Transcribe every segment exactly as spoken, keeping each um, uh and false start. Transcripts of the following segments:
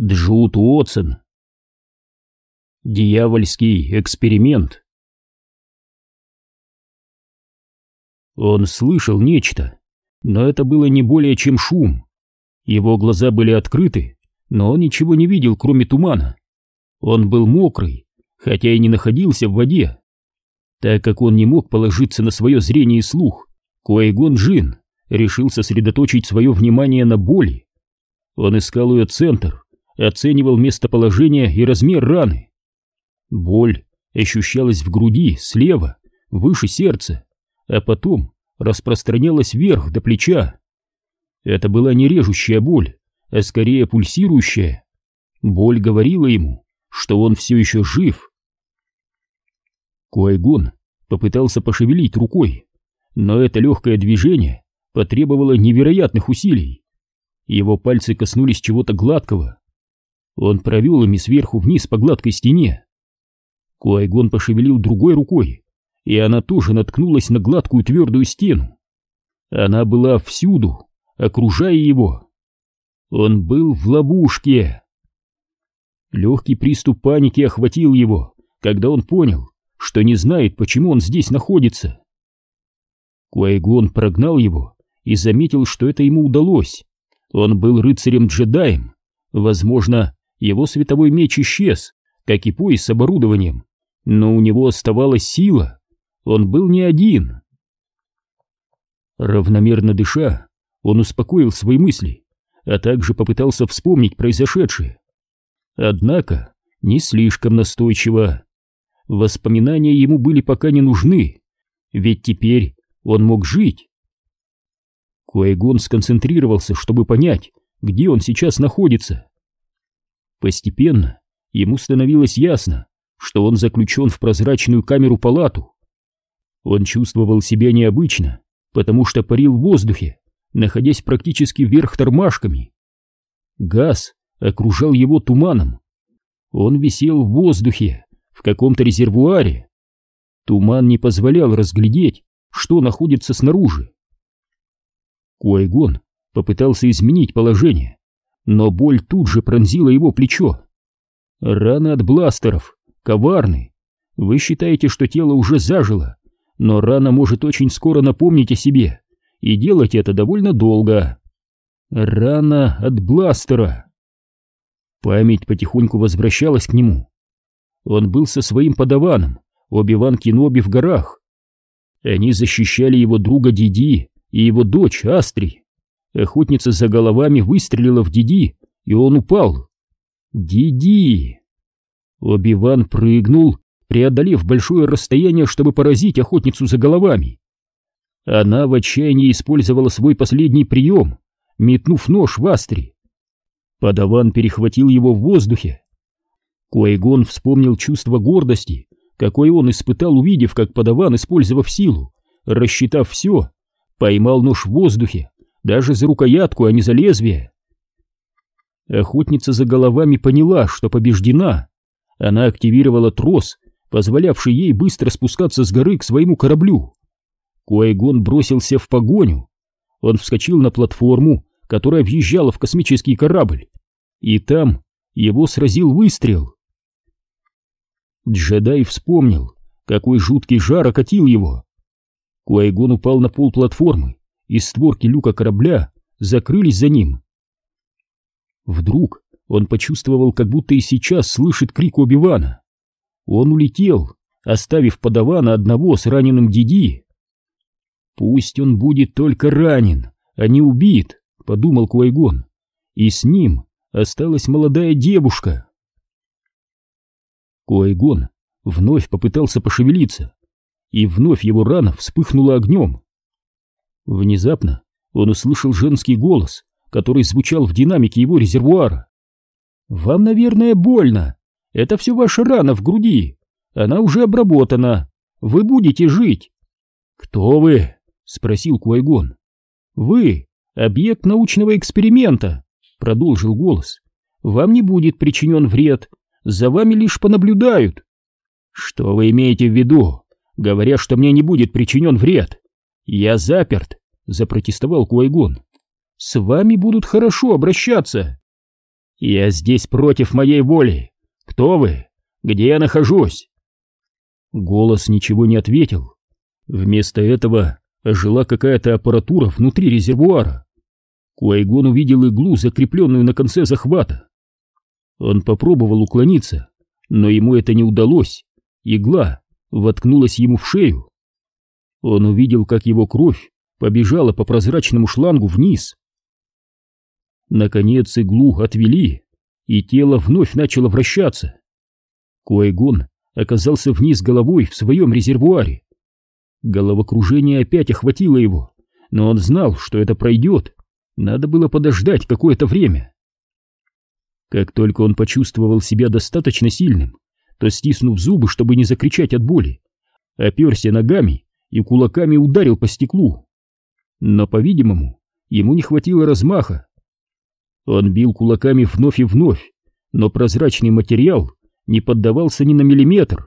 Джуд Уотсон. Дьявольский эксперимент. Он слышал нечто, но это было не более чем шум. Его глаза были открыты, но он ничего не видел, кроме тумана. Он был мокрый, хотя и не находился в воде. Так как он не мог положиться на свое зрение и слух, Qui-Gon Jinn решил сосредоточить свое внимание на боли. Он искал ее центр, оценивал местоположение и размер раны. Боль ощущалась в груди, слева, выше сердца, а потом распространялась вверх до плеча. Это была не режущая боль, а скорее пульсирующая. Боль говорила ему, что он все еще жив. Qui-Gon попытался пошевелить рукой, но это легкое движение потребовало невероятных усилий. Его пальцы коснулись чего-то гладкого. Он провел ими сверху вниз по гладкой стене. Qui-Gon пошевелил другой рукой, и она тоже наткнулась на гладкую твердую стену. Она была всюду, окружая его. Он был в ловушке. Легкий приступ паники охватил его, когда он понял, что не знает, почему он здесь находится. Qui-Gon прогнал его и заметил, что это ему удалось. Он был рыцарем-джедаем. Возможно, его световой меч исчез, как и пояс с оборудованием, но у него оставалась сила. Он был не один. Равномерно дыша, он успокоил свои мысли, а также попытался вспомнить произошедшее. Однако не слишком настойчиво. Воспоминания ему были пока не нужны, ведь теперь он мог жить. Qui-Gon сконцентрировался, чтобы понять, где он сейчас находится. Постепенно ему становилось ясно, что он заключен в прозрачную камеру-палату. Он чувствовал себя необычно, потому что парил в воздухе, находясь практически вверх тормашками. Газ окружал его туманом. Он висел в воздухе, в каком-то резервуаре. Туман не позволял разглядеть, что находится снаружи. Qui-Gon попытался изменить положение, но боль тут же пронзила его плечо. Раны от бластеров коварны. Вы считаете, что тело уже зажило, но рана может очень скоро напомнить о себе, и делать это довольно долго. Рана от бластера. Память потихоньку возвращалась к нему. Он был со своим подаваном, Оби-Ван Кеноби, в горах. Они защищали его друга Диди и его дочь Астри. Охотница за головами выстрелила в Диди, и он упал. Диди! Оби-Ван прыгнул, преодолев большое расстояние, чтобы поразить охотницу за головами. Она в отчаянии использовала свой последний прием, метнув нож в Астри. Падаван перехватил его в воздухе. Qui-Gon вспомнил чувство гордости, какое он испытал, увидев, как Падаван, использовав силу, рассчитав все, поймал нож в воздухе, даже за рукоятку, а не за лезвие. Охотница за головами поняла, что побеждена. Она активировала трос, позволявший ей быстро спускаться с горы к своему кораблю. Qui-Gon бросился в погоню. Он вскочил на платформу, которая въезжала в космический корабль, и там его сразил выстрел. Джедай вспомнил, какой жуткий жар окатил его. Qui-Gon упал на пол платформы, и створки люка корабля закрылись за ним. Вдруг он почувствовал, как будто и сейчас слышит крик Оби-Вана. Он улетел, оставив Падавана одного с раненым Диди. «Пусть он будет только ранен, а не убит», — подумал Qui-Gon, — «и с ним осталась молодая девушка». Qui-Gon вновь попытался пошевелиться, и вновь его рана вспыхнула огнем. Внезапно он услышал женский голос, который звучал в динамике его резервуара. «Вам, наверное, больно. Это все ваша рана в груди. Она уже обработана. Вы будете жить». «Кто вы?» — спросил Qui-Gon. «Вы — объект научного эксперимента», — продолжил голос. «Вам не будет причинен вред. За вами лишь понаблюдают». «Что вы имеете в виду, говоря, что мне не будет причинен вред? Я заперт», — запротестовал Qui-Gon. «С вами будут хорошо обращаться». «Я здесь против моей воли. Кто вы? Где я нахожусь?» Голос ничего не ответил. Вместо этого ожила какая-то аппаратура внутри резервуара. Куайгон увидел иглу, закрепленную на конце захвата. Он попробовал уклониться, но ему это не удалось. Игла воткнулась ему в шею. Он увидел, как его кровь побежала по прозрачному шлангу вниз. Наконец иглу отвели, и тело вновь начало вращаться. Куайгон оказался вниз головой в своем резервуаре. Головокружение опять охватило его, но он знал, что это пройдет. Надо было подождать какое-то время. Как только он почувствовал себя достаточно сильным, то, стиснув зубы, чтобы не закричать от боли, оперся ногами и кулаками ударил по стеклу. Но, по-видимому, ему не хватило размаха. Он бил кулаками вновь и вновь, но прозрачный материал не поддавался ни на миллиметр.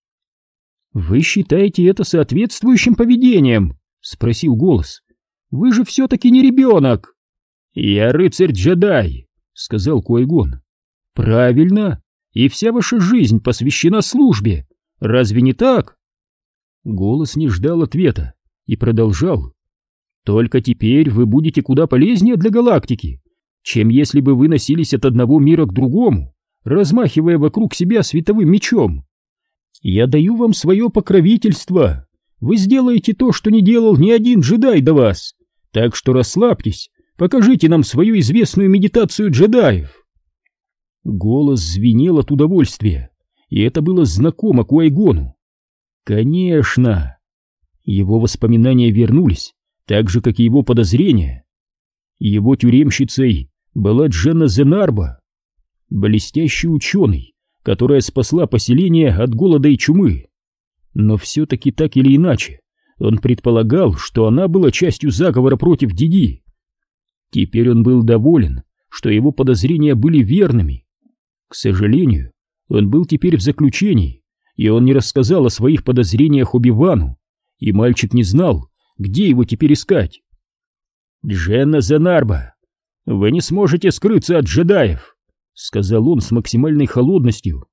«Вы считаете это соответствующим поведением?» — спросил голос. «Вы же все-таки не ребенок!» «Я рыцарь-джедай», — сказал Куайгон. «Правильно, и вся ваша жизнь посвящена службе. Разве не так?» Голос не ждал ответа и продолжал. «Только теперь вы будете куда полезнее для галактики, чем если бы вы носились от одного мира к другому, размахивая вокруг себя световым мечом. Я даю вам свое покровительство. Вы сделаете то, что не делал ни один джедай до вас. Так что расслабьтесь, покажите нам свою известную медитацию джедаев». Голос звенел от удовольствия, и это было знакомо Куайгону. Конечно! Его воспоминания вернулись, так же, как и его подозрения. Его тюремщицей была Дженна Зенарба, блестящий ученый, которая спасла поселение от голода и чумы. Но все-таки так или иначе, он предполагал, что она была частью заговора против Диди. Теперь он был доволен, что его подозрения были верными. К сожалению, он был теперь в заключении, и он не рассказал о своих подозрениях Оби-Вану, и мальчик не знал, где его теперь искать. «Дженна Зенарба, вы не сможете скрыться от джедаев», — сказал он с максимальной холодностью.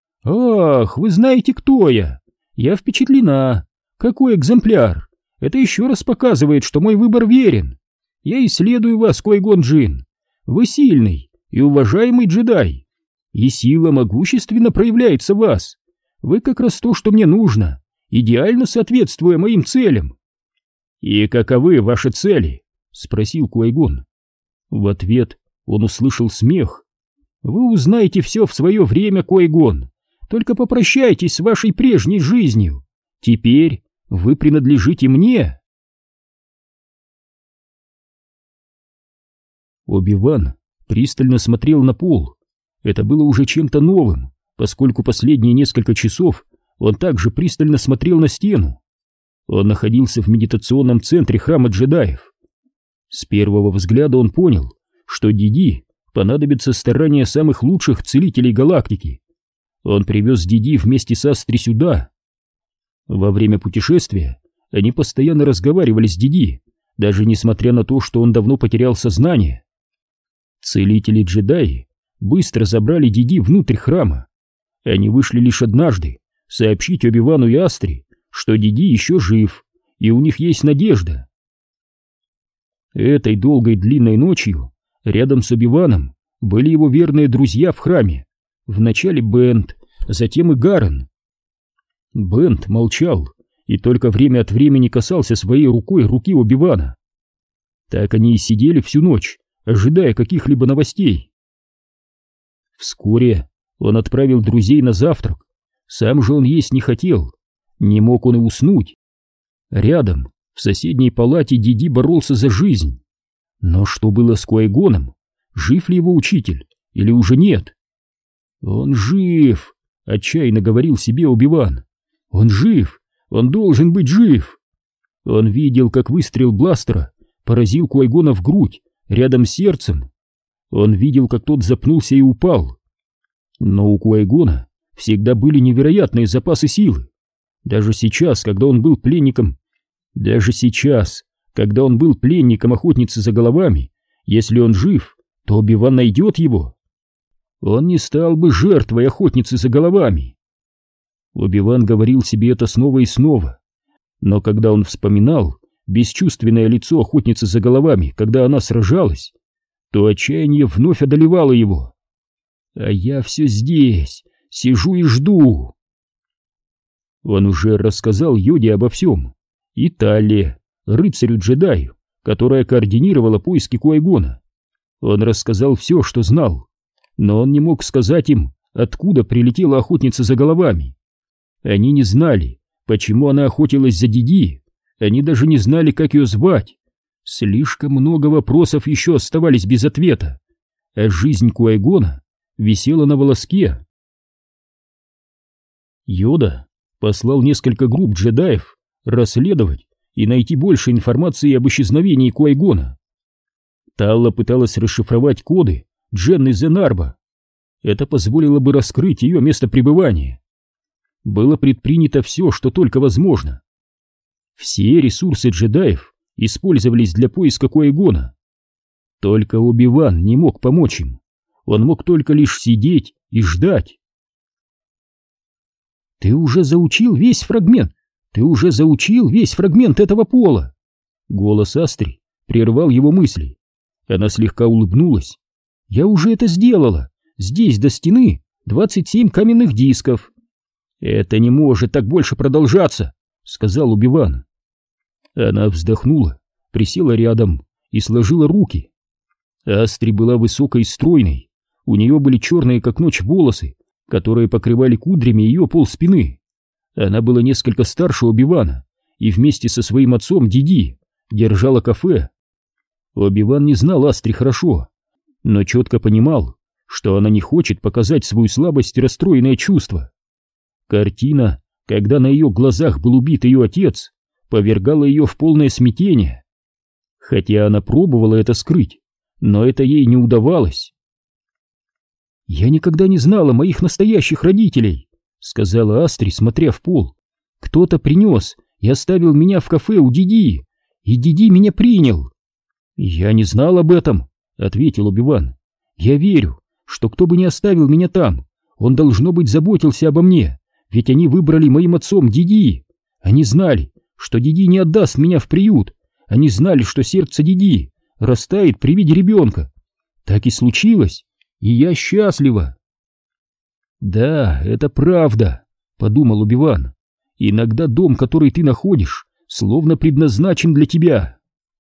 «Ах, вы знаете, кто я? Я впечатлена. Какой экземпляр? Это еще раз показывает, что мой выбор верен. Я исследую вас, Куайгон Джин. Вы сильный и уважаемый джедай, и сила могущественно проявляется в вас. Вы как раз то, что мне нужно, идеально соответствуя моим целям». «И каковы ваши цели?» — спросил Куайгон. В ответ он услышал смех. «Вы узнаете все в свое время, Куайгон. Только попрощайтесь с вашей прежней жизнью. Теперь вы принадлежите мне». Оби-Ван пристально смотрел на пол. Это было уже чем-то новым, поскольку последние несколько часов он также пристально смотрел на стену. Он находился в медитационном центре храма джедаев. С первого взгляда он понял, что Диди понадобится старания самых лучших целителей галактики. Он привез Диди вместе с Астри сюда. Во время путешествия они постоянно разговаривали с Диди, даже несмотря на то, что он давно потерял сознание. Целители-джедаи быстро забрали Диди внутрь храма. Они вышли лишь однажды сообщить Оби-Вану и Астри, что Диди еще жив, и у них есть надежда. Этой долгой длинной ночью рядом с Оби-Ваном были его верные друзья в храме. Вначале Бент, затем и Гарен. Бент молчал и только время от времени касался своей рукой руки Оби-Вана. Так они и сидели всю ночь, ожидая каких-либо новостей. Вскоре он отправил друзей на завтрак. Сам же он есть не хотел. Не мог он и уснуть. Рядом, в соседней палате, Диди боролся за жизнь. Но что было с Куайгоном? Жив ли его учитель или уже нет? «Он жив!» — отчаянно говорил себе Оби-Ван. «Он жив! Он должен быть жив!» Он видел, как выстрел бластера поразил Куайгона в грудь, рядом с сердцем. Он видел, как тот запнулся и упал. Но у Куайгона всегда были невероятные запасы силы. Даже сейчас, когда он был пленником, даже сейчас, когда он был пленником охотницы за головами, если он жив, то Оби-Ван найдет его. он не стал бы жертвой охотницы за головами. Оби-Ван говорил себе это снова и снова, но когда он вспоминал бесчувственное лицо охотницы за головами, когда она сражалась, то отчаяние вновь одолевало его. А я все здесь, сижу и жду. Он уже рассказал Йоде обо всем, и Талле, рыцарю-джедаю, которая координировала поиски Куай-Гона. Он рассказал все, что знал, но он не мог сказать им, откуда прилетела охотница за головами. Они не знали, почему она охотилась за Диди, они даже не знали, как ее звать. Слишком много вопросов еще оставались без ответа, а жизнь Куай-Гона висела на волоске. Йода послал несколько групп джедаев расследовать и найти больше информации об исчезновении Куай-Гона. Талла пыталась расшифровать коды Дженны Зенарба. Это позволило бы раскрыть ее место пребывания. Было предпринято все, что только возможно. Все ресурсы джедаев использовались для поиска Куай-Гона. Только Оби-Ван не мог помочь им. Он мог только лишь сидеть и ждать. «Ты уже заучил весь фрагмент! Ты уже заучил весь фрагмент этого пола!» Голос Астри прервал его мысли. Она слегка улыбнулась. «Я уже это сделала! Здесь до стены двадцать семь каменных дисков!» «Это не может так больше продолжаться!» — сказал Оби-Ван. Она вздохнула, присела рядом и сложила руки. Астри была высокой и стройной. У нее были черные как ночь волосы, которые покрывали кудрями ее полспины. Она была несколько старше Оби-Вана и вместе со своим отцом Диди держала кафе. Оби-Ван не знал Астри хорошо, но четко понимал, что она не хочет показать свою слабость и расстроенное чувство. Картина, когда на ее глазах был убит ее отец, повергала ее в полное смятение. Хотя она пробовала это скрыть, но это ей не удавалось. «Я никогда не знала моих настоящих родителей», — сказала Астри, смотря в пол. «Кто-то принес и оставил меня в кафе у Диди, и Диди меня принял». «Я не знал об этом», — ответил Оби-Ван. «Я верю, что кто бы ни оставил меня там, он, должно быть, заботился обо мне, ведь они выбрали моим отцом Диди. Они знали, что Диди не отдаст меня в приют, они знали, что сердце Диди растает при виде ребенка. Так и случилось, и я счастлива». «Да, это правда», — подумал Оби-Ван. «Иногда дом, который ты находишь, словно предназначен для тебя».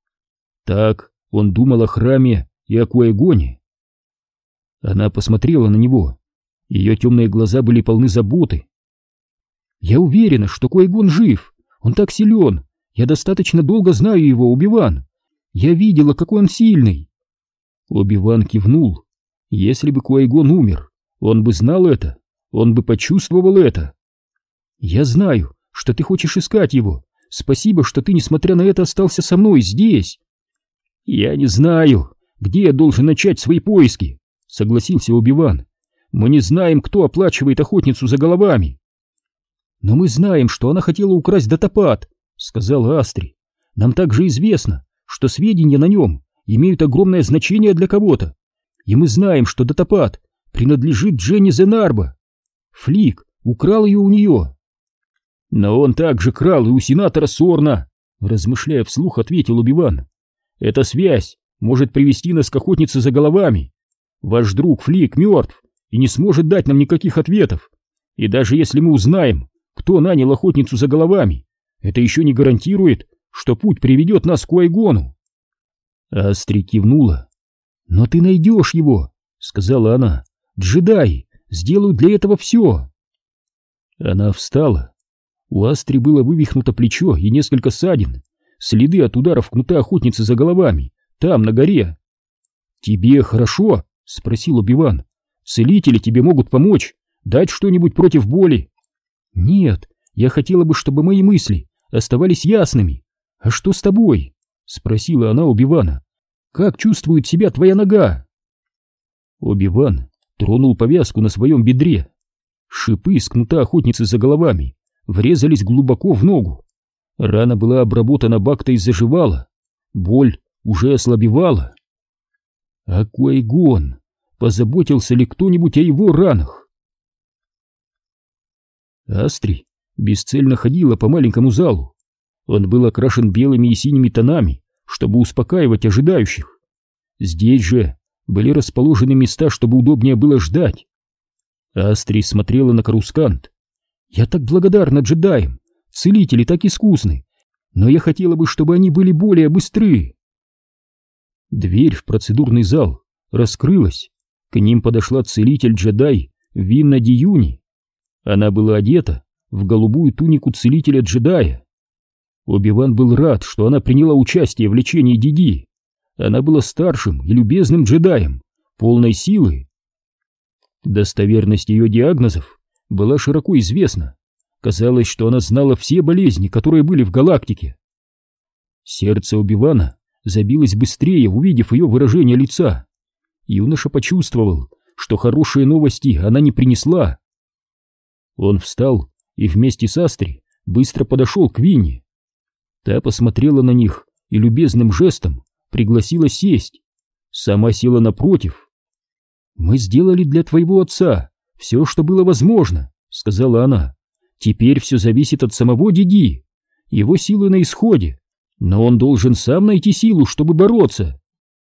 Так он думал о храме и о Куай-Гоне. Она посмотрела на него. Ее темные глаза были полны заботы. «Я уверена, что Куай-Гон жив. Он так силен. Я достаточно долго знаю его, Оби-Ван. Я видела, какой он сильный». Оби-Ван кивнул. Если бы Куай-Гон умер, он бы знал это, он бы почувствовал это. «Я знаю, что ты хочешь искать его. Спасибо, что ты, несмотря на это, остался со мной здесь». «Я не знаю, где я должен начать свои поиски», — согласился Оби-Ван. «Мы не знаем, кто оплачивает охотницу за головами». «Но мы знаем, что она хотела украсть датапад», — сказала Астри. «Нам также известно, что сведения на нем имеют огромное значение для кого-то. И мы знаем, что датапад принадлежит Дженни Зенарба. Флик украл ее у нее». «Но он также крал и у сенатора Сорна», — размышляя вслух, ответил Оби-Ван. «Эта связь может привести нас к охотнице за головами. Ваш друг Флик мертв и не сможет дать нам никаких ответов. И даже если мы узнаем, кто нанял охотницу за головами, это еще не гарантирует, что путь приведет нас к Куай-Гону». Астри кивнула. «Но ты найдешь его», — сказала она. «Джедаи сделают для этого все». Она встала. У Астри было вывихнуто плечо и несколько ссадин, следы от ударов кнута охотницы за головами, там, на горе. «Тебе хорошо?» — спросил Оби-Ван. «Целители тебе могут помочь, дать что-нибудь против боли?» «Нет, я хотела бы, чтобы мои мысли оставались ясными. А что с тобой?» — спросила она Оби-Вана. «Как чувствует себя твоя нога?» Оби-Ван тронул повязку на своем бедре. Шипы с кнута охотницы за головами врезались глубоко в ногу. Рана была обработана бактой и заживала. Боль уже ослабевала. «А Куай-Гон? позаботился ли кто-нибудь о его ранах. Астри бесцельно ходила по маленькому залу. Он был окрашен белыми и синими тонами, чтобы успокаивать ожидающих. Здесь же были расположены места, чтобы удобнее было ждать. Астри смотрела на Карускант. «Я так благодарна джедаям, целители так искусны, но я хотела бы, чтобы они были более быстры». Дверь в процедурный зал раскрылась. К ним подошла целитель-джедай Винна Диюни. Она была одета в голубую тунику целителя-джедая. Оби-Ван был рад, что она приняла участие в лечении Диди. Она была старшим и любезным джедаем, полной силы. Достоверность ее диагнозов была широко известна. Казалось, что она знала все болезни, которые были в галактике. Сердце Оби-Вана забилось быстрее, увидев ее выражение лица. Юноша почувствовал, что хорошие новости она не принесла. Он встал и вместе с Астри быстро подошел к Винне. Та посмотрела на них и любезным жестом пригласила сесть. Сама села напротив. «Мы сделали для твоего отца все, что было возможно», — сказала она. «Теперь все зависит от самого Диди. Его силы на исходе, но он должен сам найти силу, чтобы бороться».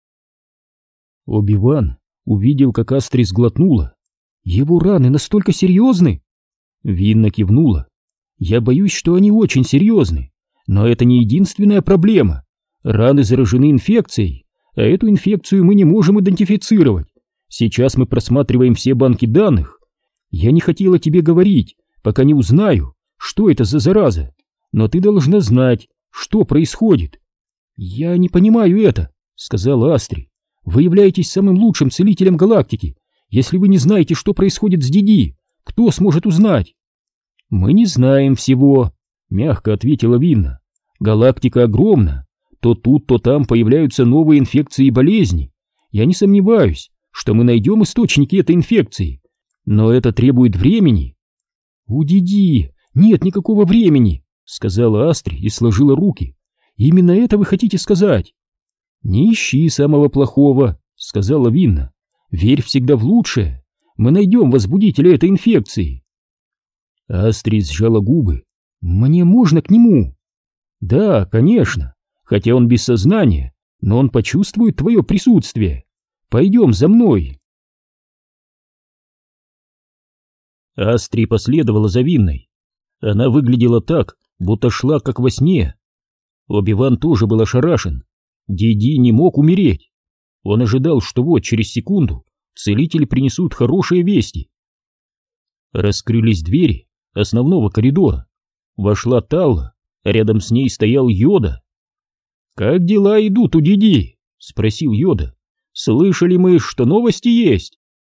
Оби-Ван увидел, как Астри сглотнула. «Его раны настолько серьезны?» Винна кивнула. «Я боюсь, что они очень серьезны, но это не единственная проблема. Раны заражены инфекцией, а эту инфекцию мы не можем идентифицировать. Сейчас мы просматриваем все банки данных. Я не хотела тебе говорить, пока не узнаю, что это за зараза, но ты должна знать, что происходит». «Я не понимаю это», — сказала Астри. «Вы являетесь самым лучшим целителем галактики. Если вы не знаете, что происходит с Диди, кто сможет узнать?» «Мы не знаем всего», — мягко ответила Винна. «Галактика огромна. То тут, то там появляются новые инфекции и болезни. Я не сомневаюсь, что мы найдем источники этой инфекции, но это требует времени». «У Диди нет никакого времени», — сказала Астри и сложила руки. «Именно это вы хотите сказать?» «Не ищи самого плохого», — сказала Винна. «Верь всегда в лучшее. Мы найдем возбудителя этой инфекции». Астри сжала губы. «Мне можно к нему?» «Да, конечно. Хотя он без сознания, но он почувствует твое присутствие. Пойдем за мной». Астри последовала за Винной. Она выглядела так, будто шла как во сне. Оби-Ван тоже был ошарашен. Диди не мог умереть. Он ожидал, что вот через секунду целители принесут хорошие вести. Раскрылись двери основного коридора. Вошла Талла, а рядом с ней стоял Йода. «Как дела идут у Диди?» — спросил Йода. «Слышали мы, что новости есть?»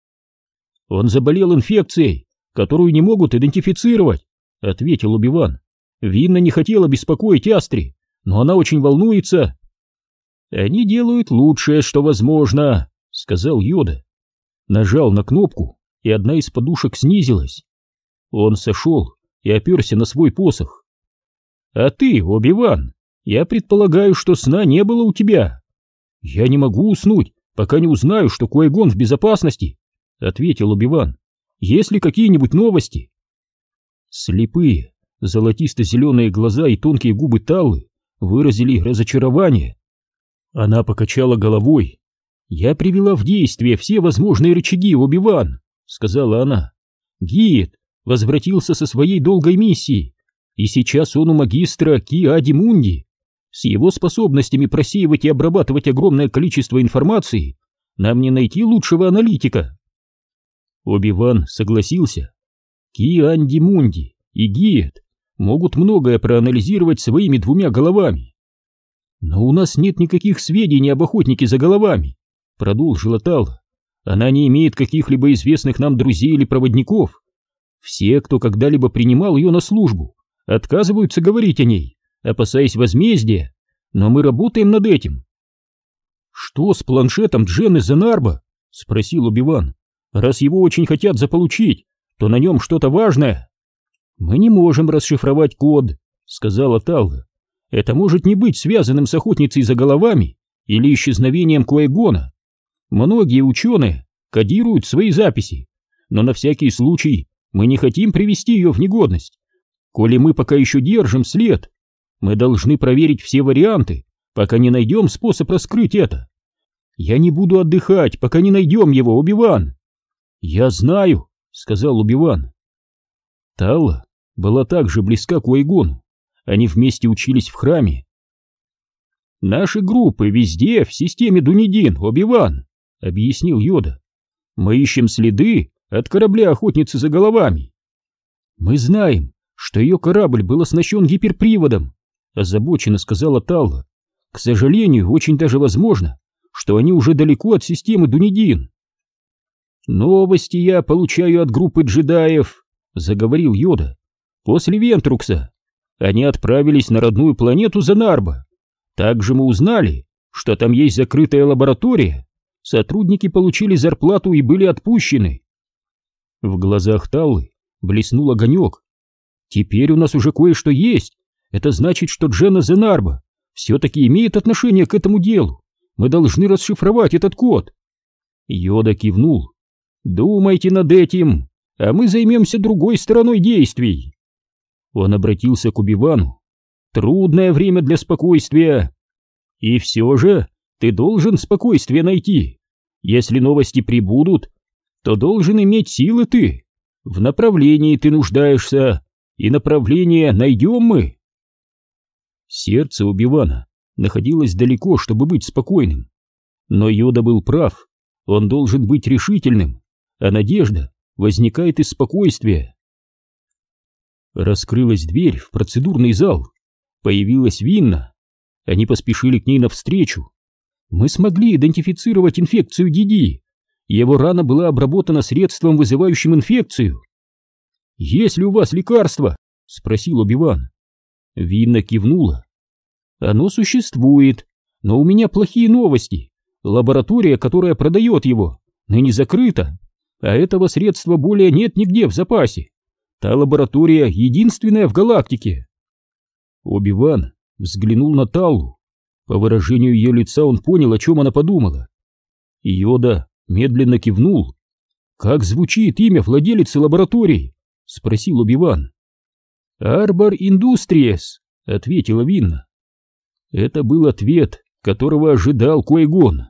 «Он заболел инфекцией, которую не могут идентифицировать», — ответил Оби-Ван. «Винна не хотела беспокоить Астри, но она очень волнуется». «Они делают лучшее, что возможно», — сказал Йода. Нажал на кнопку, и одна из подушек снизилась. Он сошел и оперся на свой посох. «А ты, Оби-Ван, я предполагаю, что сна не было у тебя». «Я не могу уснуть, пока не узнаю, что Qui-Gon в безопасности», — ответил Оби-Ван. «Есть ли какие-нибудь новости?» Слепые, золотисто-зеленые глаза и тонкие губы Таллы выразили разочарование. Она покачала головой. «Я привела в действие все возможные рычаги, Оби-Ван», — сказала она. «Гиет возвратился со своей долгой миссией, и сейчас он у магистра Ки-Ади-Мунди. С его способностями просеивать и обрабатывать огромное количество информации нам не найти лучшего аналитика». Оби-Ван согласился. Ки-Ади-Мунди и Гиет могут многое проанализировать своими двумя головами. «Но у нас нет никаких сведений об охотнике за головами», — продолжила Талла. «Она не имеет каких-либо известных нам друзей или проводников. Все, кто когда-либо принимал ее на службу, отказываются говорить о ней, опасаясь возмездия, но мы работаем над этим». «Что с планшетом Дженны Зенарба?» — спросил Оби-Ван. «Раз его очень хотят заполучить, то на нем что-то важное». «Мы не можем расшифровать код», — сказала Талла. «Это может не быть связанным с охотницей за головами или исчезновением Qui-Gon. Многие ученые, кодируют свои записи, но на всякий случай мы не хотим привести ее в негодность. Коли мы пока еще держим след, мы должны проверить все варианты, пока не найдем способ раскрыть это. Я не буду отдыхать, пока не найдем его, Оби-Ван. Я знаю, сказал Оби-Ван. Талла была также близка к Куай-Гону. Они вместе учились в храме. Наши группы везде в системе Дунедин, Оби-Ван, объяснил Йода. Мы ищем следы от корабля охотницы за головами. Мы знаем, что ее корабль был оснащен гиперприводом, озабоченно сказала Талла. К сожалению, очень даже возможно, что они уже далеко от системы Дунедин. Новости я получаю от группы джедаев, заговорил Йода. После Вентрукса они отправились на родную планету Занарба. Также мы узнали, что там есть закрытая лаборатория. Сотрудники получили зарплату и были отпущены. В глазах Таллы блеснул огонек. Теперь у нас уже кое-что есть. Это значит, что Дженна Занарба все-таки имеет отношение к этому делу. Мы должны расшифровать этот код. Йода кивнул. Думайте над этим, а мы займемся другой стороной действий. Он обратился к Оби-Вану. Трудное время для спокойствия. И все же ты должен спокойствие найти. Если новости прибудут, то должен иметь силы ты. В направлении ты нуждаешься, и направление найдем мы. Сердце Оби-Вана находилось далеко, чтобы быть спокойным. Но Йода был прав. Он должен быть решительным, а надежда возникает из спокойствия. Раскрылась дверь в процедурный зал. Появилась Винна. Они поспешили к ней навстречу. Мы смогли идентифицировать инфекцию Диди. Его рана была обработана средством, вызывающим инфекцию. «Есть ли у вас лекарство?» — спросил Оби-Ван. Винна кивнула. «Оно существует, но у меня плохие новости. Лаборатория, которая продает его, ныне закрыта, а этого средства более нет нигде в запасе. Та лаборатория единственная в галактике». Оби-Ван взглянул на Таллу. По выражению ее лица он понял, о чем она подумала. Йода медленно кивнул. «Как звучит имя владелицы лаборатории?» — спросил Оби-Ван. «Арбор Индустриес», — ответила Винна. Это был ответ, которого ожидал Куай-Гон.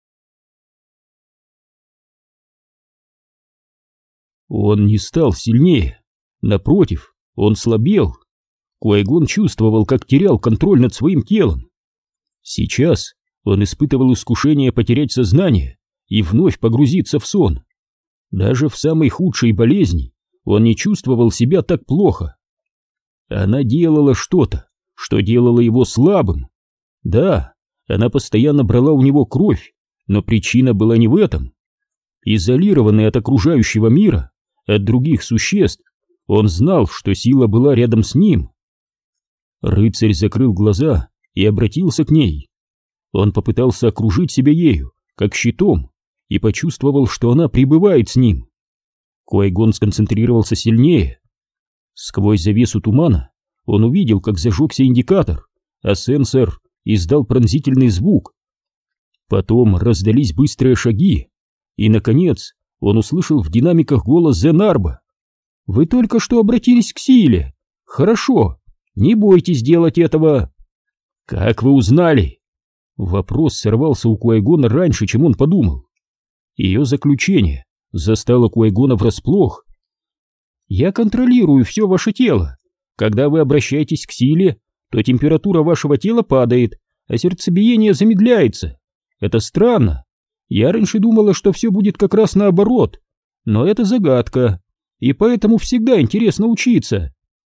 Он не стал сильнее. Напротив, он слабел. Куай-Гон чувствовал, как терял контроль над своим телом. Сейчас он испытывал искушение потерять сознание и вновь погрузиться в сон. Даже в самой худшей болезни он не чувствовал себя так плохо. Она делала что-то, что делало его слабым. Да, она постоянно брала у него кровь, но причина была не в этом. Изолированный от окружающего мира, от других существ, он знал, что сила была рядом с ним. Рыцарь закрыл глаза и обратился к ней. Он попытался окружить себя ею, как щитом, и почувствовал, что она пребывает с ним. Куай-Гон сконцентрировался сильнее. Сквозь завесу тумана он увидел, как зажегся индикатор, а сенсор издал пронзительный звук. Потом раздались быстрые шаги, и, наконец, он услышал в динамиках голос Занарба. «Вы только что обратились к силе. Хорошо, не бойтесь делать этого». «Как вы узнали?» Вопрос сорвался у Куай-Гона раньше, чем он подумал. Ее заключение застало Куай-Гона врасплох. «Я контролирую все ваше тело. Когда вы обращаетесь к силе, то температура вашего тела падает, а сердцебиение замедляется. Это странно. Я раньше думала, что все будет как раз наоборот, но это загадка, и поэтому всегда интересно учиться».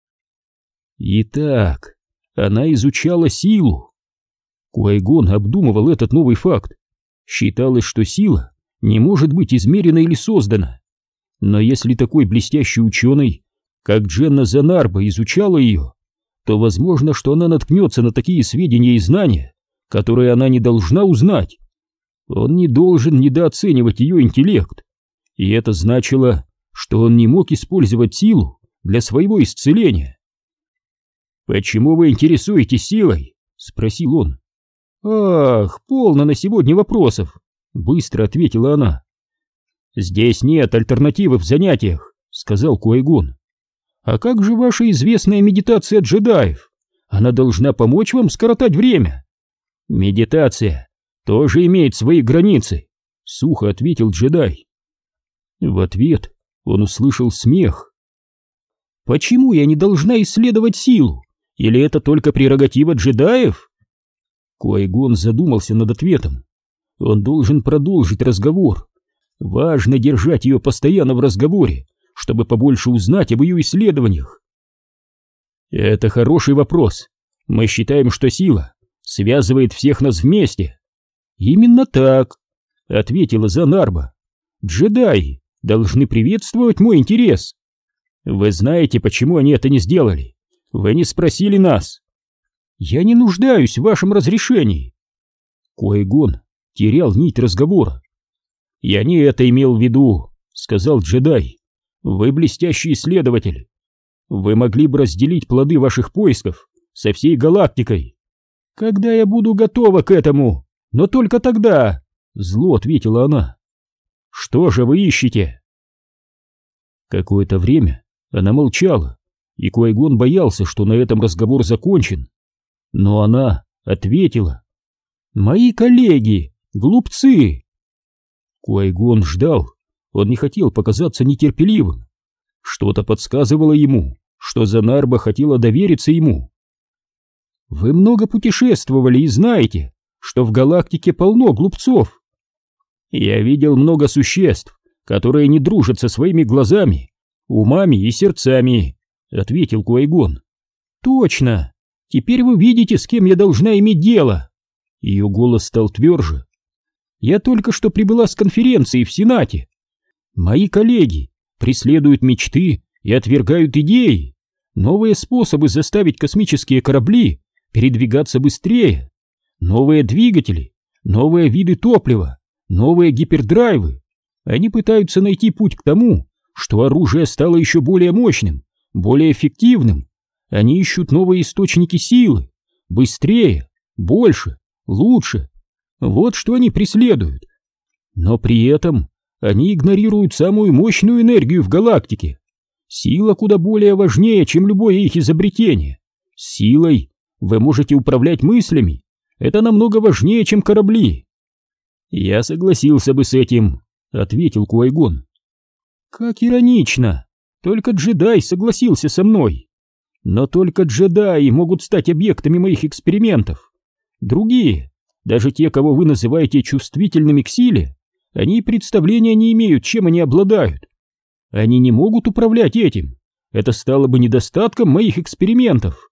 Итак, она изучала силу. Куай-Гон обдумывал этот новый факт. Считалось, что сила не может быть измерена или создана. Но если такой блестящий ученый, как Дженна Занарба, изучала ее, то возможно, что она наткнется на такие сведения и знания, которые она не должна узнать. Он не должен недооценивать ее интеллект. И это значило, что он не мог использовать силу для своего исцеления. «Почему вы интересуетесь силой?» — спросил он. «Ах, полно на сегодня вопросов», — быстро ответила она. «Здесь нет альтернативы в занятиях», — сказал Куай-Гон. «А как же ваша известная медитация джедаев? Она должна помочь вам скоротать время». «Медитация тоже имеет свои границы», — сухо ответил джедай. В ответ он услышал смех. «Почему я не должна исследовать силу? Или это только прерогатива джедаев?» Куай-Гон задумался над ответом. Он должен продолжить разговор. Важно держать ее постоянно в разговоре, чтобы побольше узнать об ее исследованиях. «Это хороший вопрос. Мы считаем, что сила связывает всех нас вместе». «Именно так», — ответила Занарба. «Джедаи должны приветствовать мой интерес. Вы знаете, почему они это не сделали? Вы не спросили нас». «Я не нуждаюсь в вашем разрешении». Куай-Гон терял нить разговора. «Я не это имел в виду», — сказал джедай. «Вы блестящий исследователь. Вы могли бы разделить плоды ваших поисков со всей галактикой». «Когда я буду готова к этому, но только тогда», — зло ответила она. «Что же вы ищете?» Какое-то время она молчала, и Куай-Гон боялся, что на этом разговор закончен. Но она ответила: «Мои коллеги, глупцы!» Куай-Гон ждал, он не хотел показаться нетерпеливым. Что-то подсказывало ему, что Занарба хотела довериться ему. «Вы много путешествовали и знаете, что в галактике полно глупцов. Я видел много существ, которые не дружат со своими глазами, умами и сердцами», — ответил Куай-Гон. «Точно! Теперь вы видите, с кем я должна иметь дело!» Ее голос стал тверже. «Я только что прибыла с конференции в Сенате. Мои коллеги преследуют мечты и отвергают идеи, новые способы заставить космические корабли передвигаться быстрее, новые двигатели, новые виды топлива, новые гипердрайвы. Они пытаются найти путь к тому, что оружие стало еще более мощным, более эффективным. Они ищут новые источники силы, быстрее, больше, лучше. Вот что они преследуют. Но при этом они игнорируют самую мощную энергию в галактике. Сила куда более важнее, чем любое их изобретение. С силой вы можете управлять мыслями. Это намного важнее, чем корабли». «Я согласился бы с этим», — ответил Куай-Гон. «Как иронично! Только джедай согласился со мной. Но только джедаи могут стать объектами моих экспериментов. Другие, даже те, кого вы называете чувствительными к силе, они представления не имеют, чем они обладают. Они не могут управлять этим. Это стало бы недостатком моих экспериментов».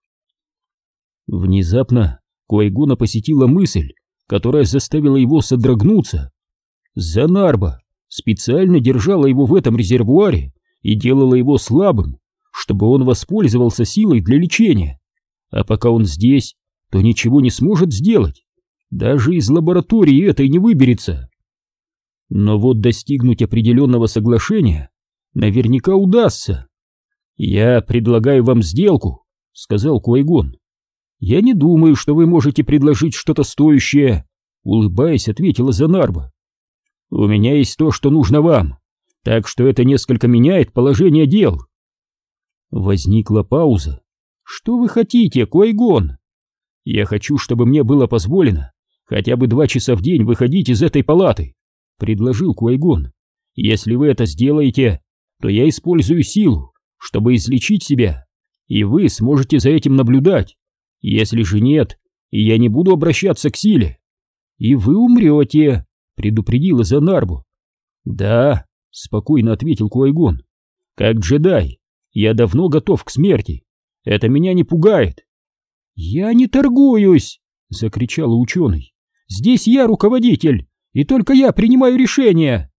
Внезапно Куай-Гона посетила мысль, которая заставила его содрогнуться. Занарба специально держала его в этом резервуаре и делала его слабым, чтобы он воспользовался силой для лечения. А пока он здесь, то ничего не сможет сделать. Даже из лаборатории этой не выберется. Но вот достигнуть определенного соглашения наверняка удастся. «Я предлагаю вам сделку», — сказал Куай-Гон. «Я не думаю, что вы можете предложить что-то стоящее», — улыбаясь, ответила Занарба. «У меня есть то, что нужно вам, так что это несколько меняет положение дел». Возникла пауза. «Что вы хотите, Куай-Гон?» «Я хочу, чтобы мне было позволено хотя бы два часа в день выходить из этой палаты», — предложил Куай-Гон. «Если вы это сделаете, то я использую силу, чтобы излечить себя, и вы сможете за этим наблюдать. Если же нет, я не буду обращаться к силе». «И вы умрете», — предупредила Занарбу. «Да», — спокойно ответил Куай-Гон. «Как джедай я давно готов к смерти. Это меня не пугает». «Я не торгуюсь», — закричала ученый. «Здесь я руководитель, и только я принимаю решения».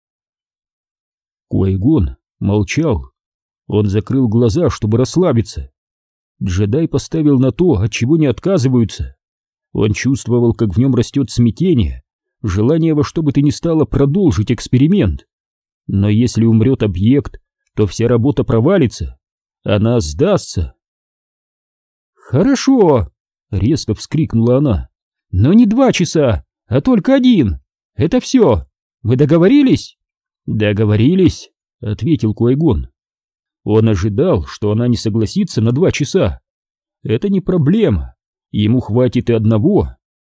Куай-Гон молчал. Он закрыл глаза, чтобы расслабиться. Джедай поставил на то, от чего не отказываются. Он чувствовал, как в нем растет смятение, желание во что бы то ни стало продолжить эксперимент. Но если умрет объект, то вся работа провалится. Она сдастся. «Хорошо!» — резко вскрикнула она. «Но не два часа, а только один. Это все. Мы договорились?» Договорились, ответил Куай-Гон. Он ожидал, что она не согласится на два часа. Это не проблема, ему хватит и одного.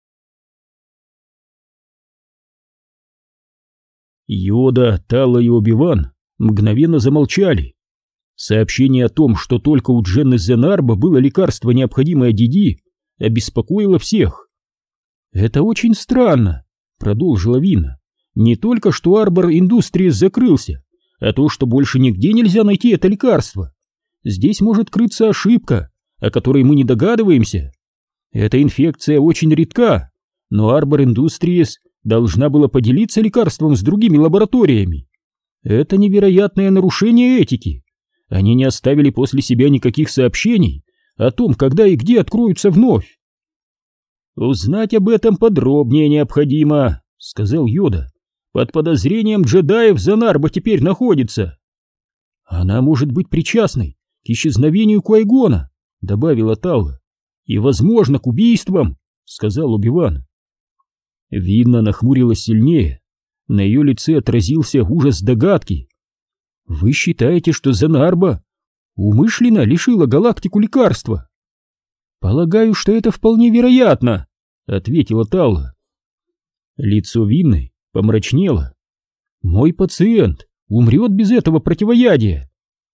Йода, Талла и Оби-Ван мгновенно замолчали. Сообщение о том, что только у Дженны Зенарба было лекарство, необходимое Диди, обеспокоило всех. «Это очень странно», — продолжила Вина. «Не только что Арбор Индустриес закрылся, а то, что больше нигде нельзя найти это лекарство. Здесь может крыться ошибка, о которой мы не догадываемся. Эта инфекция очень редка, но Арбор Индустриес должна была поделиться лекарством с другими лабораториями. Это невероятное нарушение этики. Они не оставили после себя никаких сообщений о том, когда и где откроются вновь. «Узнать об этом подробнее необходимо», — сказал Йода. «Под подозрением джедаев Зенарба теперь находится». «Она может быть причастной к исчезновению Куай-Гона», — добавила Талла. «И, возможно, к убийствам», — сказал Оби-Ван. Винна нахмурилась сильнее. На ее лице отразился ужас догадки. «Вы считаете, что Зенарба умышленно лишила галактику лекарства?» «Полагаю, что это вполне вероятно», — ответила Талла. Лицо Винны помрачнело. «Мой пациент умрет без этого противоядия».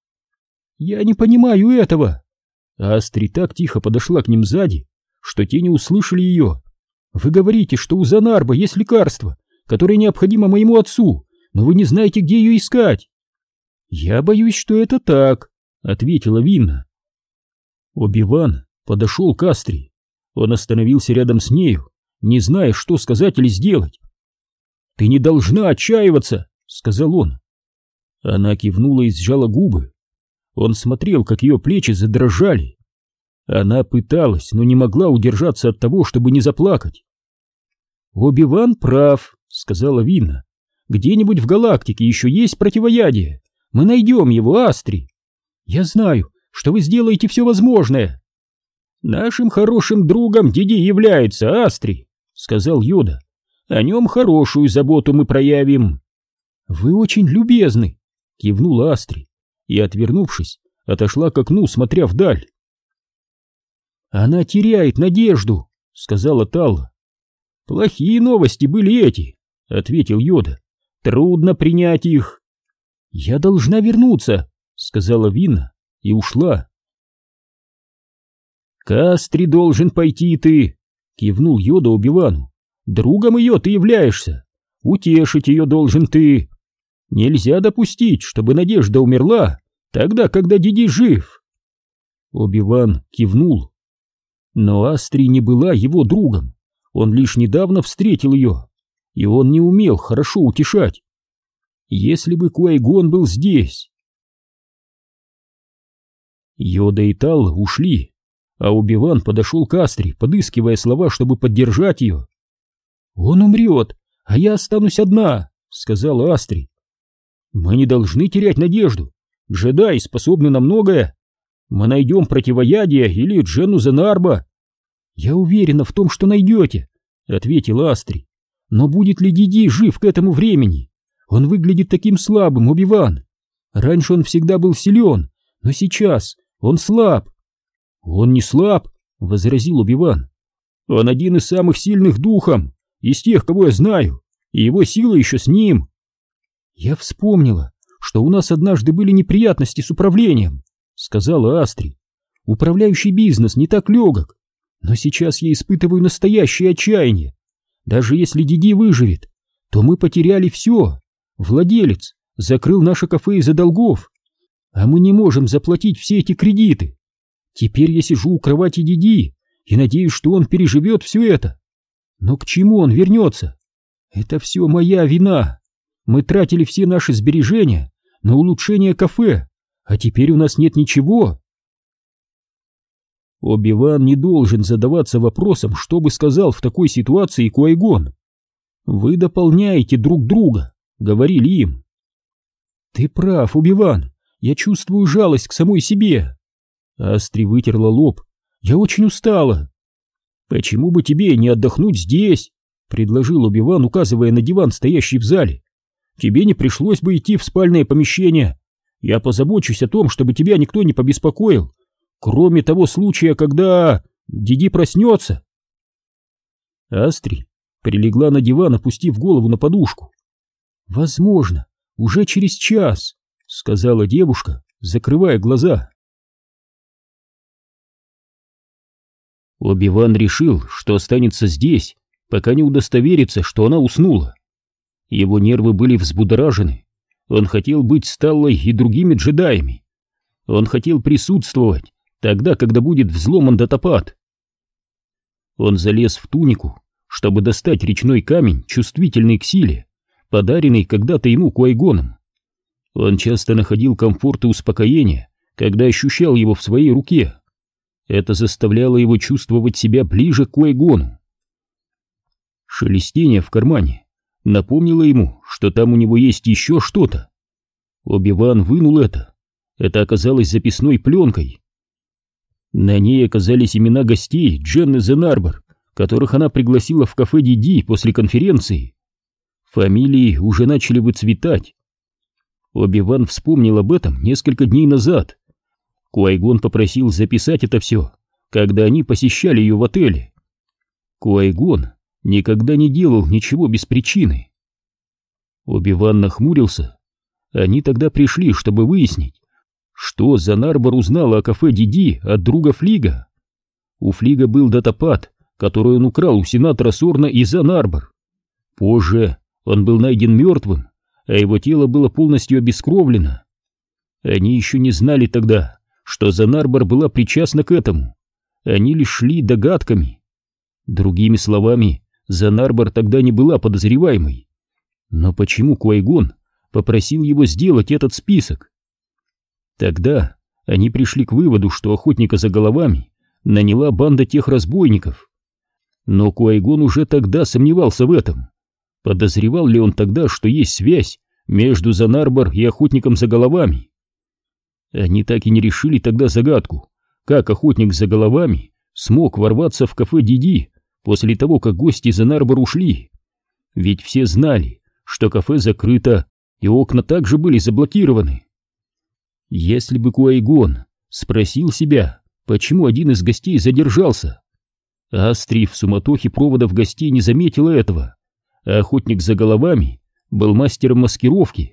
«Я не понимаю этого». Астрид так тихо подошла к ним сзади, что те не услышали ее. «Вы говорите, что у Зенарба есть лекарство, которое необходимо моему отцу, но вы не знаете, где ее искать». «Я боюсь, что это так», — ответила Винна. Оби-Ван подошел к Астри. Он остановился рядом с нею, не зная, что сказать или сделать. «Ты не должна отчаиваться», — сказал он. Она кивнула и сжала губы. Он смотрел, как ее плечи задрожали. Она пыталась, но не могла удержаться от того, чтобы не заплакать. «Оби-Ван прав», — сказала Винна. «Где-нибудь в галактике еще есть противоядие. Мы найдем его, Астри. Я знаю, что вы сделаете все возможное». «Нашим хорошим другом Диди является Астри», — сказал Йода. «О нем хорошую заботу мы проявим». «Вы очень любезны», — кивнула Астри и, отвернувшись, отошла к окну, смотря вдаль. «Она теряет надежду», — сказала Талла. «Плохие новости были эти», — ответил Йода. «Трудно принять их». «Я должна вернуться», — сказала Винна и ушла. «К Астри должен пойти ты», — кивнул Йода Оби-Вану. «Другом ее ты являешься. Утешить ее должен ты. Нельзя допустить, чтобы Надежда умерла тогда, когда Диди жив». Оби-Ван кивнул. Но Астри не была его другом. Он лишь недавно встретил ее, и он не умел хорошо утешать. Если бы Куай-Гон был здесь. Йода и Талла ушли, а Оби-Ван подошел к Астри, подыскивая слова, чтобы поддержать ее. «Он умрет, а я останусь одна», — сказала Астри. «Мы не должны терять надежду. Джедаи способны на многое. Мы найдем противоядие или Дженну Зенарба». «Я уверена в том, что найдете», — ответила Астри. «Но будет ли Диди жив к этому времени? Он выглядит таким слабым, Оби-Ван. Раньше он всегда был силен, но сейчас он слаб». «Он не слаб», — возразил Оби-Ван. «Он один из самых сильных духом, из тех, кого я знаю, и его сила еще с ним». «Я вспомнила, что у нас однажды были неприятности с управлением», — сказала Астри. «Управляющий бизнес не так легок, но сейчас я испытываю настоящее отчаяние. Даже если Диди выживет, то мы потеряли все. Владелец закрыл наше кафе из-за долгов, а мы не можем заплатить все эти кредиты. Теперь я сижу у кровати Диди и надеюсь, что он переживет все это. Но к чему он вернется? Это все моя вина. Мы тратили все наши сбережения на улучшение кафе, а теперь у нас нет ничего». Оби-Ван не должен задаваться вопросом, что бы сказал в такой ситуации Куай-Гон. «Вы дополняете друг друга», — говорили им. «Ты прав, Оби-Ван, я чувствую жалость к самой себе». Астри вытерла лоб. «Я очень устала». «Почему бы тебе не отдохнуть здесь?» — предложил Оби-Ван, указывая на диван, стоящий в зале. тебе не пришлось бы идти в спальное помещение. Я позабочусь о том, чтобы тебя никто не побеспокоил, кроме того случая, когда Диди проснется. Астри прилегла на диван, опустив голову на подушку. «Возможно, уже через час», — сказала девушка, закрывая глаза. Оби-Ван решил, что останется здесь, пока не удостоверится, что она уснула. Его нервы были взбудоражены. Он хотел быть с Таллой и другими джедаями. Он хотел присутствовать тогда, когда будет взломан датапад. Он залез в тунику, чтобы достать речной камень, чувствительный к силе, подаренный когда-то ему Куай-Гоном. Он часто находил комфорт и успокоение, когда ощущал его в своей руке. Это заставляло его чувствовать себя ближе к Куай-Гону. Шелестение в кармане напомнило ему, что там у него есть еще что-то. Оби-Ван вынул это. Это оказалось записной пленкой. На ней оказались имена гостей Дженны Зенарбор, которых она пригласила в кафе Диди после конференции. Фамилии уже начали выцветать. Оби-Ван вспомнил об этом несколько дней назад. Куай-Гон попросил записать это все, когда они посещали ее в отеле. Куай-Гон никогда не делал ничего без причины. Оби-Ван нахмурился. Они тогда пришли, чтобы выяснить, что Зенарбор узнала о кафе Диди от друга Флига. У Флига был датапад, который он украл у сенатора Сорна и Зенарбор. Позже он был найден мертвым, а его тело было полностью обескровлено. Они еще не знали тогда, что Зенарбор была причастна к этому. Они лишь шли догадками. Другими словами, Зенарбор тогда не была подозреваемой. Но почему Куай-Гон попросил его сделать этот список? Тогда они пришли к выводу, что охотника за головами наняла банда тех разбойников. Но Куай-Гон уже тогда сомневался в этом. Подозревал ли он тогда, что есть связь между Зенарбор и охотником за головами? Они так и не решили тогда загадку, как охотник за головами смог ворваться в кафе Диди после того, как гости Зенарбор ушли. Ведь все знали, что кафе закрыто и окна также были заблокированы. Если бы Куай-Гон спросил себя, почему один из гостей задержался, Астри в суматохе проводов гостей не заметила этого, а охотник за головами был мастером маскировки.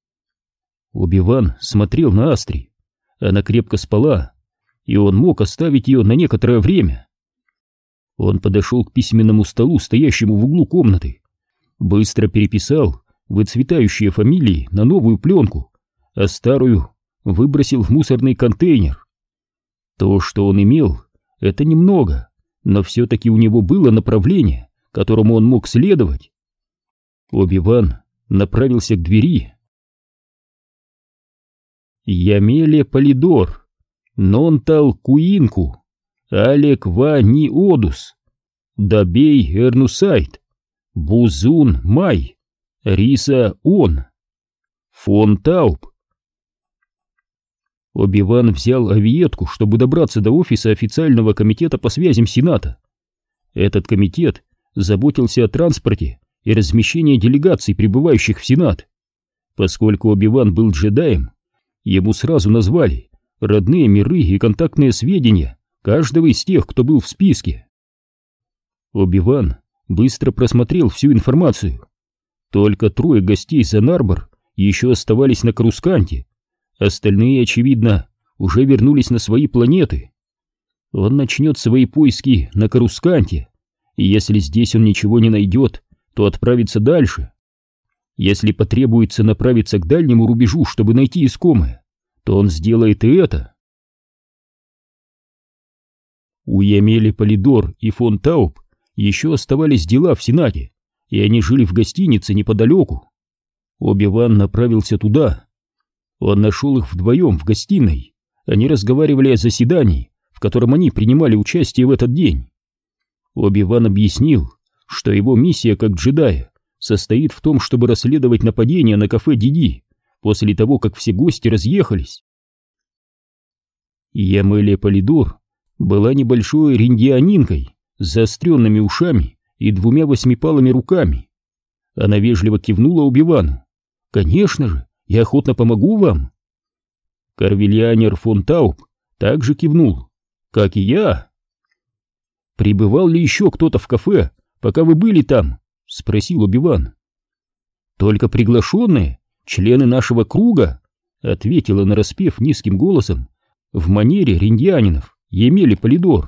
Оби-Ван смотрел на Астри. Она крепко спала, и он мог оставить ее на некоторое время. Он подошел к письменному столу, стоящему в углу комнаты, быстро переписал выцветающие фамилии на новую пленку, а старую выбросил в мусорный контейнер. То, что он имел, это немного, но все-таки у него было направление, которому он мог следовать. Оби-Ван направился к двери. Ямеле Полидор, Нонтал Куинку, Алек Ва Ни Одус, Дабей Эрнусайт, Бузун Май, Риса Он, Фон Тауб. Оби-Ван взял авиетку, чтобы добраться до офиса официального комитета по связям Сената. Этот комитет заботился о транспорте и размещении делегаций, прибывающих в Сенат. Поскольку Оби-Ван был джедаем, ему сразу назвали родные миры и контактные сведения каждого из тех, кто был в списке. Оби-Ван быстро просмотрел всю информацию. Только трое гостей Зенарбор еще оставались на Карусканте, остальные, очевидно, уже вернулись на свои планеты. Он начнет свои поиски на Карусканте, и если здесь он ничего не найдет, то отправится дальше. Если потребуется направиться к дальнему рубежу, чтобы найти искомое, то он сделает и это. У Ямели Полидор и фон Тауб еще оставались дела в Сенате, и они жили в гостинице неподалеку. Оби-Ван направился туда. Он нашел их вдвоем в гостиной. Они разговаривали о заседании, в котором они принимали участие в этот день. Оби-Ван объяснил, что его миссия как джедая состоит в том, чтобы расследовать нападение на кафе Диди после того, как все гости разъехались. Ямеле Полидор была небольшой риндианинкой с заостренными ушами и двумя восьмипалыми руками. Она вежливо кивнула Оби-Вану. Конечно же, я охотно помогу вам. Корвильянер фон Тауб также кивнул, как и я. Прибывал ли еще кто-то в кафе, пока вы были там? Спросил Оби-Ван. Только приглашенные, члены нашего круга, ответила нараспев низким голосом в манере риндианинов Емели Полидор.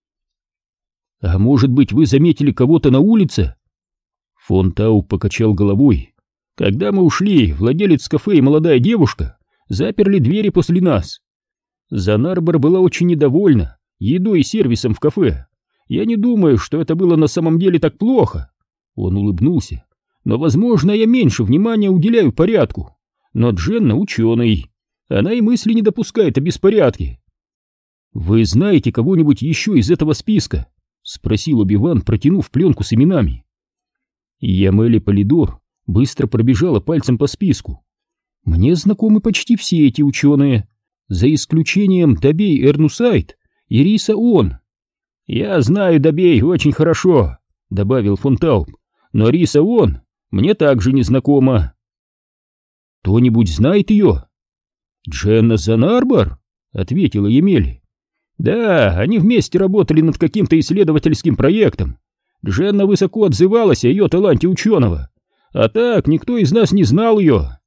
А может быть, вы заметили кого-то на улице? Фон Тауб покачал головой. Когда мы ушли, владелец кафе и молодая девушка заперли двери после нас. Занарбор была очень недовольна едой и сервисом в кафе. Я не думаю, что это было на самом деле так плохо. Он улыбнулся. Но, возможно, я меньше внимания уделяю порядку. Но Дженна ученый. Она и мысли не допускает о беспорядке. Вы знаете кого-нибудь еще из этого списка? Спросил Оби-Ван, протянув пленку с именами. Емели Полидор быстро пробежала пальцем по списку. Мне знакомы почти все эти ученые, за исключением Добей Эрнусайт и Риса Он. Я знаю Добей очень хорошо, добавил фон Тауб, но Риса Он мне также не знакома. Кто-нибудь знает ее? Дженна Занарбор, ответила Емели. Да, они вместе работали над каким-то исследовательским проектом. Дженна высоко отзывалась о ее таланте ученого, а так никто из нас не знал ее.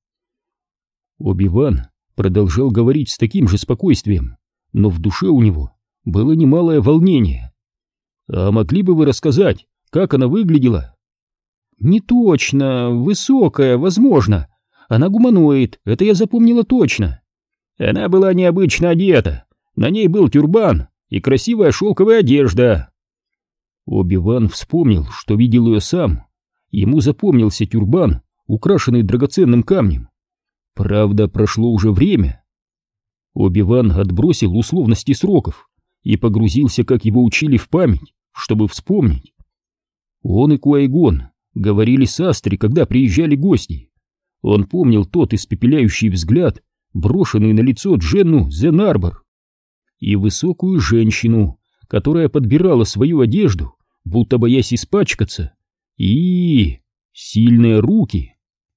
Оби-Ван продолжал говорить с таким же спокойствием, но в душе у него было немалое волнение. А могли бы вы рассказать, как она выглядела? Не точно, высокая, возможно. Она гуманоид, это я запомнила точно. Она была необычно одета, на ней был тюрбан и красивая шелковая одежда. Оби-Ван вспомнил, что видел ее сам. Ему запомнился тюрбан, украшенный драгоценным камнем. Правда, прошло уже время. Оби-Ван отбросил условности сроков и погрузился, как его учили, в память, чтобы вспомнить. Он и Куай-Гон говорили с Астри, когда приезжали гости. Он помнил тот испепеляющий взгляд, брошенный на лицо Дженну Занарбор, и высокую женщину, которая подбирала свою одежду, будто боясь испачкаться, и сильные руки.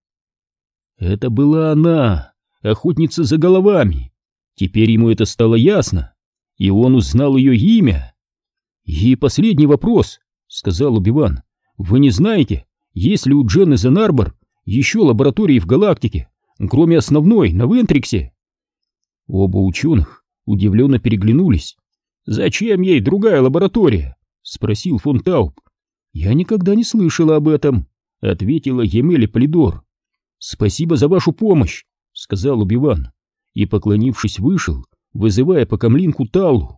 Это была она, охотница за головами. Теперь ему это стало ясно, и он узнал ее имя. И последний вопрос, сказал Оби-Ван. Вы не знаете, есть ли у Дженны Занарбор еще лаборатории в галактике, кроме основной на Вентриксе? Оба ученых удивленно переглянулись. «Зачем ей другая лаборатория?» — спросил фон Тауб. «Я никогда не слышала об этом», — ответила Емели Полидор. «Спасибо за вашу помощь», — сказал Оби-Ван, и, поклонившись, вышел, вызывая по камлинку Таллу.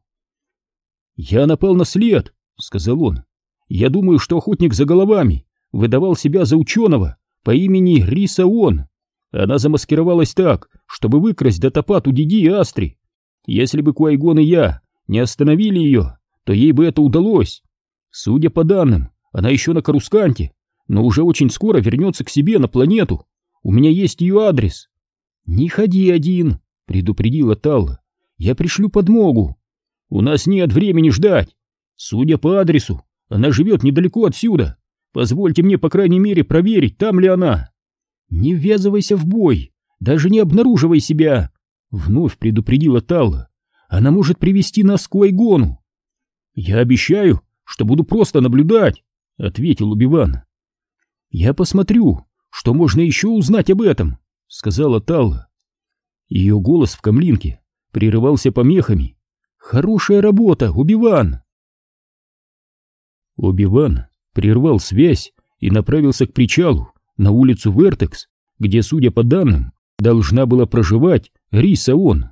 «Я напал на след», — сказал он. «Я думаю, что охотник за головами выдавал себя за ученого по имени Риса Он. Она замаскировалась так, чтобы выкрасть датапат у Диди и Астри. Если бы Куай-Гон и я не остановили ее, то ей бы это удалось. Судя по данным, она еще на Карусканте, но уже очень скоро вернется к себе на планету. У меня есть ее адрес». «Не ходи один», — предупредила Талла. «Я пришлю подмогу. У нас нет времени ждать. Судя по адресу, она живет недалеко отсюда. Позвольте мне, по крайней мере, проверить, там ли она». «Не ввязывайся в бой, даже не обнаруживай себя», — вновь предупредила Талла. «Она может привести нас к Куай-Гону». «Я обещаю, что буду просто наблюдать», — ответил Оби-Ван. «Я посмотрю, что можно еще узнать об этом», — сказала Талла. Ее голос в камлинке прерывался помехами. «Хорошая работа, Оби-Ван!» Оби-Ван прервал связь и направился к причалу на улицу Вертекс, где, судя по данным, должна была проживать Риса Он.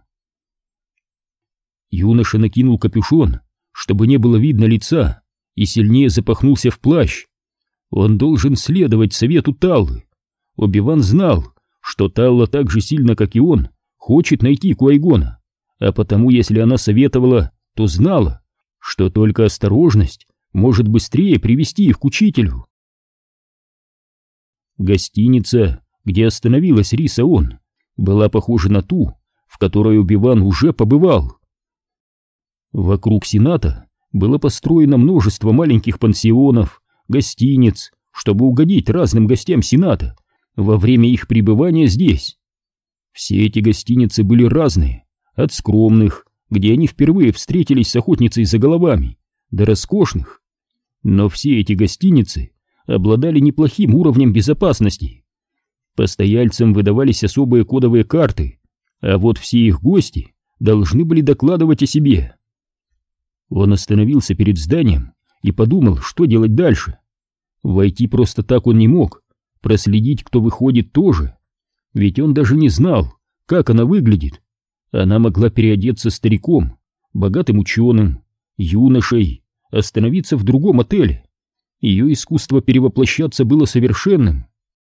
Юноша накинул капюшон, чтобы не было видно лица, и сильнее запахнулся в плащ. Он должен следовать совету Таллы. Оби-Ван знал, что Талла так же сильно, как и он, хочет найти Куай-Гона, а потому, если она советовала, то знала, что только осторожность может быстрее привести их к учителю. Гостиница, где остановилась Риса Он, была похожа на ту, в которой Оби-Ван уже побывал. Вокруг Сената было построено множество маленьких пансионов, гостиниц, чтобы угодить разным гостям Сената, во время их пребывания здесь. Все эти гостиницы были разные, от скромных, где они впервые встретились с охотницей за головами, до роскошных. Но все эти гостиницы обладали неплохим уровнем безопасности. Постояльцам выдавались особые кодовые карты, а вот все их гости должны были докладывать о себе. Он остановился перед зданием и подумал, что делать дальше. Войти просто так он не мог, проследить, кто выходит, тоже. Ведь он даже не знал, как она выглядит. Она могла переодеться стариком, богатым ученым, юношей, остановиться в другом отеле. Ее искусство перевоплощаться было совершенным.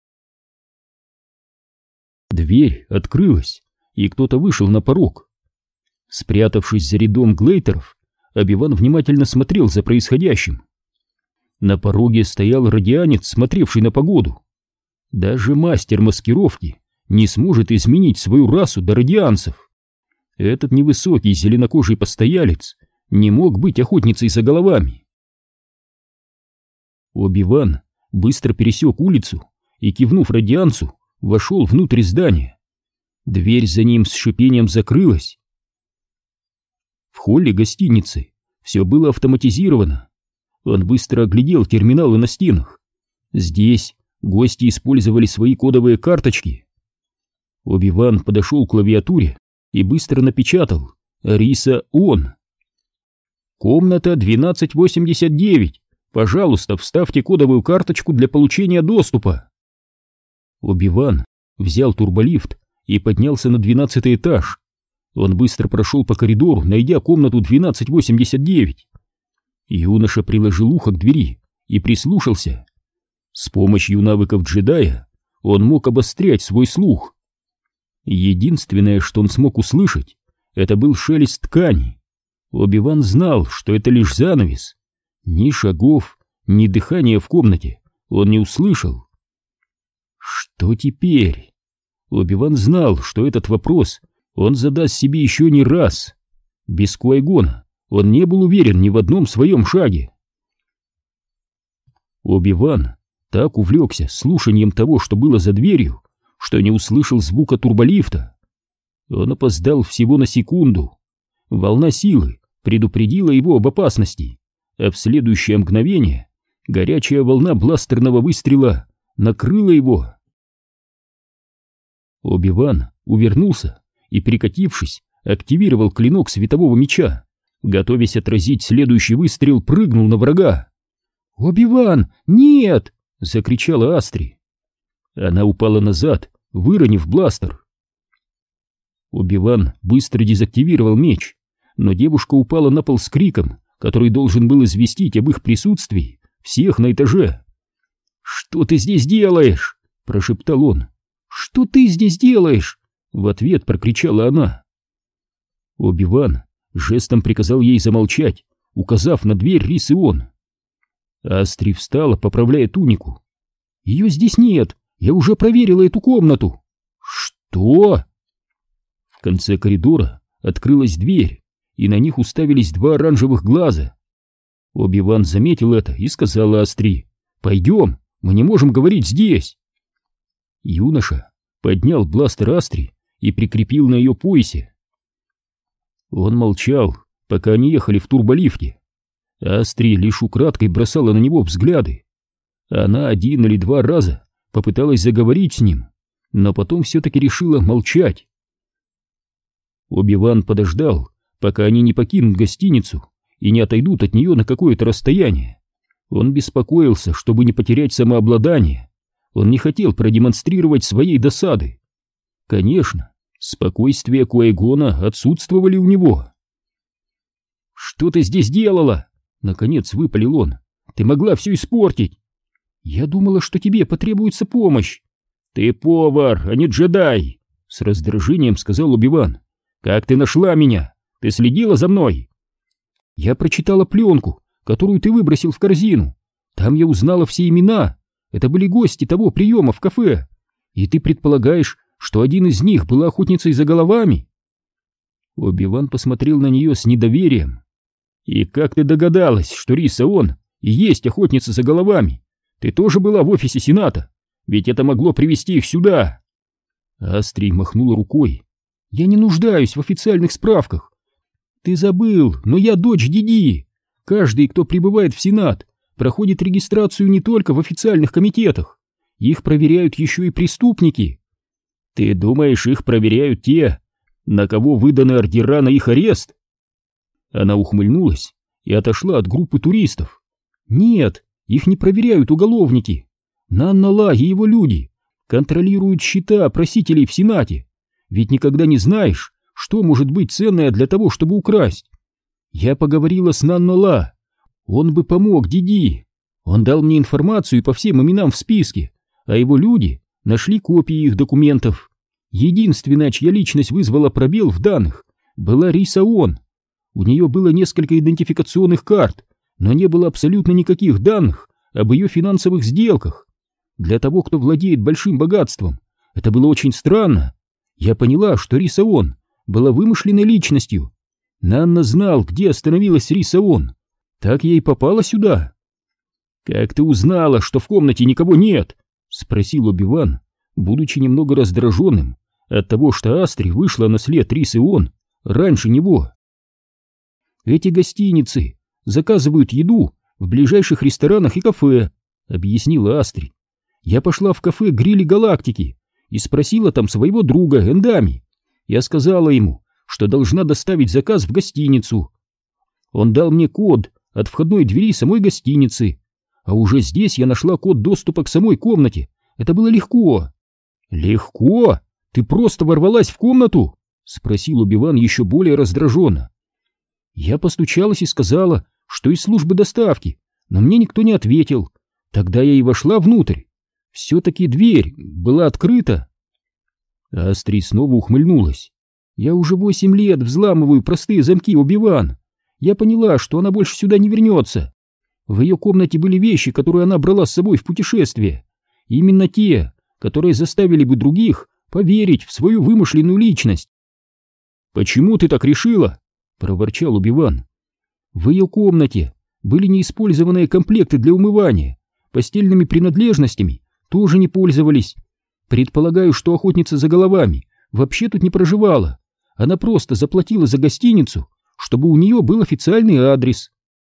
Дверь открылась, и кто-то вышел на порог. Спрятавшись за рядом глейтеров, Оби-Ван внимательно смотрел за происходящим. На пороге стоял радианец, смотревший на погоду. Даже мастер маскировки не сможет изменить свою расу до радианцев. Этот невысокий зеленокожий постоялец не мог быть охотницей за головами. Оби-Ван быстро пересек улицу и, кивнув радианцу, вошел внутрь здания. Дверь за ним с шипением закрылась. В холле гостиницы все было автоматизировано. Он быстро оглядел терминалы на стенах. Здесь гости использовали свои кодовые карточки. Оби-Ван подошел к клавиатуре и быстро напечатал «Риса Он». «Комната двенадцать восемьдесят девять. Пожалуйста, вставьте кодовую карточку для получения доступа». Оби-Ван взял турболифт и поднялся на двенадцатый этаж. Он быстро прошел по коридору, найдя комнату двенадцать восемьдесят девять. Юноша приложил ухо к двери и прислушался. С помощью навыков джедая он мог обострять свой слух. Единственное, что он смог услышать, это был шелест ткани. Оби-Ван знал, что это лишь занавес. Ни шагов, ни дыхания в комнате он не услышал. Что теперь? Оби-Ван знал, что этот вопрос он задаст себе еще не раз. Без Куай-Гона он не был уверен ни в одном своем шаге. Оби-Ван так увлекся слушанием того, что было за дверью, что не услышал звука турболифта. Он опоздал всего на секунду. Волна силы предупредила его об опасности, а в следующее мгновение горячая волна бластерного выстрела накрыла его. Оби-Ван увернулся и, перекатившись, активировал клинок светового меча, готовясь отразить следующий выстрел, прыгнул на врага. «Оби-Ван, нет!» — закричала Астри. Она упала назад, выронив бластер. Оби-Ван быстро дезактивировал меч, но девушка упала на пол с криком, который должен был известить об их присутствии всех на этаже. «Что ты здесь делаешь?» — прошептал он. «Что ты здесь делаешь?» — в ответ прокричала она. Оби-Ван жестом приказал ей замолчать, указав на дверь Рисы Он. Астри встала, поправляя тунику. «Ее здесь нет, я уже проверила эту комнату». «Что?» В конце коридора открылась дверь, и на них уставились два оранжевых глаза. Оби-Ван заметил это и сказал Астри: «Пойдем, мы не можем говорить здесь». Юноша поднял бластер Астри и прикрепил на ее поясе. Он молчал, пока они ехали в турболифте. Астри лишь украдкой бросала на него взгляды. Она один или два раза попыталась заговорить с ним, но потом все-таки решила молчать. Оби-Ван подождал, пока они не покинут гостиницу и не отойдут от нее на какое-то расстояние. Он беспокоился, чтобы не потерять самообладание. Он не хотел продемонстрировать своей досады. Конечно, спокойствие Куай-Гона отсутствовали у него. «Что ты здесь делала?» — наконец выпалил он. «Ты могла все испортить!» «Я думала, что тебе потребуется помощь!» «Ты повар, а не джедай!» — с раздражением сказал Оби-Ван. «Как ты нашла меня? Ты следила за мной?» «Я прочитала пленку, которую ты выбросил в корзину. Там я узнала все имена. Это были гости того приема в кафе. И ты предполагаешь, что один из них была охотницей за головами?» Оби-Ван посмотрел на нее с недоверием. «И как ты догадалась, что Риса Он и есть охотница за головами? Ты тоже была в офисе Сената? ведь это могло привести их сюда. Астрид махнула рукой. Я не нуждаюсь в официальных справках. Ты забыл, но я дочь Диди. Каждый, кто прибывает в Сенат, проходит регистрацию не только в официальных комитетах. Их проверяют еще и преступники. Ты думаешь, их проверяют те, на кого выданы ордера на их арест? Она ухмыльнулась и отошла от группы туристов. Нет, их не проверяют уголовники. Нанна-Ла и его люди контролируют счета просителей в Сенате. Ведь никогда не знаешь, что может быть ценное для того, чтобы украсть. Я поговорила с Нанна-Ла. Он бы помог Диди. Он дал мне информацию по всем именам в списке, а его люди нашли копии их документов. Единственная, чья личность вызвала пробел в данных, была Риса Он. У нее было несколько идентификационных карт, но не было абсолютно никаких данных об ее финансовых сделках. Для того, кто владеет большим богатством, это было очень странно. Я поняла, что Риса Он была вымышленной личностью. Нанна знал, где остановилась Риса Он. Так я и попала сюда. «Как ты узнала, что в комнате никого нет?» — спросил Оби-Ван, будучи немного раздраженным от того, что Астри вышла на след Рисы Он раньше него. «Эти гостиницы заказывают еду в ближайших ресторанах и кафе», — объяснила Астри. «Я пошла в кафе «Грили Галактики» и спросила там своего друга Эндами. Я сказала ему, что должна доставить заказ в гостиницу. Он дал мне код от входной двери самой гостиницы, а уже здесь я нашла код доступа к самой комнате. Это было легко». «Легко? Ты просто ворвалась в комнату?» — спросил Оби-Ван еще более раздраженно. «Я постучалась и сказала, что из службы доставки, но мне никто не ответил. Тогда я и вошла внутрь. Все-таки дверь была открыта». Астри снова ухмыльнулась. «Я уже восемь лет взламываю простые замки, Оби-Ван. Я поняла, что она больше сюда не вернется. В ее комнате были вещи, которые она брала с собой в путешествие. Именно те, которые заставили бы других поверить в свою вымышленную личность». «Почему ты так решила?» — проворчал Оби-Ван. «В ее комнате были неиспользованные комплекты для умывания, постельными принадлежностями тоже не пользовались. Предполагаю, что охотница за головами вообще тут не проживала. Она просто заплатила за гостиницу, чтобы у нее был официальный адрес».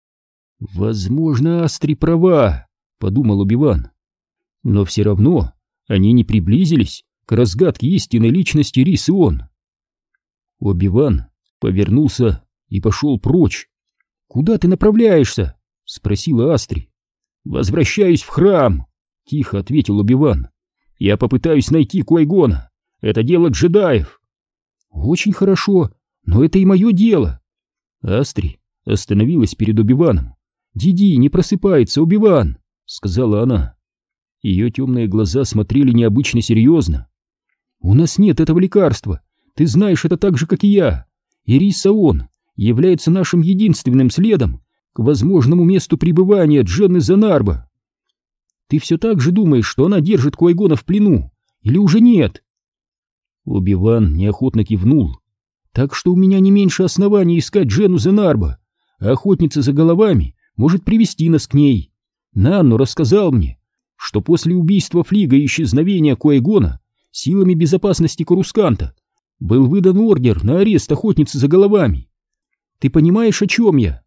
«Возможно, Астри права», — подумал Оби-Ван. Но все равно они не приблизились к разгадке истинной личности Рисы Он. Оби-Ван повернулся и пошел прочь. «Куда ты направляешься?» — спросила Астри. «Возвращаюсь в храм», — тихо ответил Оби-Ван. «Я попытаюсь найти Квай-Гона. Это дело джедаев». «Очень хорошо, но это и мое дело». Астри остановилась перед Оби-Ваном. «Диди не просыпается, Оби-Ван», — сказала она. Ее темные глаза смотрели необычно серьезно. «У нас нет этого лекарства. Ты знаешь это так же, как и я. И Риса Он является нашим единственным следом к возможному месту пребывания Дженны Занарба. Ты все так же думаешь, что она держит Квай-Гона в плену, или уже нет?» Оби-Ван неохотно кивнул. «Так что у меня не меньше оснований искать Дженну Занарба, а охотница за головами может привести нас к ней. Нанну рассказал мне, что после убийства Флига и исчезновения Квай-Гона силами безопасности Корусканта был выдан ордер на арест охотницы за головами. Ты понимаешь, о чем я?»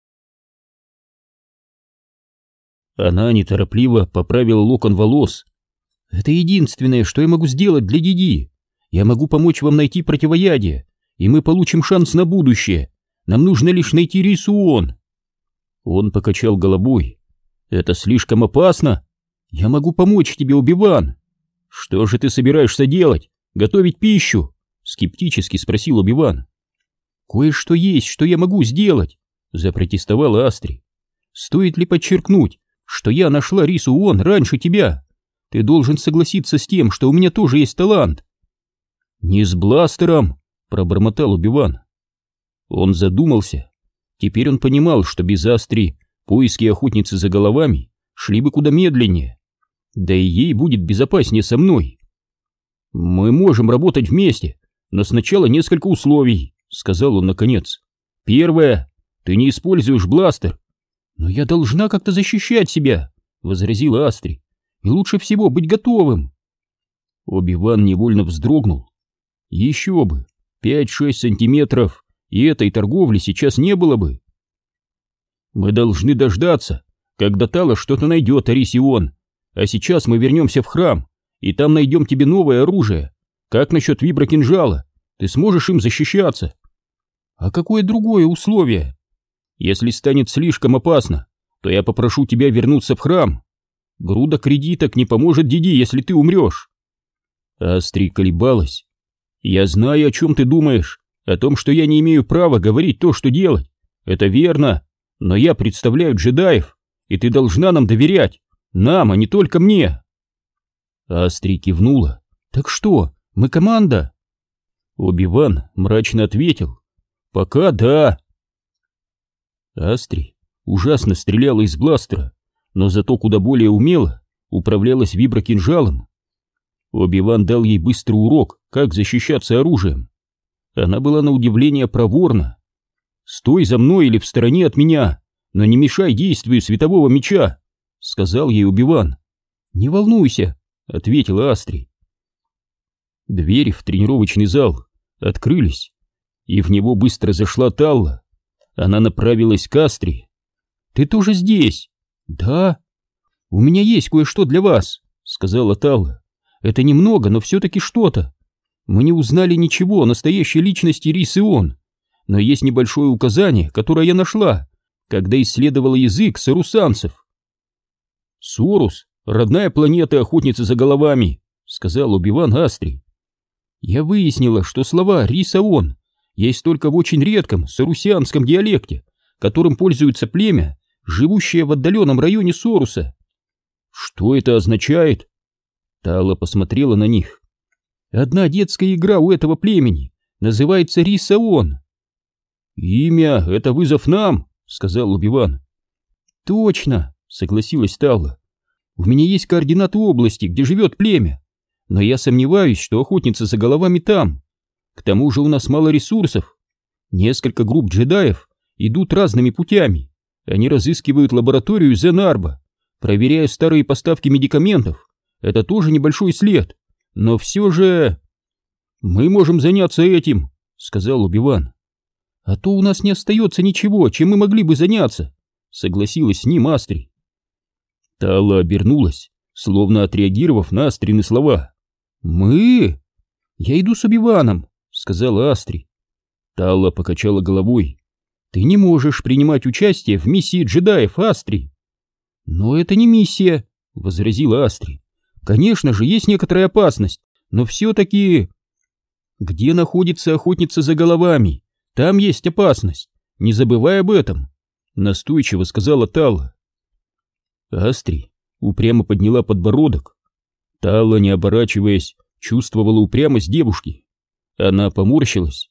Она неторопливо поправила локон волос. «Это единственное, что я могу сделать для Диди. Я могу помочь вам найти противоядие, и мы получим шанс на будущее. Нам нужно лишь найти Рису Он». Он покачал головой. «Это слишком опасно. Я могу помочь тебе, Оби-Ван». «Что же ты собираешься делать? Готовить пищу?» — скептически спросил Оби-Ван. «Кое-что есть, что я могу сделать», — запротестовала Астри. «Стоит ли подчеркнуть, что я нашла Рису Он раньше тебя? Ты должен согласиться с тем, что у меня тоже есть талант». «Не с бластером», — пробормотал Оби-Ван. Он задумался. Теперь он понимал, что без Астри поиски охотницы за головами шли бы куда медленнее. Да и ей будет безопаснее со мной. «Мы можем работать вместе, но сначала несколько условий», — сказал он наконец. «Первое. Ты не используешь бластер». «Но я должна как-то защищать себя», — возразила Астри. и лучше всего быть готовым. Оби-Ван невольно вздрогнул. Еще бы, пять-шесть сантиметров, и этой торговли сейчас не было бы. Мы должны дождаться, когда Тала что-то найдет, Арисион. А сейчас мы вернемся в храм, и там найдем тебе новое оружие. Как насчет виброкинжала? Ты сможешь им защищаться? А какое другое условие? Если станет слишком опасно, то я попрошу тебя вернуться в храм. Груда кредиток не поможет Диди, если ты умрешь. Астри колебалась. Я знаю, о чем ты думаешь, о том, что я не имею права говорить то, что делать. Это верно, но я представляю джедаев, и ты должна нам доверять. Нам, а не только мне. Астри кивнула. Так что, мы команда? Оби-Ван мрачно ответил. Пока да. Астри ужасно стреляла из бластера, но зато куда более умело управлялась виброкинжалом. Оби-Ван дал ей быстрый урок, как защищаться оружием. Она была на удивление проворна. «Стой за мной или в стороне от меня, но не мешай действию светового меча», — сказал ей Оби-Ван. «Не волнуйся», — ответила Астри. Двери в тренировочный зал открылись, и в него быстро зашла Талла. Она направилась к Астри. «Ты тоже здесь?» «Да». «У меня есть кое-что для вас», — сказала Талла. «Это немного, но все-таки что-то. Мы не узнали ничего о настоящей личности Рис-Ион, но есть небольшое указание, которое я нашла, когда исследовала язык сарусанцев». «Сорус — родная планета охотницы за головами», — сказал Оби-Ван Астри. «Я выяснила, что слова Рис-Ион есть только в очень редком сарусианском диалекте, которым пользуется племя, живущее в отдаленном районе Соруса». «Что это означает?» Талла посмотрела на них. «Одна детская игра у этого племени называется Рис-Ион». «Имя — это вызов нам», — сказал Оби-Ван. «Точно», — согласилась Талла. «У меня есть координаты области, где живет племя, но я сомневаюсь, что охотница за головами там. К тому же у нас мало ресурсов. Несколько групп джедаев идут разными путями. Они разыскивают лабораторию Зенарба, проверяя старые поставки медикаментов. Это тоже небольшой след, но все же...» «Мы можем заняться этим», — сказал Оби-Ван. «А то у нас не остается ничего, чем мы могли бы заняться», — согласилась с ним Астри. Талла обернулась, словно отреагировав на Астрины слова. «Мы? Я иду с Оби-Ваном», — сказала Астри. Талла покачала головой. «Ты не можешь принимать участие в миссии джедаев, Астри». «Но это не миссия», — возразила Астри. «Конечно же, есть некоторая опасность, но все-таки...» «Где находится охотница за головами, там есть опасность, не забывай об этом», — настойчиво сказала Талла. Астри упрямо подняла подбородок. Талла, не оборачиваясь, чувствовала упрямость девушки. Она поморщилась.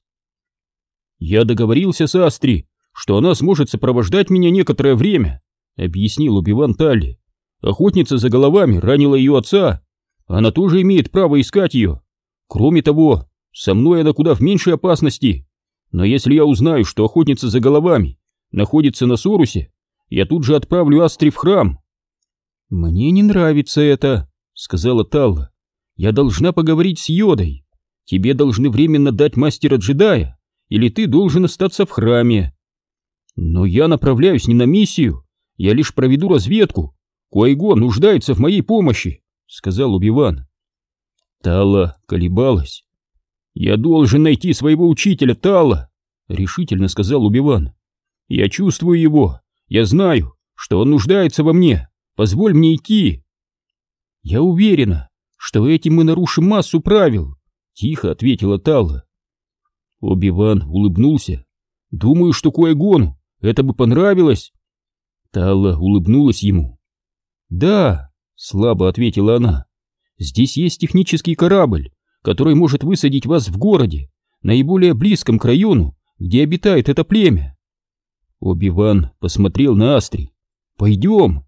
«Я договорился с Астри, что она сможет сопровождать меня некоторое время», — объяснил Оби-Ван Талли. «Охотница за головами ранила ее отца. Она тоже имеет право искать ее. Кроме того, со мной она куда в меньшей опасности. Но если я узнаю, что охотница за головами находится на Сорусе, я тут же отправлю Астри в храм». «Мне не нравится это», — сказала Талла. «Я должна поговорить с Йодой. Тебе должны временно дать мастера-джедая, или ты должен остаться в храме». «Но я направляюсь не на миссию, я лишь проведу разведку. Куай-Гон нуждается в моей помощи», — сказал Оби-Ван. Талла колебалась. «Я должен найти своего учителя, Талла», — решительно сказал Оби-Ван. «Я чувствую его, я знаю, что он нуждается во мне. Позволь мне идти». «Я уверена, что этим мы нарушим массу правил», — тихо ответила Талла. Оби-Ван улыбнулся. «Думаю, что Куай-Гону это бы понравилось». Талла улыбнулась ему. «Да», — слабо ответила она, — «здесь есть технический корабль, который может высадить вас в городе, наиболее близком к району, где обитает это племя». Оби-Ван посмотрел на Астри. «Пойдем».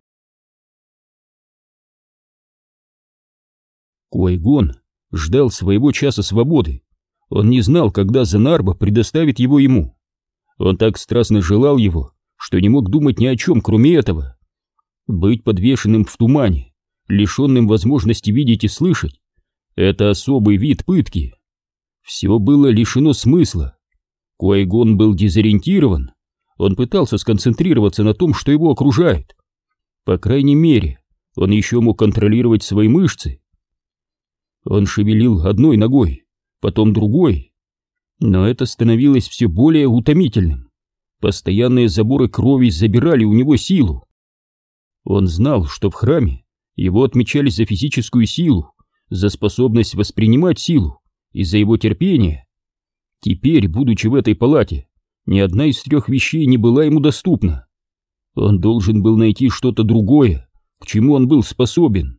Куай-Гон ждал своего часа свободы. Он не знал, когда Зенарба предоставит его ему. Он так страстно желал его, что не мог думать ни о чем, кроме этого. Быть подвешенным в тумане, лишенным возможности видеть и слышать. Это особый вид пытки. Все было лишено смысла. Qui-Gon был дезориентирован. Он пытался сконцентрироваться на том, что его окружает. По крайней мере, он еще мог контролировать свои мышцы. Он шевелил одной ногой, потом другой. Но это становилось все более утомительным. Постоянные заборы крови забирали у него силу. Он знал, что в храме его отмечали за физическую силу, за способность воспринимать силу и за его терпение. Теперь, будучи в этой палате, ни одна из трех вещей не была ему доступна. Он должен был найти что-то другое, к чему он был способен.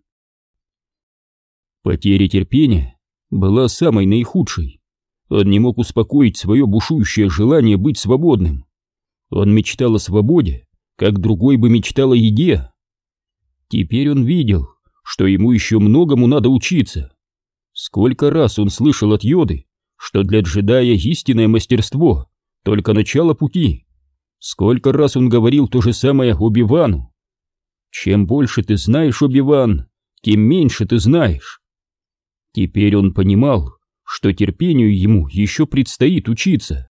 Потеря терпения была самой наихудшей. Он не мог успокоить свое бушующее желание быть свободным. Он мечтал о свободе, как другой бы мечтал о еде. Теперь он видел, что ему еще многому надо учиться. Сколько раз он слышал от Йоды, что для джедая истинное мастерство — только начало пути. Сколько раз он говорил то же самое Оби-Вану. Чем больше ты знаешь, Оби-Ван, тем меньше ты знаешь. Теперь он понимал, что терпению ему еще предстоит учиться.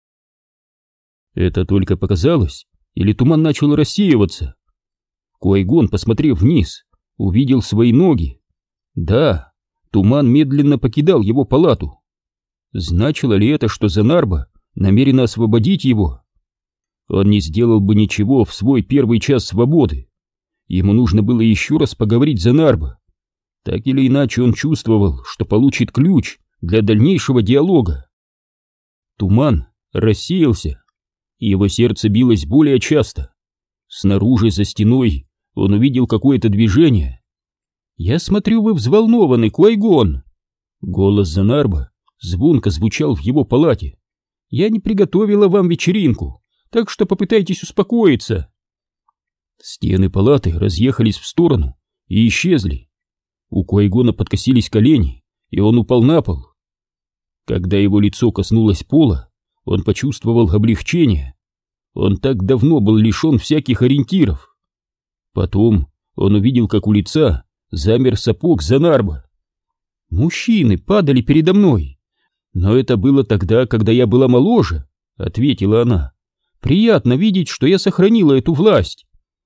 Это только показалось, или туман начал рассеиваться? Qui-Gon, посмотрев вниз, увидел свои ноги. Да, туман медленно покидал его палату. Значило ли это, что Занарба намерена освободить его? Он не сделал бы ничего в свой первый час свободы. Ему нужно было еще раз поговорить с Занарба. Так или иначе он чувствовал, что получит ключ для дальнейшего диалога. Туман рассеялся, и его сердце билось более часто. Снаружи, за стеной, он увидел какое-то движение. «Я смотрю, вы взволнованы, Qui-Gon!» Голос Занарба звонко звучал в его палате. «Я не приготовила вам вечеринку, так что попытайтесь успокоиться». Стены палаты разъехались в сторону и исчезли. У Qui-Gon подкосились колени, и он упал на пол. Когда его лицо коснулось пола, он почувствовал облегчение. Он так давно был лишен всяких ориентиров. Потом он увидел, как у лица замер сапог Занарба. «Мужчины падали передо мной, но это было тогда, когда я была моложе», — ответила она. «Приятно видеть, что я сохранила эту власть».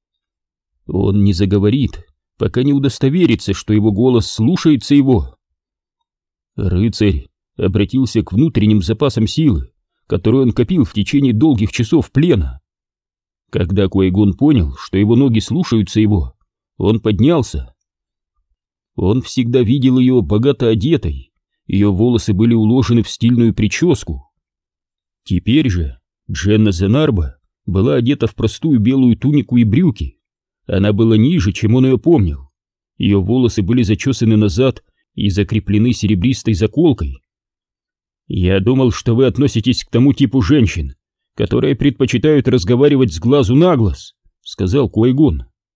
Он не заговорит, пока не удостоверится, что его голос слушается его. Рыцарь обратился к внутренним запасам силы, которую он копил в течение долгих часов плена. Когда Qui-Gon понял, что его ноги слушаются его, он поднялся. Он всегда видел ее богато одетой, ее волосы были уложены в стильную прическу. Теперь же Дженна Занарба была одета в простую белую тунику и брюки. Она была ниже, чем он ее помнил. Ее волосы были зачесаны назад и закреплены серебристой заколкой. «Я думал, что вы относитесь к тому типу женщин, которые предпочитают разговаривать с глазу на глаз», — сказал Qui-Gon.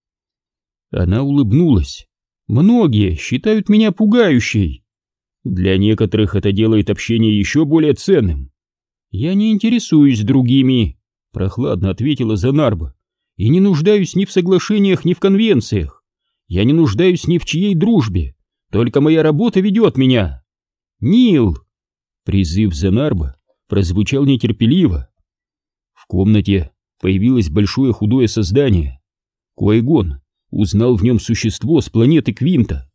Она улыбнулась. «Многие считают меня пугающей. Для некоторых это делает общение еще более ценным. Я не интересуюсь другими», — прохладно ответила Занарба, «и не нуждаюсь ни в соглашениях, ни в конвенциях. Я не нуждаюсь ни в чьей дружбе, только моя работа ведет меня. Нил!» Призыв Занарба прозвучал нетерпеливо. В комнате появилось большое худое создание. Qui-Gon узнал в нем существо с планеты Квинта.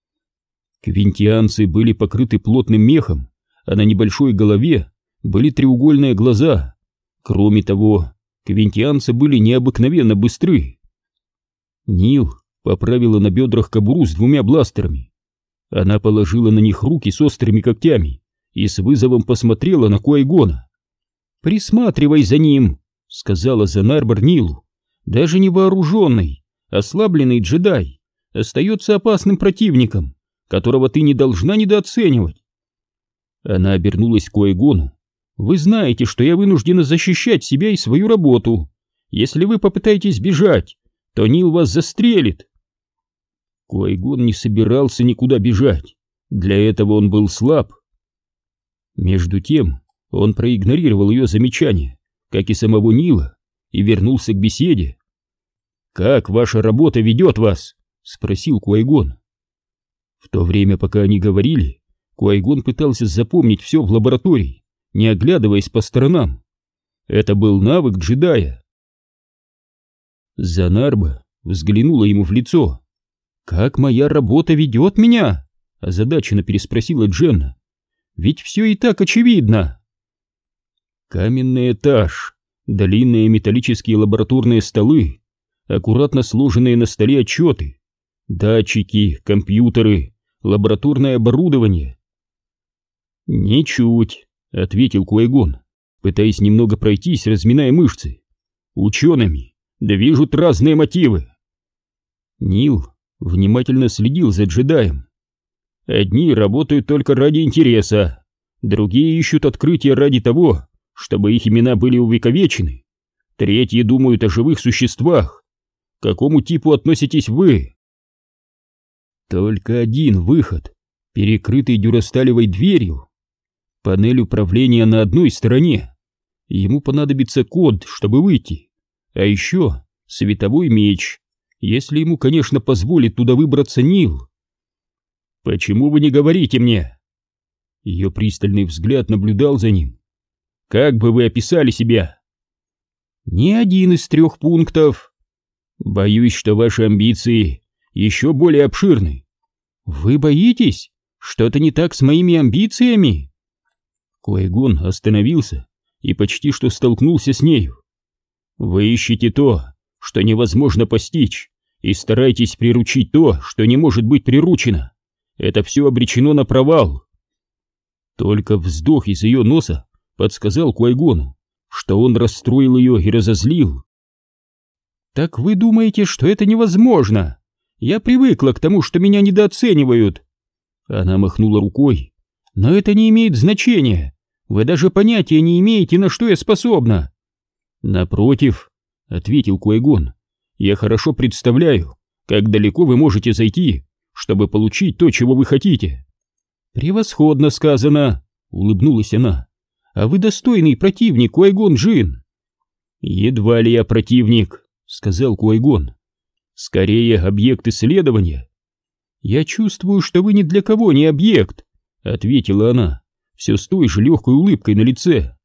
Квинтианцы были покрыты плотным мехом, а на небольшой голове были треугольные глаза. Кроме того, квинтианцы были необыкновенно быстры. Нил поправила на бедрах кобуру с двумя бластерами. Она положила на них руки с острыми когтями и с вызовом посмотрела на Qui-Gon. «Присматривай за ним», — сказала Занарба Нилу. «Даже невооруженный, ослабленный джедай остается опасным противником, которого ты не должна недооценивать». Она обернулась к Qui-Gon. «Вы знаете, что я вынуждена защищать себя и свою работу. Если вы попытаетесь бежать, то Нил вас застрелит». Qui-Gon не собирался никуда бежать. Для этого он был слаб. Между тем он проигнорировал ее замечание, как и самого Нила, и вернулся к беседе. «Как ваша работа ведет вас?» — спросил Куайгон. В то время, пока они говорили, Куайгон пытался запомнить все в лаборатории, не оглядываясь по сторонам. Это был навык джедая. Занарба взглянула ему в лицо. «Как моя работа ведет меня?» — озадаченно переспросила Дженна. «Ведь все и так очевидно». Каменный этаж, длинные металлические лабораторные столы, аккуратно сложенные на столе отчеты, датчики, компьютеры, лабораторное оборудование. «Ничуть», — ответил Куайгон, пытаясь немного пройтись, разминая мышцы. «Учеными движут разные мотивы». Нил внимательно следил за джедаем. «Одни работают только ради интереса, другие ищут открытия ради того, чтобы их имена были увековечены, третьи думают о живых существах. К какому типу относитесь вы?» Только один выход, перекрытый дюрасталевой дверью. Панель управления на одной стороне. Ему понадобится код, чтобы выйти. А еще световой меч, если ему, конечно, позволит туда выбраться Нил. «Почему вы не говорите мне?» Ее пристальный взгляд наблюдал за ним. «Как бы вы описали себя?» «Ни один из трех пунктов. Боюсь, что ваши амбиции еще более обширны». «Вы боитесь? Что-то не так с моими амбициями?» Куайгон остановился и почти что столкнулся с нею. «Вы ищете то, что невозможно постичь, и стараетесь приручить то, что не может быть приручено. Это все обречено на провал». Только вздох из ее носа подсказал Куайгону, что он расстроил ее и разозлил. «Так вы думаете, что это невозможно? Я привыкла к тому, что меня недооценивают». Она махнула рукой. «Но это не имеет значения. Вы даже понятия не имеете, на что я способна». «Напротив», — ответил Куайгон, — «я хорошо представляю, как далеко вы можете зайти, чтобы получить то, чего вы хотите». «Превосходно сказано», — улыбнулась она. «А вы достойный противник, Куайгон Джин». «Едва ли я противник», — сказал Куайгон. «Скорее объект исследования». «Я чувствую, что вы ни для кого не объект», — ответила она, все с той же легкой улыбкой на лице.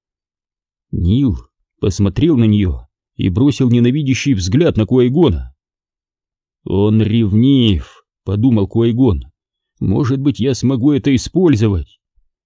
Нил посмотрел на нее и бросил ненавидящий взгляд на Куайгона. «Он ревнив», — подумал Куайгон. «Может быть, я смогу это использовать».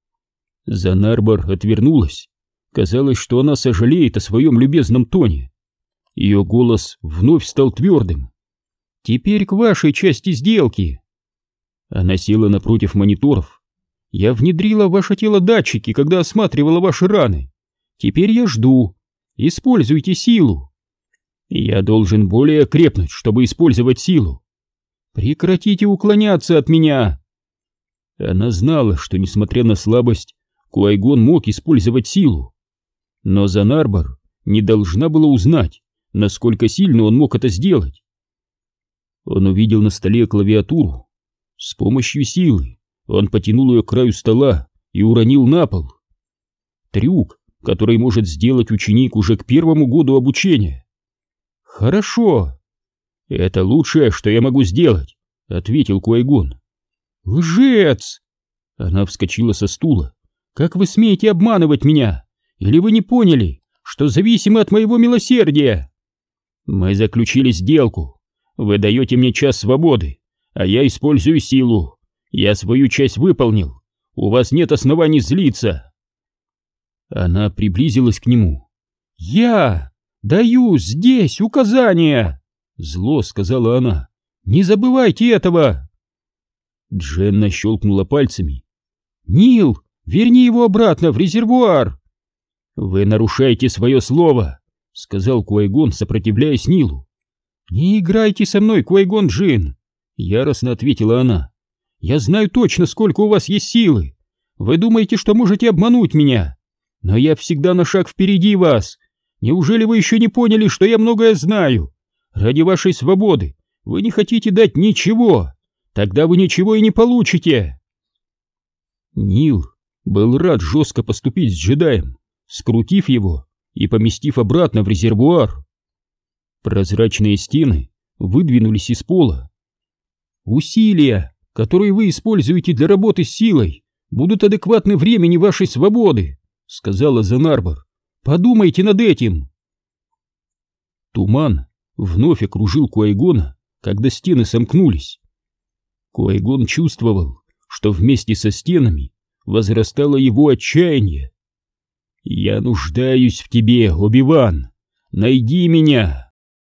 Занарбор отвернулась. Казалось, что она сожалеет о своем любезном тоне. Ее голос вновь стал твердым. «Теперь к вашей части сделки». Она села напротив мониторов. «Я внедрила в ваше тело датчики, когда осматривала ваши раны. Теперь я жду. Используйте силу». «Я должен более крепнуть, чтобы использовать силу». «Прекратите уклоняться от меня». Она знала, что, несмотря на слабость, Куайгон мог использовать силу. Но Занарбор не должна была узнать, насколько сильно он мог это сделать. Он увидел на столе клавиатуру. С помощью силы он потянул ее к краю стола и уронил на пол. Трюк, который может сделать ученик уже к первому году обучения. «Хорошо. Это лучшее, что я могу сделать», — ответил Куайгон. «Лжец!» Она вскочила со стула. «Как вы смеете обманывать меня? Или вы не поняли, что зависимы от моего милосердия?» «Мы заключили сделку. Вы даете мне час свободы, а я использую силу. Я свою часть выполнил. У вас нет оснований злиться». Она приблизилась к нему. «Я даю здесь указания!» Зло сказала она. «Не забывайте этого!» Дженна щелкнула пальцами. «Нил, верни его обратно в резервуар!» «Вы нарушаете свое слово!» — сказал Куайгон, сопротивляясь Нилу. «Не играйте со мной, Куайгон Джин!» — яростно ответила она. «Я знаю точно, сколько у вас есть силы. Вы думаете, что можете обмануть меня? Но я всегда на шаг впереди вас. Неужели вы еще не поняли, что я многое знаю? Ради вашей свободы вы не хотите дать ничего. Тогда вы ничего и не получите!» Нил был рад жестко поступить с джедаем, скрутив его и поместив обратно в резервуар. Прозрачные стены выдвинулись из пола, Усилия, которые вы используете для работы с силой, будут адекватны времени вашей свободы, сказала Занарбор. Подумайте над этим. Туман вновь окружил Куайгона, когда стены сомкнулись. Куайгон чувствовал, что вместе со стенами возрастало его отчаяние. «Я нуждаюсь в тебе, Оби-Ван! Найди меня!»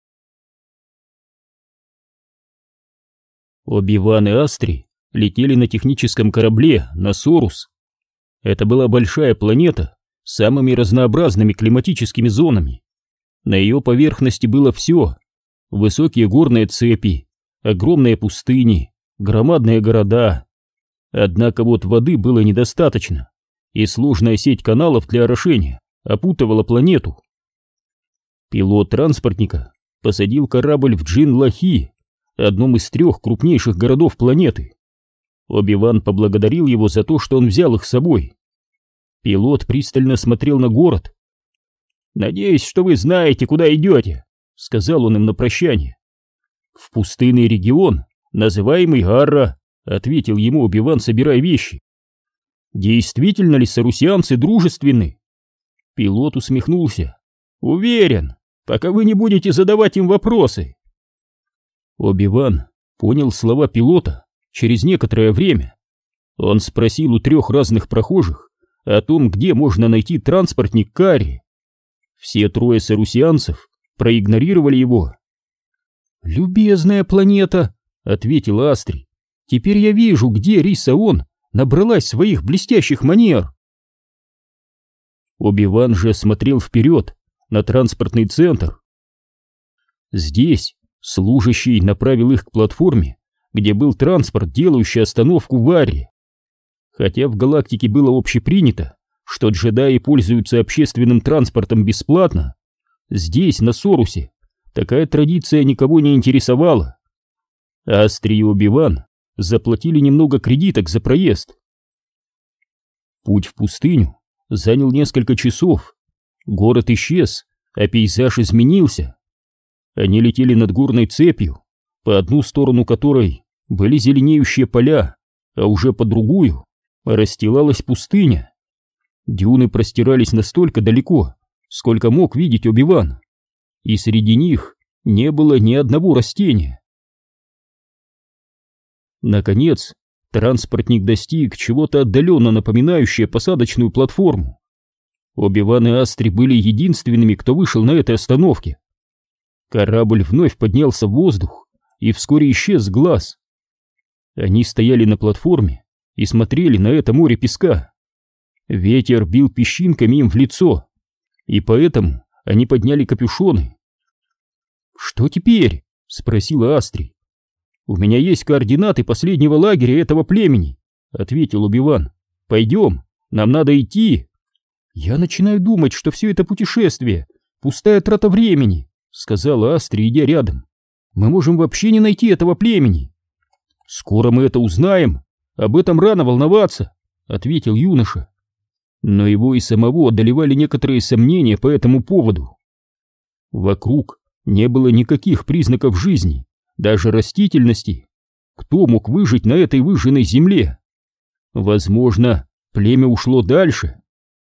Оби-Ван и Астри летели на техническом корабле Насорус. Это была большая планета с самыми разнообразными климатическими зонами. На ее поверхности было все: высокие горные цепи, огромные пустыни, громадные города. Однако вот воды было недостаточно, и сложная сеть каналов для орошения опутывала планету. Пилот транспортника посадил корабль в Джин-Лахи, одном из трех крупнейших городов планеты. Оби-Ван поблагодарил его за то, что он взял их с собой. Пилот пристально смотрел на город. «Надеюсь, что вы знаете, куда идете», — сказал он им на прощание. «В пустынный регион, называемый Гарра», — ответил ему Оби-Ван, собирая вещи. «Действительно ли сарусианцы дружественны?» Пилот усмехнулся. «Уверен, пока вы не будете задавать им вопросы». Оби-Ван понял слова пилота через некоторое время. Он спросил у трех разных прохожих о том, где можно найти транспортник Карри. Все трое сарусианцев проигнорировали его. «Любезная планета», — ответила Астри, — «теперь я вижу, где Ри-Саон набралась своих блестящих манер». Оби-Ван же смотрел вперед, на транспортный центр. Здесь служащий направил их к платформе, где был транспорт, делающий остановку в Арре. Хотя в галактике было общепринято, что джедаи пользуются общественным транспортом бесплатно, здесь, на Сорусе, такая традиция никого не интересовала. Астри и Оби-Ван заплатили немного кредиток за проезд. Путь в пустыню занял несколько часов. Город исчез, а пейзаж изменился. Они летели над горной цепью, по одну сторону которой были зеленеющие поля, а уже по другую расстилалась пустыня. Дюны простирались настолько далеко, сколько мог видеть Оби-Ван, и среди них не было ни одного растения. Наконец, транспортник достиг чего-то отдаленно напоминающее посадочную платформу. Оби-Ван и Астри были единственными, кто вышел на этой остановке. Корабль вновь поднялся в воздух и вскоре исчез с глаз. Они стояли на платформе и смотрели на это море песка. Ветер бил песчинками им в лицо, и поэтому они подняли капюшоны. «Что теперь?» — спросила Астри. «У меня есть координаты последнего лагеря этого племени», — ответил Оби-Ван. «Пойдем, нам надо идти». «Я начинаю думать, что все это путешествие — пустая трата времени», — сказала Астри, идя рядом. «Мы можем вообще не найти этого племени». «Скоро мы это узнаем, об этом рано волноваться», — ответил юноша. Но его и самого одолевали некоторые сомнения по этому поводу. Вокруг не было никаких признаков жизни, даже растительности. Кто мог выжить на этой выжженной земле? Возможно, племя ушло дальше.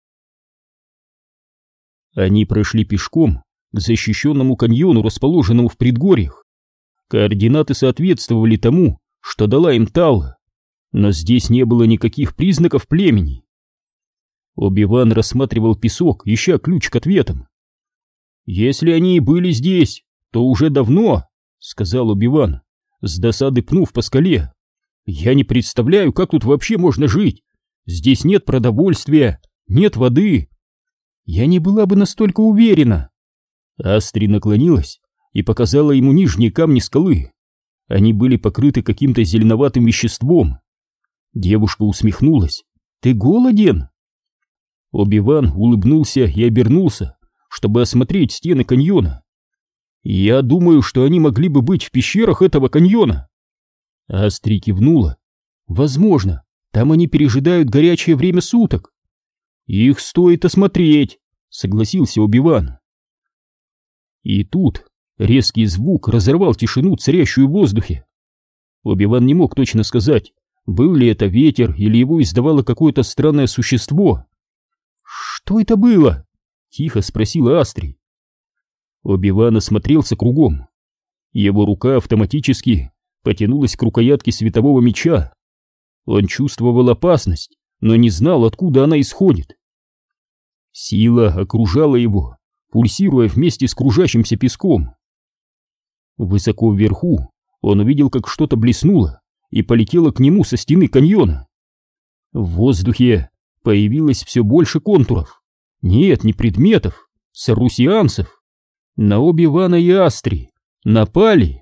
Они прошли пешком к защищенному каньону, расположенному в предгорьях. Координаты соответствовали тому, что дала им Талла, но здесь не было никаких признаков племени. Оби-Ван рассматривал песок, ища ключ к ответам. «Если они и были здесь, то уже давно», — сказал Оби-Ван, с досады пнув по скале. «Я не представляю, как тут вообще можно жить. Здесь нет продовольствия, нет воды». «Я не была бы настолько уверена». Астри наклонилась и показала ему нижние камни скалы. Они были покрыты каким-то зеленоватым веществом. Девушка усмехнулась. «Ты голоден?» Оби-Ван улыбнулся и обернулся, чтобы осмотреть стены каньона. «Я думаю, что они могли бы быть в пещерах этого каньона». Астри кивнула. «Возможно, там они пережидают горячее время суток». «Их стоит осмотреть», — согласился Оби-Ван. И тут резкий звук разорвал тишину, царящую в воздухе. Оби-Ван не мог точно сказать, был ли это ветер или его издавало какое-то странное существо. «Что это было?» — тихо спросила Астри. Оби-Ван осмотрелся кругом. Его рука автоматически потянулась к рукоятке светового меча. Он чувствовал опасность, но не знал, откуда она исходит. Сила окружала его, пульсируя вместе с кружащимся песком. Высоко вверху он увидел, как что-то блеснуло и полетело к нему со стены каньона. В воздухе появилось все больше контуров. Нет, не предметов, сарусианцев. На Оби-Вана и Астри напали.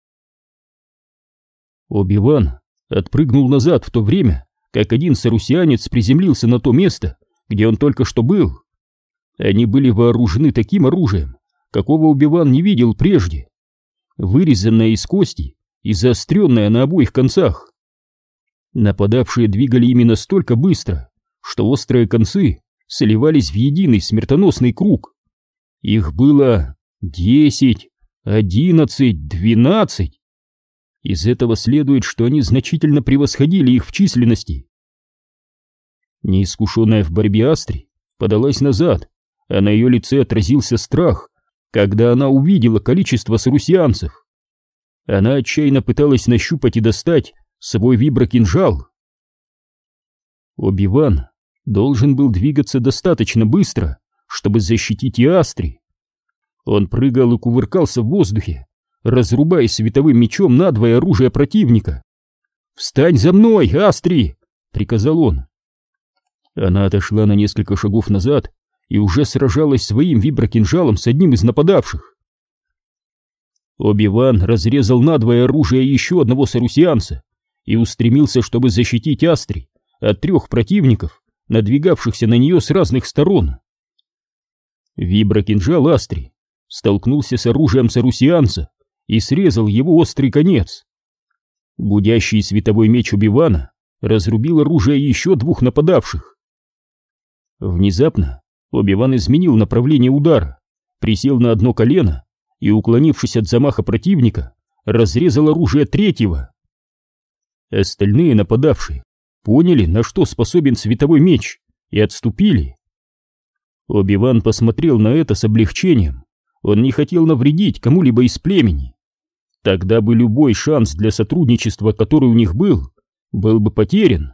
Оби-Ван отпрыгнул назад в то время, как один сарусианец приземлился на то место, где он только что был. Они были вооружены таким оружием, какого Оби-Ван не видел прежде, вырезанное из кости и заостренное на обоих концах. Нападавшие двигали ими настолько быстро, что острые концы сливались в единый смертоносный круг. Их было десять, одиннадцать, двенадцать. Из этого следует, что они значительно превосходили их в численности. Неискушенная в борьбе Астри подалась назад, а на ее лице отразился страх, когда она увидела количество сарусианцев. Она отчаянно пыталась нащупать и достать свой виброкинжал. Оби-Ван должен был двигаться достаточно быстро, чтобы защитить и Астри. Он прыгал и кувыркался в воздухе, разрубая световым мечом надвое оружие противника. «Встань за мной, Астри!» — приказал он. Она отошла на несколько шагов назад и уже сражалась своим виброкинжалом с одним из нападавших. Оби-Ван разрезал надвое оружие еще одного сарусианца и устремился, чтобы защитить Астри от трех противников, надвигавшихся на нее с разных сторон. Виброкинжал Астри столкнулся с оружием сарусианца и срезал его острый конец. Гудящий световой меч Оби-Вана разрубил оружие еще двух нападавших. Внезапно Оби-Ван изменил направление удара, присел на одно колено и, уклонившись от замаха противника, разрезал оружие третьего. Остальные нападавшие поняли, на что способен световой меч, и отступили. Оби-Ван посмотрел на это с облегчением. Он не хотел навредить кому-либо из племени. Тогда бы любой шанс для сотрудничества, который у них был, был бы потерян.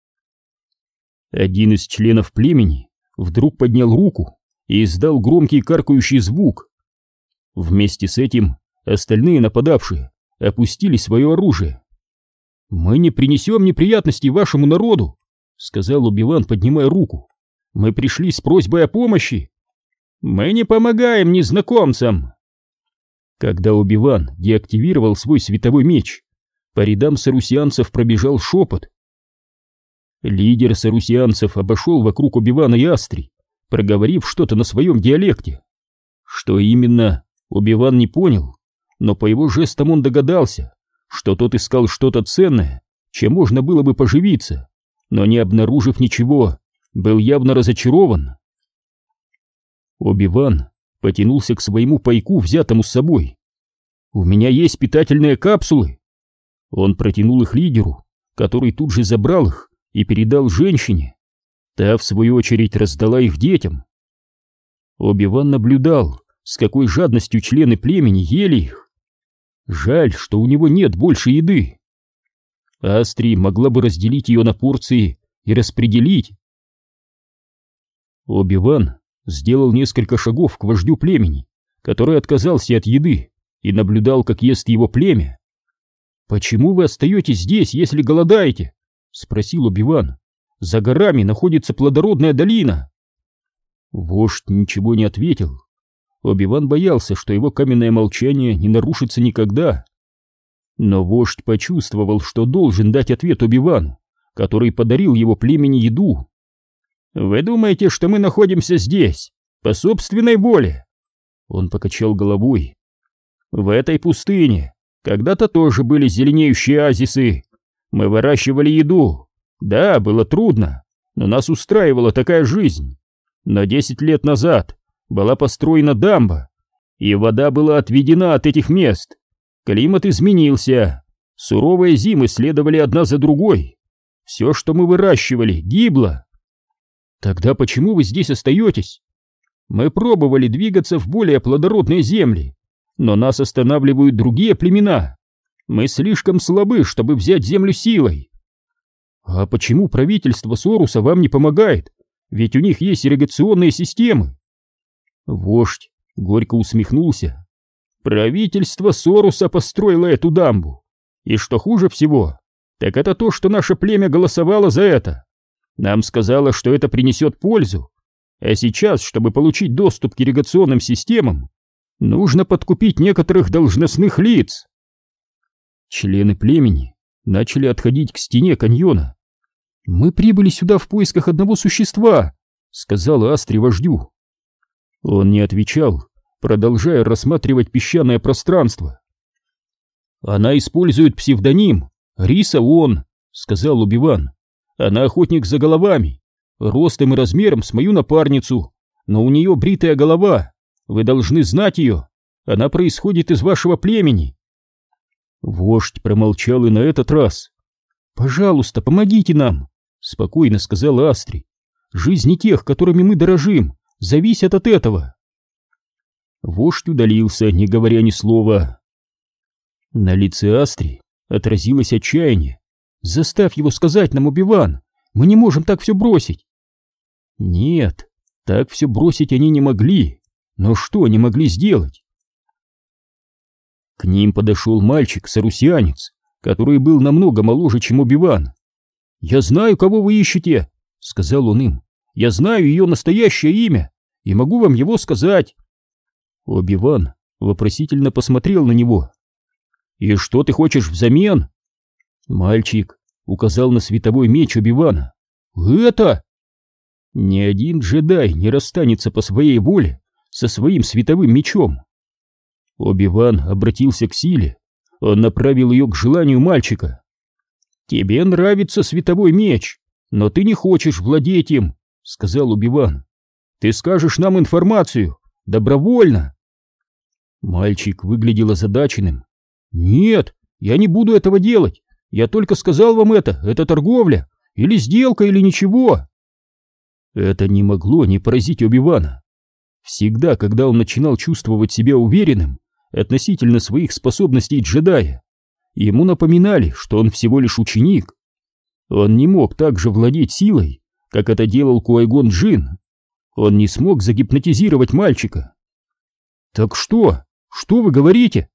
Один из членов племени вдруг поднял руку и издал громкий каркающий звук. Вместе с этим остальные нападавшие опустили свое оружие. «Мы не принесем неприятностей вашему народу», — сказал Оби-Ван, поднимая руку. «Мы пришли с просьбой о помощи. Мы не помогаем незнакомцам». Когда Оби-Ван деактивировал свой световой меч, по рядам сарусианцев пробежал шепот. Лидер сарусианцев обошел вокруг Оби-Вана и Астри, проговорив что-то на своем диалекте. Что именно, Оби-Ван не понял, но по его жестам он догадался, что тот искал что-то ценное, чем можно было бы поживиться, но, не обнаружив ничего, был явно разочарован. Оби-Ван потянулся к своему пайку, взятому с собой. «У меня есть питательные капсулы!» Он протянул их лидеру, который тут же забрал их и передал женщине. Та, в свою очередь, раздала их детям. Оби-Ван наблюдал, с какой жадностью члены племени ели их. Жаль, что у него нет больше еды. Астри могла бы разделить ее на порции и распределить. Оби-Ван сделал несколько шагов к вождю племени, который отказался от еды и наблюдал, как ест его племя. «Почему вы остаетесь здесь, если голодаете?» — спросил Оби-Ван. «За горами находится плодородная долина». Вождь ничего не ответил. Оби-Ван боялся, что его каменное молчание не нарушится никогда. Но вождь почувствовал, что должен дать ответ Оби-Вану, который подарил его племени еду. «Вы думаете, что мы находимся здесь по собственной воле?» Он покачал головой. «В этой пустыне когда-то тоже были зеленеющие оазисы. Мы выращивали еду. Да, было трудно, но нас устраивала такая жизнь. Но десять лет назад была построена дамба, и вода была отведена от этих мест. Климат изменился. Суровые зимы следовали одна за другой. Все, что мы выращивали, гибло. Тогда почему вы здесь остаетесь? Мы пробовали двигаться в более плодородные земли, но нас останавливают другие племена. Мы слишком слабы, чтобы взять землю силой. А почему правительство Соруса вам не помогает? Ведь у них есть ирригационные системы. Вождь горько усмехнулся. Правительство Соруса построило эту дамбу. И что хуже всего, так это то, что наше племя голосовало за это. Нам сказало, что это принесет пользу. А сейчас, чтобы получить доступ к ирригационным системам, нужно подкупить некоторых должностных лиц. Члены племени начали отходить к стене каньона. «Мы прибыли сюда в поисках одного существа», — сказала Астри вождю. Он не отвечал, продолжая рассматривать песчаное пространство. «Она использует псевдоним Риса Он», — сказал Оби-Ван. «Она охотник за головами, ростом и размером с мою напарницу, но у нее бритая голова. Вы должны знать ее. Она происходит из вашего племени». Вождь промолчал и на этот раз. «Пожалуйста, помогите нам», — спокойно сказала Астри. «Жизни тех, которыми мы дорожим, зависят от этого». Вождь удалился, не говоря ни слова. На лице Астри отразилось отчаяние. «Заставь его сказать нам, Оби-Ван, мы не можем так все бросить». Нет, так все бросить они не могли, но что они могли сделать? К ним подошел мальчик-сарусианец, который был намного моложе, чем Оби-Ван. «Я знаю, кого вы ищете», — сказал он им. «Я знаю ее настоящее имя и могу вам его сказать». Оби-Ван вопросительно посмотрел на него. «И что ты хочешь взамен?» Мальчик указал на световой меч Оби-Вана. «Это?» Ни один джедай не расстанется по своей воле со своим световым мечом. Оби-Ван обратился к силе. Он направил ее к желанию мальчика. «Тебе нравится световой меч, но ты не хочешь владеть им», — сказал Оби-Ван. «Ты скажешь нам информацию, добровольно». Мальчик выглядел озадаченным. «Нет, я не буду этого делать. Я только сказал вам это, это торговля, или сделка, или ничего». Это не могло не поразить Оби-Вана. Всегда, когда он начинал чувствовать себя уверенным относительно своих способностей джедая, ему напоминали, что он всего лишь ученик. Он не мог так же владеть силой, как это делал Куай-Гон Джинн. Он не смог загипнотизировать мальчика. «Так что? Что вы говорите?»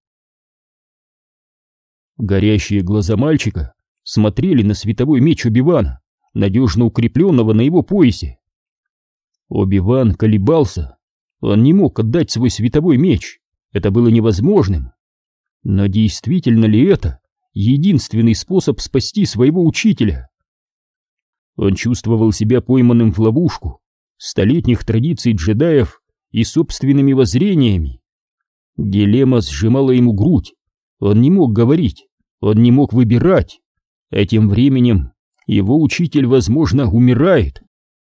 Горящие глаза мальчика смотрели на световой меч Оби-Вана, надежно укрепленного на его поясе. Оби-Ван колебался. Он не мог отдать свой световой меч. Это было невозможным. Но действительно ли это единственный способ спасти своего учителя? Он чувствовал себя пойманным в ловушку столетних традиций джедаев и собственными воззрениями. Дилемма сжимала ему грудь. Он не мог говорить, он не мог выбирать. А тем временем его учитель, возможно, умирает.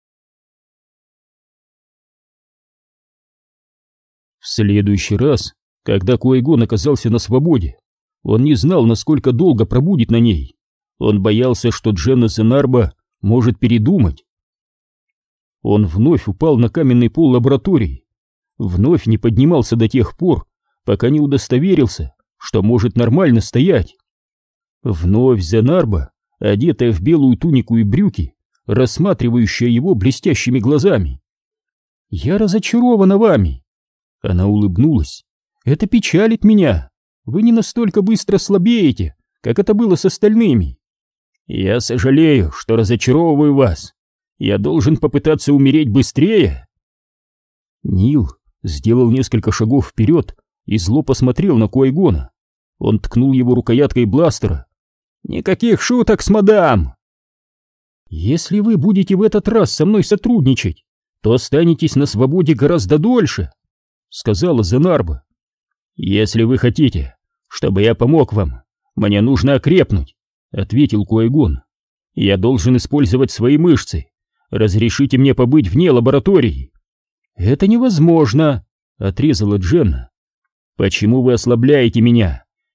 В следующий раз, когда Куай-Гон оказался на свободе, он не знал, насколько долго пробудет на ней. Он боялся, что Дженна Зенарба может передумать. Он вновь упал на каменный пол лаборатории, вновь не поднимался до тех пор, пока не удостоверился, что может нормально стоять. Вновь Зенарба, одетая в белую тунику и брюки, рассматривающая его блестящими глазами. «Я разочарована вами!» Она улыбнулась. «Это печалит меня. Вы не настолько быстро слабеете, как это было с остальными. Я сожалею, что разочаровываю вас. Я должен попытаться умереть быстрее». Нил сделал несколько шагов вперед и зло посмотрел на Куай-Гона. Он ткнул его рукояткой бластера. «Никаких шуток с мадам!» «Если вы будете в этот раз со мной сотрудничать, то останетесь на свободе гораздо дольше», — сказала Зенарба. «Если вы хотите, чтобы я помог вам, мне нужно окрепнуть», — ответил Куай-Гон. «Я должен использовать свои мышцы. Разрешите мне побыть вне лаборатории». «Это невозможно», — отрезала Дженна. «Почему вы ослабляете меня?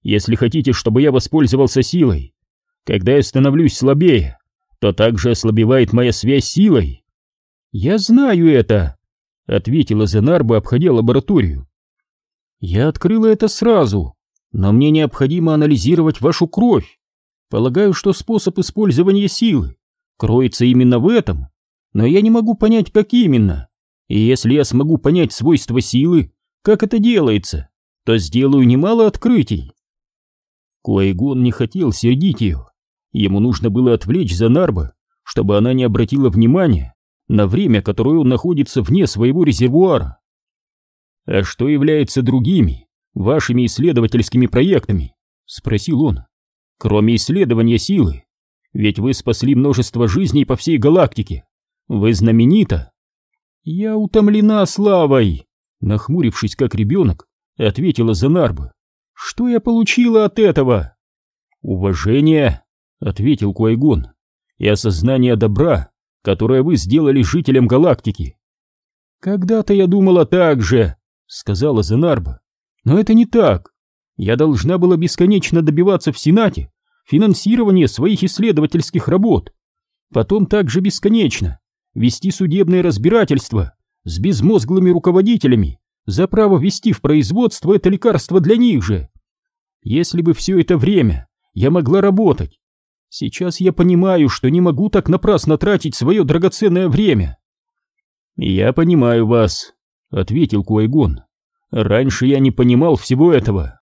Если хотите, чтобы я воспользовался силой, когда я становлюсь слабее, то также ослабевает моя связь с силой. Я знаю это, ответила Зенарба, обходя лабораторию. Я открыла это сразу, но мне необходимо анализировать вашу кровь. Полагаю, что способ использования силы кроется именно в этом, но я не могу понять, как именно. И если я смогу понять свойства силы, как это делается, то сделаю немало открытий. Куайгон не хотел сердить ее. Ему нужно было отвлечь Зенарба, чтобы она не обратила внимания на время, которое он находится вне своего резервуара. «А что является другими, вашими исследовательскими проектами?» — спросил он. «Кроме исследования силы, ведь вы спасли множество жизней по всей галактике. Вы знаменита». «Я утомлена славой», — нахмурившись как ребенок, ответила Зенарба. «Что я получила от этого?» «Уважение», — ответил Куайгон, — «и осознание добра, которое вы сделали жителям галактики». «Когда-то я думала так же», — сказала Зенарба. «Но это не так. Я должна была бесконечно добиваться в Сенате финансирования своих исследовательских работ. Потом также бесконечно вести судебные разбирательства с безмозглыми руководителями за право ввести в производство это лекарство для них же. Если бы все это время я могла работать. Сейчас я понимаю, что не могу так напрасно тратить свое драгоценное время». «Я понимаю вас», — ответил Куайгон. «Раньше я не понимал всего этого».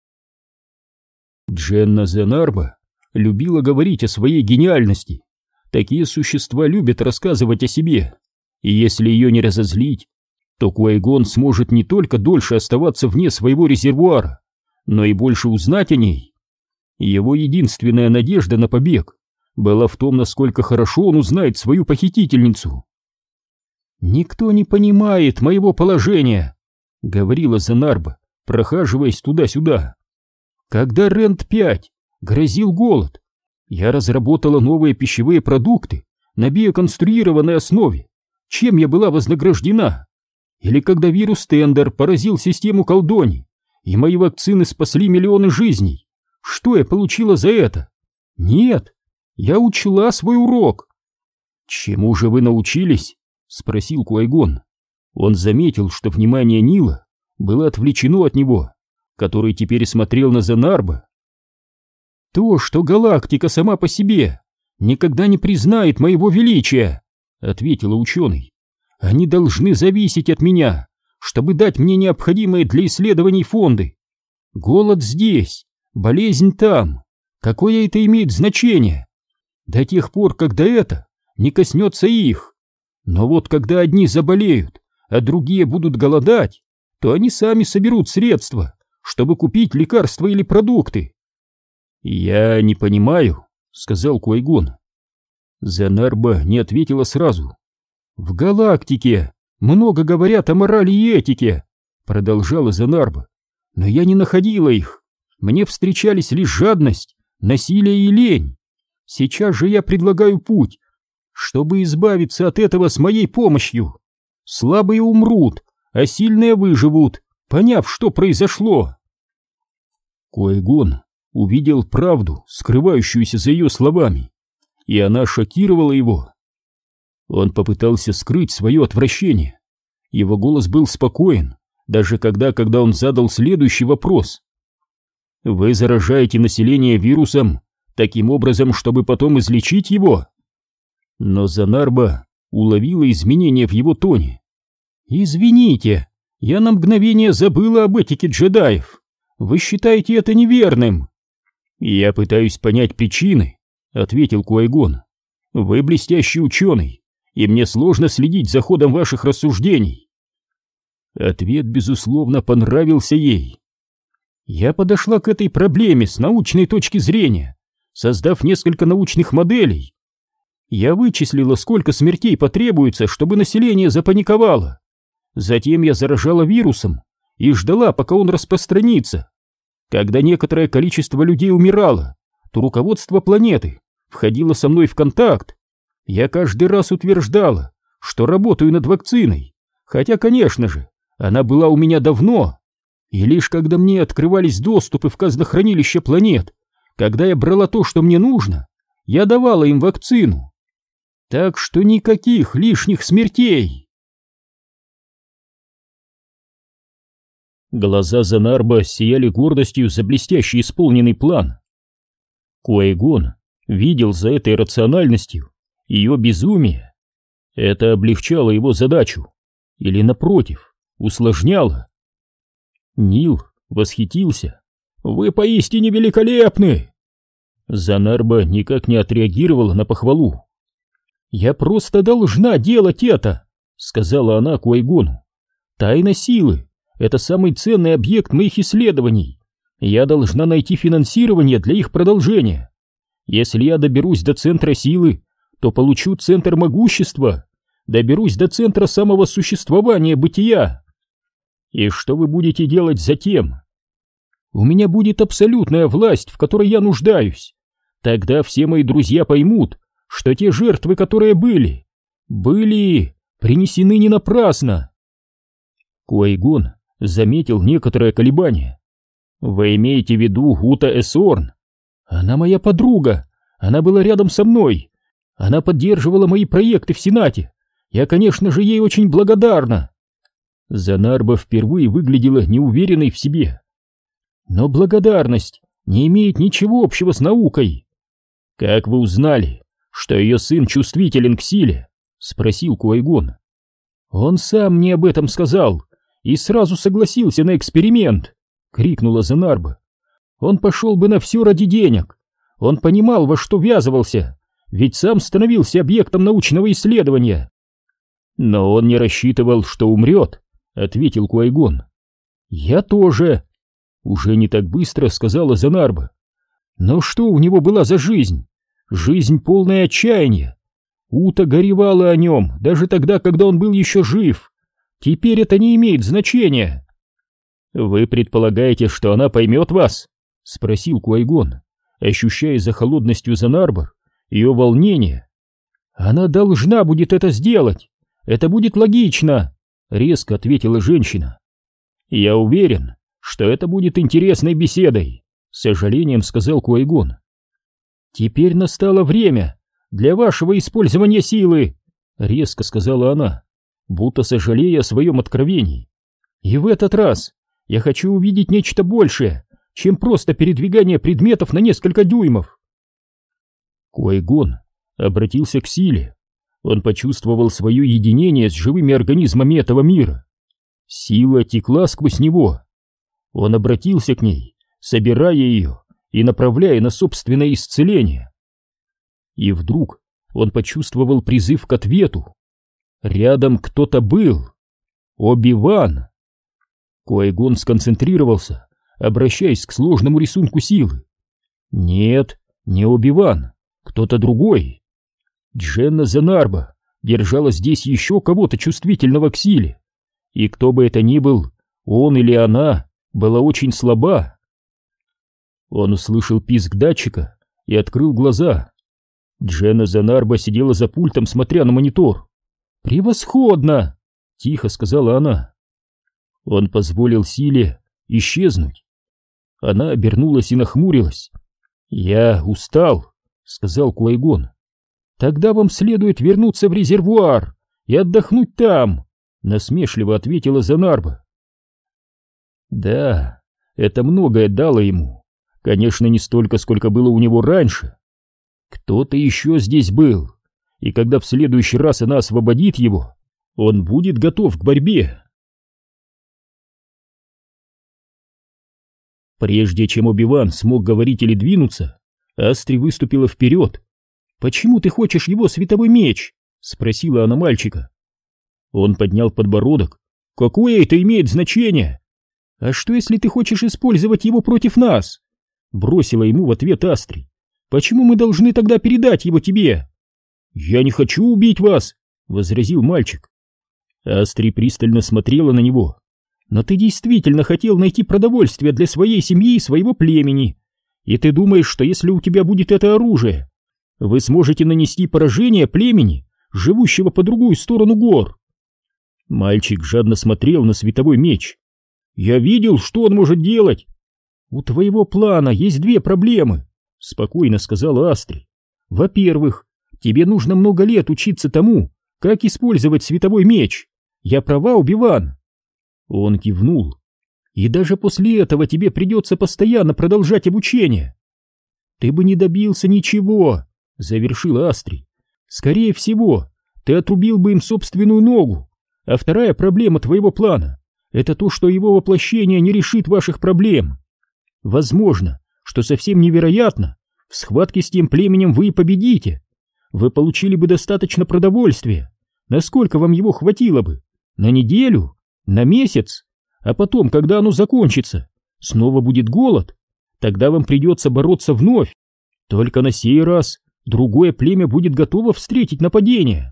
Дженна Зенарба любила говорить о своей гениальности. Такие существа любят рассказывать о себе, и если ее не разозлить, то Куайгон сможет не только дольше оставаться вне своего резервуара, но и больше узнать о ней. Его единственная надежда на побег была в том, насколько хорошо он узнает свою похитительницу. «Никто не понимает моего положения», — говорила Зенарба, прохаживаясь туда-сюда. «Когда Рент пять грозил голод, я разработала новые пищевые продукты на биоконструированной основе. Чем я была вознаграждена? Или когда вирус Тендер поразил систему колдуний, и мои вакцины спасли миллионы жизней, что я получила за это? Нет, я учла свой урок». «Чему же вы научились?» — спросил Куайгон. Он заметил, что внимание Нила было отвлечено от него, который теперь смотрел на Зенарба. «То, что галактика сама по себе никогда не признает моего величия», — ответила ученый. «Они должны зависеть от меня, чтобы дать мне необходимые для исследований фонды. Голод здесь, болезнь там. Какое это имеет значение? До тех пор, когда это не коснется их. Но вот когда одни заболеют, а другие будут голодать, то они сами соберут средства, чтобы купить лекарства или продукты». «Я не понимаю», — сказал Куайгон. Зенарба не ответила сразу. «В галактике много говорят о морали и этике», — продолжала Зенарба. «Но я не находила их. Мне встречались лишь жадность, насилие и лень. Сейчас же я предлагаю путь, чтобы избавиться от этого с моей помощью. Слабые умрут, а сильные выживут, поняв, что произошло». Куайгон увидел правду, скрывающуюся за ее словами, и она шокировала его. Он попытался скрыть свое отвращение. Его голос был спокоен, даже когда, когда он задал следующий вопрос. «Вы заражаете население вирусом таким образом, чтобы потом излечить его?» Но Зенарба уловила изменения в его тоне. «Извините, я на мгновение забыла об этике джедаев. Вы считаете это неверным?» «Я пытаюсь понять причины», — ответил Куайгон. «Вы блестящий ученый, и мне сложно следить за ходом ваших рассуждений». Ответ, безусловно, понравился ей. «Я подошла к этой проблеме с научной точки зрения, создав несколько научных моделей. Я вычислила, сколько смертей потребуется, чтобы население запаниковало. Затем я заражала вирусом и ждала, пока он распространится. Когда некоторое количество людей умирало, то руководство планеты входило со мной в контакт. Я каждый раз утверждала, что работаю над вакциной, хотя, конечно же, она была у меня давно. И лишь когда мне открывались доступы в казнохранилище планет, когда я брала то, что мне нужно, я давала им вакцину. Так что никаких лишних смертей. Глаза Занарба сияли гордостью за блестяще исполненный план. Ки-Гон видел за этой рациональностью ее безумие. Это облегчало его задачу, или, напротив, усложняло. Нил восхитился. «Вы поистине великолепны!» Занарба никак не отреагировала на похвалу. «Я просто должна делать это!» — сказала она Ки-Гону. «Тайна силы — это самый ценный объект моих исследований. Я должна найти финансирование для их продолжения. Если я доберусь до центра силы, то получу центр могущества, доберусь до центра самого существования бытия. И что вы будете делать затем? У меня будет абсолютная власть, в которой я нуждаюсь. Тогда все мои друзья поймут, что те жертвы, которые были, были принесены не напрасно». Ки-Гон заметил некоторое колебание. «Вы имеете в виду Ута Эсорн? Она моя подруга, она была рядом со мной, она поддерживала мои проекты в Сенате. Я, конечно же, ей очень благодарна». Занарба впервые выглядела неуверенной в себе. «Но благодарность не имеет ничего общего с наукой». «Как вы узнали, что ее сын чувствителен к силе?» — спросил Ки-Гон. «Он сам мне об этом сказал и сразу согласился на эксперимент», — крикнула Занарба. «Он пошел бы на все ради денег. Он понимал, во что ввязывался, ведь сам становился объектом научного исследования». «Но он не рассчитывал, что умрет», — ответил Ки-Гон. «Я тоже», — уже не так быстро сказала Занарба. «Но что у него была за жизнь? Жизнь полная отчаяния. Ута горевала о нем, даже тогда, когда он был еще жив. Теперь это не имеет значения». «Вы предполагаете, что она поймет вас?» — спросил Ки-Гон, ощущая за холодностью Занарба ее волнение. «Она должна будет это сделать. Это будет логично», — резко ответила женщина. «Я уверен, что это будет интересной беседой», — с сожалением сказал Ки-Гон. «Теперь настало время для вашего использования силы», — резко сказала она, будто сожалея о своем откровении. «И в этот раз я хочу увидеть нечто большее, чем просто передвигание предметов на несколько дюймов». Ки-Гон обратился к силе. Он почувствовал свое единение с живыми организмами этого мира. Сила текла сквозь него. Он обратился к ней, собирая ее и направляя на собственное исцеление. И вдруг он почувствовал призыв к ответу. Рядом кто-то был. Оби-Ван. Ки-Гон сконцентрировался, обращаясь к сложному рисунку силы. Нет, не Оби-Ван, кто-то другой. Дженна Занарба держала здесь еще кого-то чувствительного к силе. И кто бы это ни был, он или она, была очень слаба. Он услышал писк датчика и открыл глаза. Дженна Занарба сидела за пультом, смотря на монитор. «Превосходно!» — тихо сказала она. Он позволил силе исчезнуть. Она обернулась и нахмурилась. «Я устал», — сказал Ки-Гон. «Тогда вам следует вернуться в резервуар и отдохнуть там», — насмешливо ответила Занарба. Да, это многое дало ему. Конечно, не столько, сколько было у него раньше. Кто-то еще здесь был, и когда в следующий раз она освободит его, он будет готов к борьбе. Прежде чем Оби-Ван смог говорить или двинуться, Астри выступила вперед. «Почему ты хочешь его световой меч?» — спросила она мальчика. Он поднял подбородок. «Какое это имеет значение?» «А что, если ты хочешь использовать его против нас?» — бросила ему в ответ Астри. «Почему мы должны тогда передать его тебе?» «Я не хочу убить вас!» — возразил мальчик. Астри пристально смотрела на него. «Но ты действительно хотел найти продовольствие для своей семьи и своего племени. И ты думаешь, что если у тебя будет это оружие, вы сможете нанести поражение племени, живущего по другую сторону гор?» Мальчик жадно смотрел на световой меч. Я видел, что он может делать. У твоего плана есть две проблемы, спокойно сказала Астри. Во-первых, тебе нужно много лет учиться тому, как использовать световой меч. Я права, Оби-Ван? Он кивнул. И даже после этого тебе придется постоянно продолжать обучение. Ты бы не добился ничего, завершила Астри. Скорее всего, ты отрубил бы им собственную ногу. А вторая проблема твоего плана — это то, что его воплощение не решит ваших проблем. Возможно, что совсем невероятно, в схватке с тем племенем вы и победите. Вы получили бы достаточно продовольствия. Насколько вам его хватило бы? На неделю? На месяц? А потом, когда оно закончится, снова будет голод. Тогда вам придется бороться вновь. Только на сей раз другое племя будет готово встретить нападение.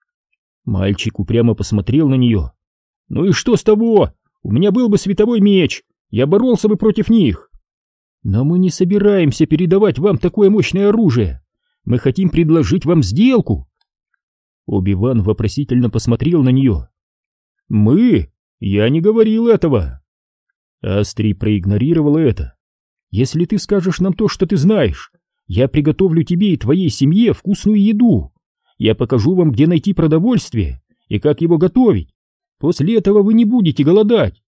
Мальчик упрямо посмотрел на нее. Ну и что с того? У меня был бы световой меч. Я боролся бы против них. Но мы не собираемся передавать вам такое мощное оружие. Мы хотим предложить вам сделку. Оби-Ван вопросительно посмотрел на нее. Мы? Я не говорил этого. Астри проигнорировала это. Если ты скажешь нам то, что ты знаешь, я приготовлю тебе и твоей семье вкусную еду. Я покажу вам, где найти продовольствие и как его готовить. После этого вы не будете голодать.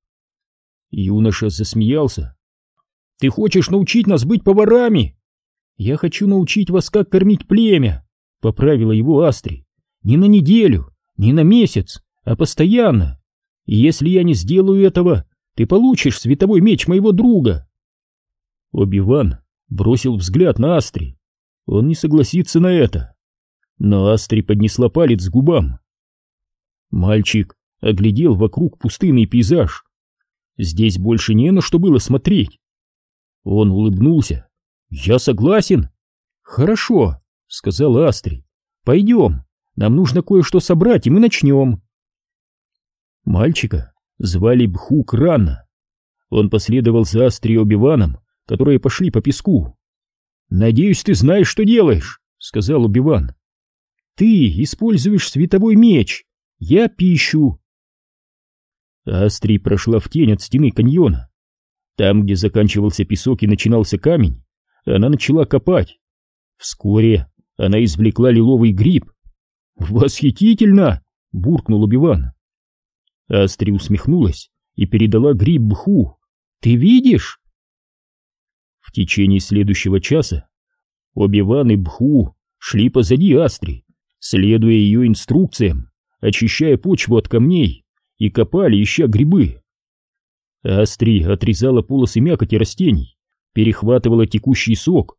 Юноша засмеялся. Ты хочешь научить нас быть поварами? Я хочу научить вас, как кормить племя, поправила его Астри. Не на неделю, не на месяц, а постоянно. И если я не сделаю этого, ты получишь световой меч моего друга. Оби-Ван бросил взгляд на Астри. Он не согласится на это. Но Астри поднесла палец к губам. Мальчик оглядел вокруг пустынный пейзаж. Здесь больше не на что было смотреть. Он улыбнулся. «Я согласен». «Хорошо», — сказала Астри. «Пойдем, нам нужно кое-что собрать, и мы начнем». Мальчика звали Бху-Кранна. Он последовал за Астри и Оби-Ваном, которые пошли по песку. «Надеюсь, ты знаешь, что делаешь», — сказал Оби-Ван. «Ты используешь световой меч, я пищу». Астри прошла в тень от стены каньона. Там, где заканчивался песок и начинался камень, она начала копать. Вскоре она извлекла лиловый гриб. «Восхитительно!» — буркнул Оби-Ван. Астри усмехнулась и передала гриб Бху. «Ты видишь?» В течение следующего часа Оби-Ван и Бху шли позади Астри, следуя ее инструкциям, очищая почву от камней, и копали, ища грибы. Астри отрезала полосы мякоти растений, перехватывала текущий сок.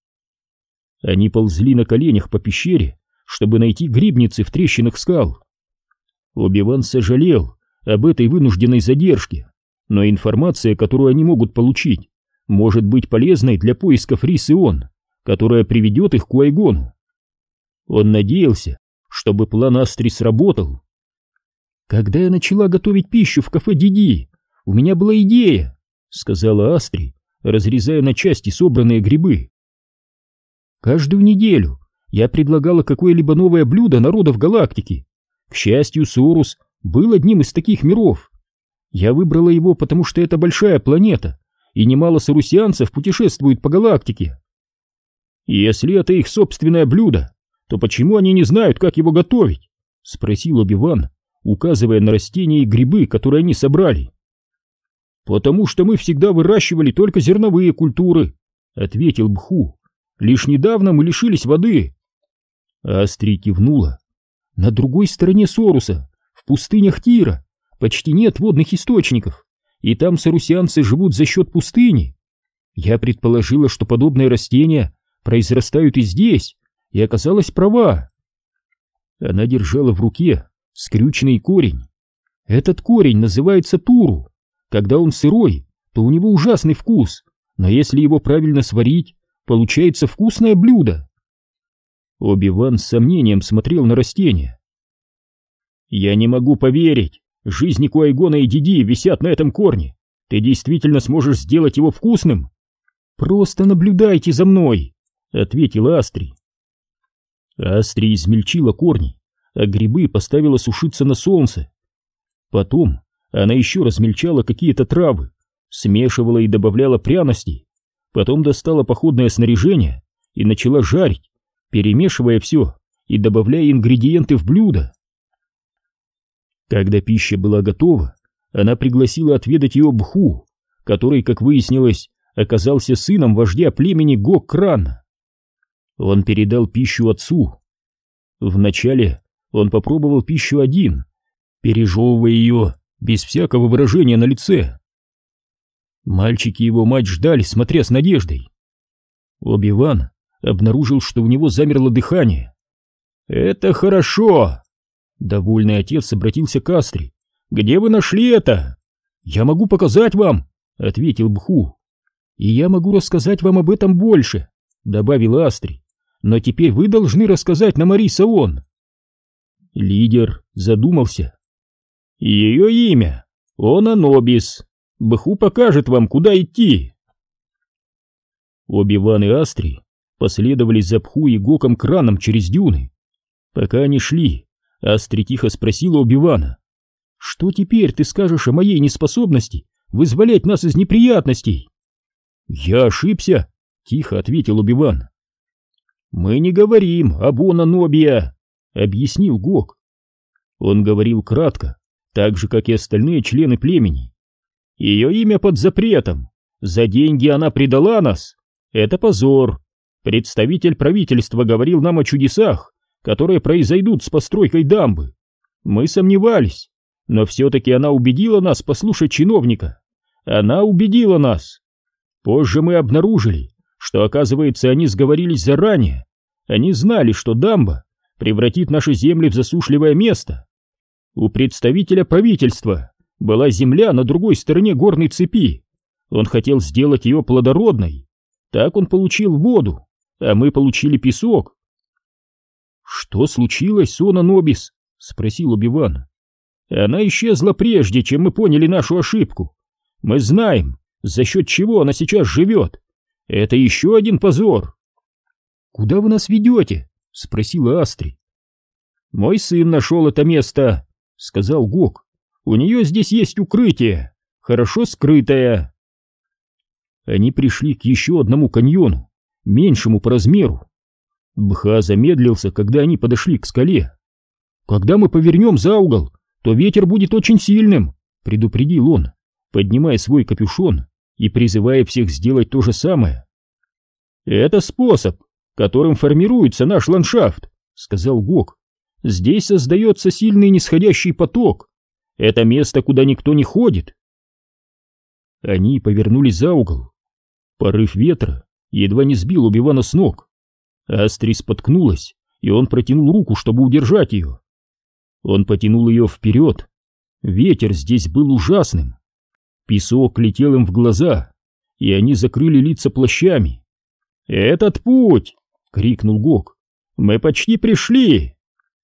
Они ползли на коленях по пещере, чтобы найти грибницы в трещинах скал. Оби-Ван сожалел об этой вынужденной задержке, но информация, которую они могут получить, может быть полезной для поисков Рис-Ион, которая приведет их к Куай-Гону. Он надеялся, чтобы план Астри сработал. «Когда я начала готовить пищу в кафе Диди, у меня была идея», — сказала Астри, разрезая на части собранные грибы. «Каждую неделю я предлагала какое-либо новое блюдо народов галактики. К счастью, Сорус был одним из таких миров. Я выбрала его, потому что это большая планета, и немало сорусианцев путешествуют по галактике. Если это их собственное блюдо, то почему они не знают, как его готовить?» — спросил Оби-Ван, указывая на растения и грибы, которые они собрали. «Потому что мы всегда выращивали только зерновые культуры», — ответил Бху. «Лишь недавно мы лишились воды». Астри кивнула. «На другой стороне Соруса, в пустынях Тира, почти нет водных источников, и там сорусианцы живут за счет пустыни. Я предположила, что подобные растения произрастают и здесь, и оказалась права». Она держала в руке скрюченный корень. Этот корень называется туру. Когда он сырой, то у него ужасный вкус, но если его правильно сварить, получается вкусное блюдо. Оби-Ван с сомнением смотрел на растение. «Я не могу поверить, жизни Куай-Гона и Диди висят на этом корне. Ты действительно сможешь сделать его вкусным?» «Просто наблюдайте за мной», — ответила Астри. Астри измельчила корни, а грибы поставила сушиться на солнце. Потом Она еще размельчала какие-то травы, смешивала и добавляла пряностей, потом достала походное снаряжение и начала жарить, перемешивая все и добавляя ингредиенты в блюдо. Когда пища была готова, она пригласила отведать ее Бху, который, как выяснилось, оказался сыном вождя племени Гок-Крана. Он передал пищу отцу. Вначале он попробовал пищу один, пережевывая ее без всякого выражения на лице. Мальчики и его мать ждали, смотря с надеждой. Оби-Ван обнаружил, что у него замерло дыхание. «Это хорошо!» Довольный отец обратился к Астри. «Где вы нашли это?» «Я могу показать вам», — ответил Бху. «И я могу рассказать вам об этом больше», — добавила Астри. «Но теперь вы должны рассказать на Мари Саон». Лидер задумался. «Ее имя Онанобис. Бху покажет вам, куда идти». Оби-Ван и Астри последовали за Бху и Гоком-Краном через дюны. Пока они шли, Астри тихо спросила Оби-Вана: «Что теперь ты скажешь о моей неспособности вызволять нас из неприятностей?» «Я ошибся», — тихо ответил Оби-Ван. «Мы не говорим об Онанобия», — объяснил Гок. Он говорил кратко, так же, как и остальные члены племени. «Ее имя под запретом. За деньги она предала нас. Это позор. Представитель правительства говорил нам о чудесах, которые произойдут с постройкой дамбы. Мы сомневались, но все-таки она убедила нас послушать чиновника. Она убедила нас. Позже мы обнаружили, что, оказывается, они сговорились заранее. Они знали, что дамба превратит наши земли в засушливое место. У представителя правительства была земля на другой стороне горной цепи. Он хотел сделать ее плодородной. Так он получил воду, а мы получили песок. «Что случилось с Онанобис?» — спросил Оби-Ван. «Она исчезла прежде, чем мы поняли нашу ошибку. Мы знаем, за счет чего она сейчас живет. Это еще один позор». «Куда вы нас ведете?» — спросила Астри. «Мой сын нашел это место», — сказал Гок. «У нее здесь есть укрытие, хорошо скрытое». Они пришли к еще одному каньону, меньшему по размеру. Бха замедлился, когда они подошли к скале. «Когда мы повернем за угол, то ветер будет очень сильным», — предупредил он, поднимая свой капюшон и призывая всех сделать то же самое. «Это способ, которым формируется наш ландшафт», — сказал Гок. «Здесь создается сильный нисходящий поток. Это место, куда никто не ходит». Они повернулись за угол. Порыв ветра едва не сбил Оби-Вана с ног. Астри споткнулась, и он протянул руку, чтобы удержать ее. Он потянул ее вперед. Ветер здесь был ужасным. Песок летел им в глаза, и они закрыли лица плащами. «Этот путь!» — крикнул Гок. «Мы почти пришли!»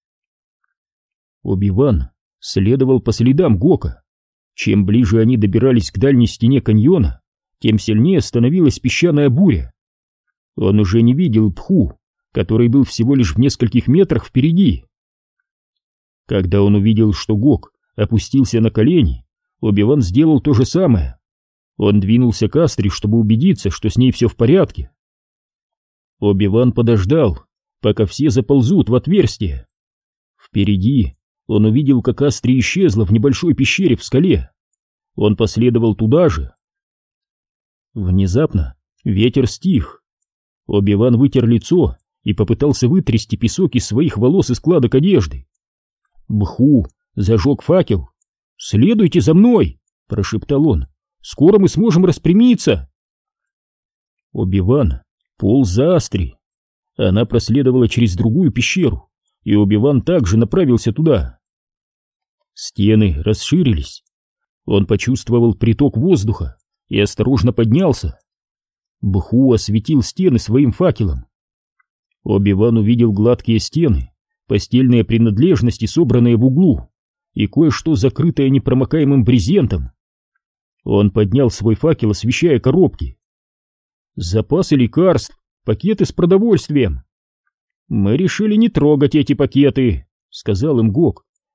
Оби-Ван следовал по следам Гока. Чем ближе они добирались к дальней стене каньона, тем сильнее становилась песчаная буря. Он уже не видел Бху, который был всего лишь в нескольких метрах впереди. Когда он увидел, что Гок опустился на колени, Оби-Ван сделал то же самое. Он двинулся к Астри, чтобы убедиться, что с ней все в порядке. Оби-Ван подождал, пока все заползут в отверстие. Впереди он увидел, как Астри исчезла в небольшой пещере в скале. Он последовал туда же. Внезапно ветер стих. Оби-Ван вытер лицо и попытался вытрясти песок из своих волос и складок одежды. Бху зажег факел. «Следуйте за мной!» — прошептал он. «Скоро мы сможем распрямиться!» Оби-Ван полз за Астри. Она проследовала через другую пещеру, и Оби-Ван также направился туда. Стены расширились. Он почувствовал приток воздуха и осторожно поднялся. Бху осветил стены своим факелом. Оби-Ван увидел гладкие стены, постельные принадлежности, собранные в углу, и кое-что закрытое непромокаемым брезентом. Он поднял свой факел, освещая коробки. «Запасы лекарств, пакеты с продовольствием». «Мы решили не трогать эти пакеты», — сказал им Гок.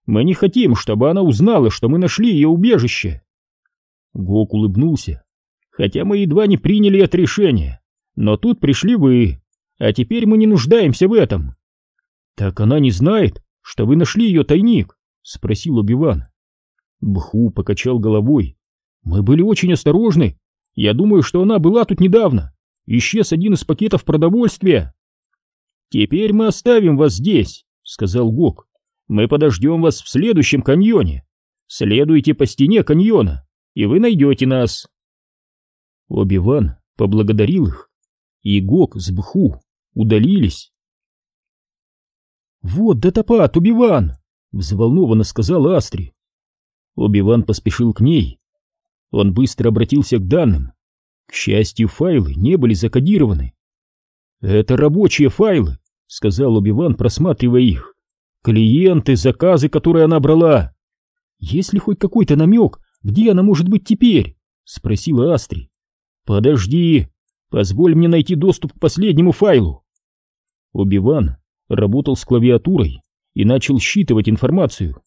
Мы не хотим, чтобы она узнала, что мы нашли ее убежище. Гок улыбнулся. Хотя мы едва не приняли это решение, но тут пришли вы, а теперь мы не нуждаемся в этом. Так она не знает, что вы нашли ее тайник? Спросил Оби-Ван. Бху покачал головой. Мы были очень осторожны. Я думаю, что она была тут недавно. Исчез один из пакетов продовольствия. Теперь мы оставим вас здесь, сказал Гок. Мы подождем вас в следующем каньоне. Следуйте по стене каньона, и вы найдете нас. Оби-Ван поблагодарил их, и Гок с Бху удалились. «Вот датапад, Оби-Ван!» — взволнованно сказала Астри. Оби-Ван поспешил к ней. Он быстро обратился к данным. К счастью, файлы не были закодированы. «Это рабочие файлы», — сказал Оби-Ван, просматривая их. «Клиенты, заказы, которые она брала». «Есть ли хоть какой-то намек, где она может быть теперь?» — спросила Астри. «Подожди, позволь мне найти доступ к последнему файлу». Оби-Ван работал с клавиатурой и начал считывать информацию.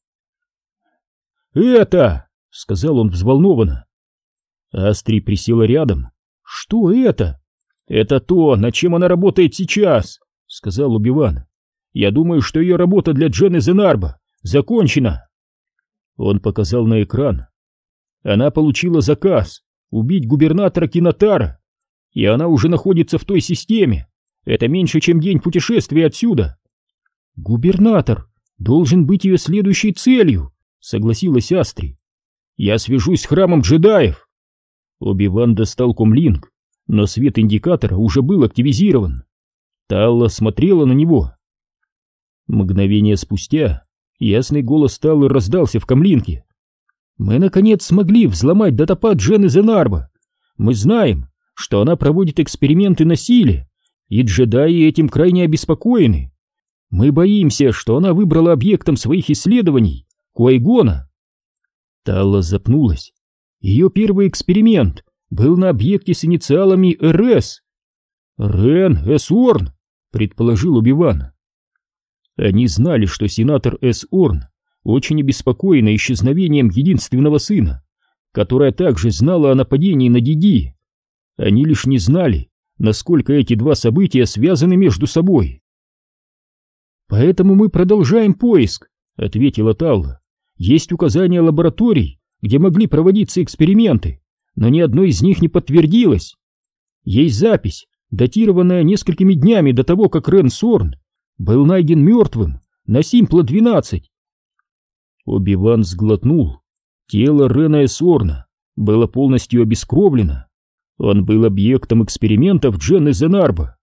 «Это!» — сказал он взволнованно. Астри присела рядом. «Что это?» «Это то, над чем она работает сейчас», — сказал Оби-Ван. «Я думаю, что ее работа для Дженны Зенарба закончена». Он показал на экран. Она получила заказ убить губернатора Кинотара, и она уже находится в той системе. Это меньше, чем день путешествия отсюда. Губернатор должен быть ее следующей целью, согласилась Астри. Я свяжусь с храмом джедаев. Оби-Ван достал комлинк, но свет индикатора уже был активизирован. Талла смотрела на него. Мгновение спустя ясный голос Таллы раздался в комлинке. Мы, наконец, смогли взломать датапад Дженны Зенарба. Мы знаем, что она проводит эксперименты на силе, и джедаи этим крайне обеспокоены. Мы боимся, что она выбрала объектом своих исследований Куай-Гона. Талла запнулась. Ее первый эксперимент был на объекте с инициалами эр эс. Рен Эс-Орн, предположил Оби-Ван. Они знали, что сенатор Эс-Орн очень обеспокоена исчезновением единственного сына, которая также знала о нападении на Диди. Они лишь не знали, насколько эти два события связаны между собой. «Поэтому мы продолжаем поиск», — ответила Талла. «Есть указания лабораторий, где могли проводиться эксперименты, но ни одно из них не подтвердилось. Есть запись, датированная несколькими днями до того, как Рен Сорн был найден мертвым на Симпла двенадцать. Оби-Ван сглотнул. Тело Рена Эс-Орна было полностью обескровлено. Он был объектом экспериментов Дженны Зенарба.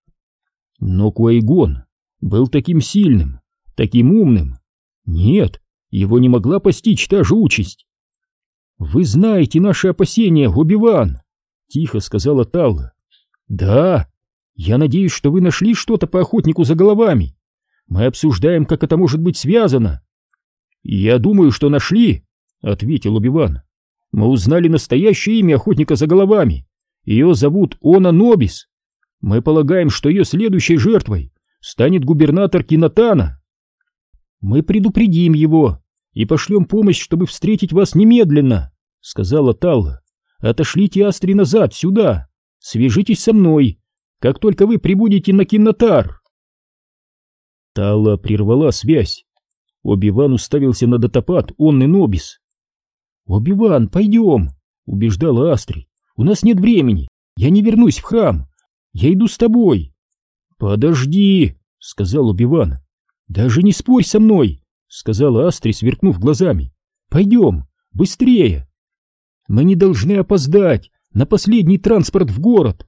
Но Куай-Гон был таким сильным, таким умным. Нет, его не могла постичь та же участь. «Вы знаете наши опасения, Оби-Ван», — тихо сказала Талла. «Да, я надеюсь, что вы нашли что-то по охотнику за головами. Мы обсуждаем, как это может быть связано». «Я думаю, что нашли», — ответил Оби-Ван. «Мы узнали настоящее имя охотника за головами. Ее зовут Она Нобис. Мы полагаем, что ее следующей жертвой станет губернатор Кинотана. Мы предупредим его и пошлем помощь, чтобы встретить вас немедленно», — сказала Талла. «Отошлите Астри назад, сюда. Свяжитесь со мной, как только вы прибудете на Кинотар». Талла прервала связь. Оби-Ван уставился на датапад Онны Нобис. «Оби-Ван, пойдем», — убеждала Астри. «У нас нет времени. Я не вернусь в храм. Я иду с тобой». «Подожди», — сказал Оби-Ван. «Даже не спорь со мной», — сказала Астри, сверкнув глазами. «Пойдем, быстрее. Мы не должны опоздать на последний транспорт в город».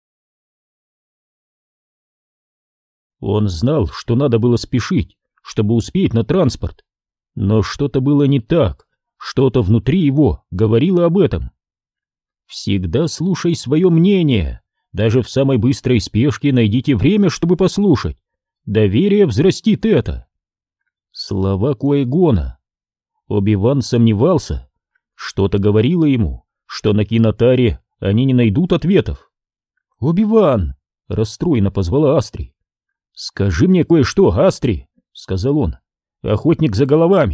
Он знал, что надо было спешить, чтобы успеть на транспорт. Но что-то было не так, что-то внутри его говорило об этом. Всегда слушай свое мнение, даже в самой быстрой спешке найдите время, чтобы послушать. Доверие взрастит это. Слова Куай-Гона. Оби-Ван сомневался. Что-то говорило ему, что на Кинотаре они не найдут ответов. «Оби-Ван!» — расстроенно позвала Астри. «Скажи мне кое-что, Астри!» — сказал он. «Охотник за головами.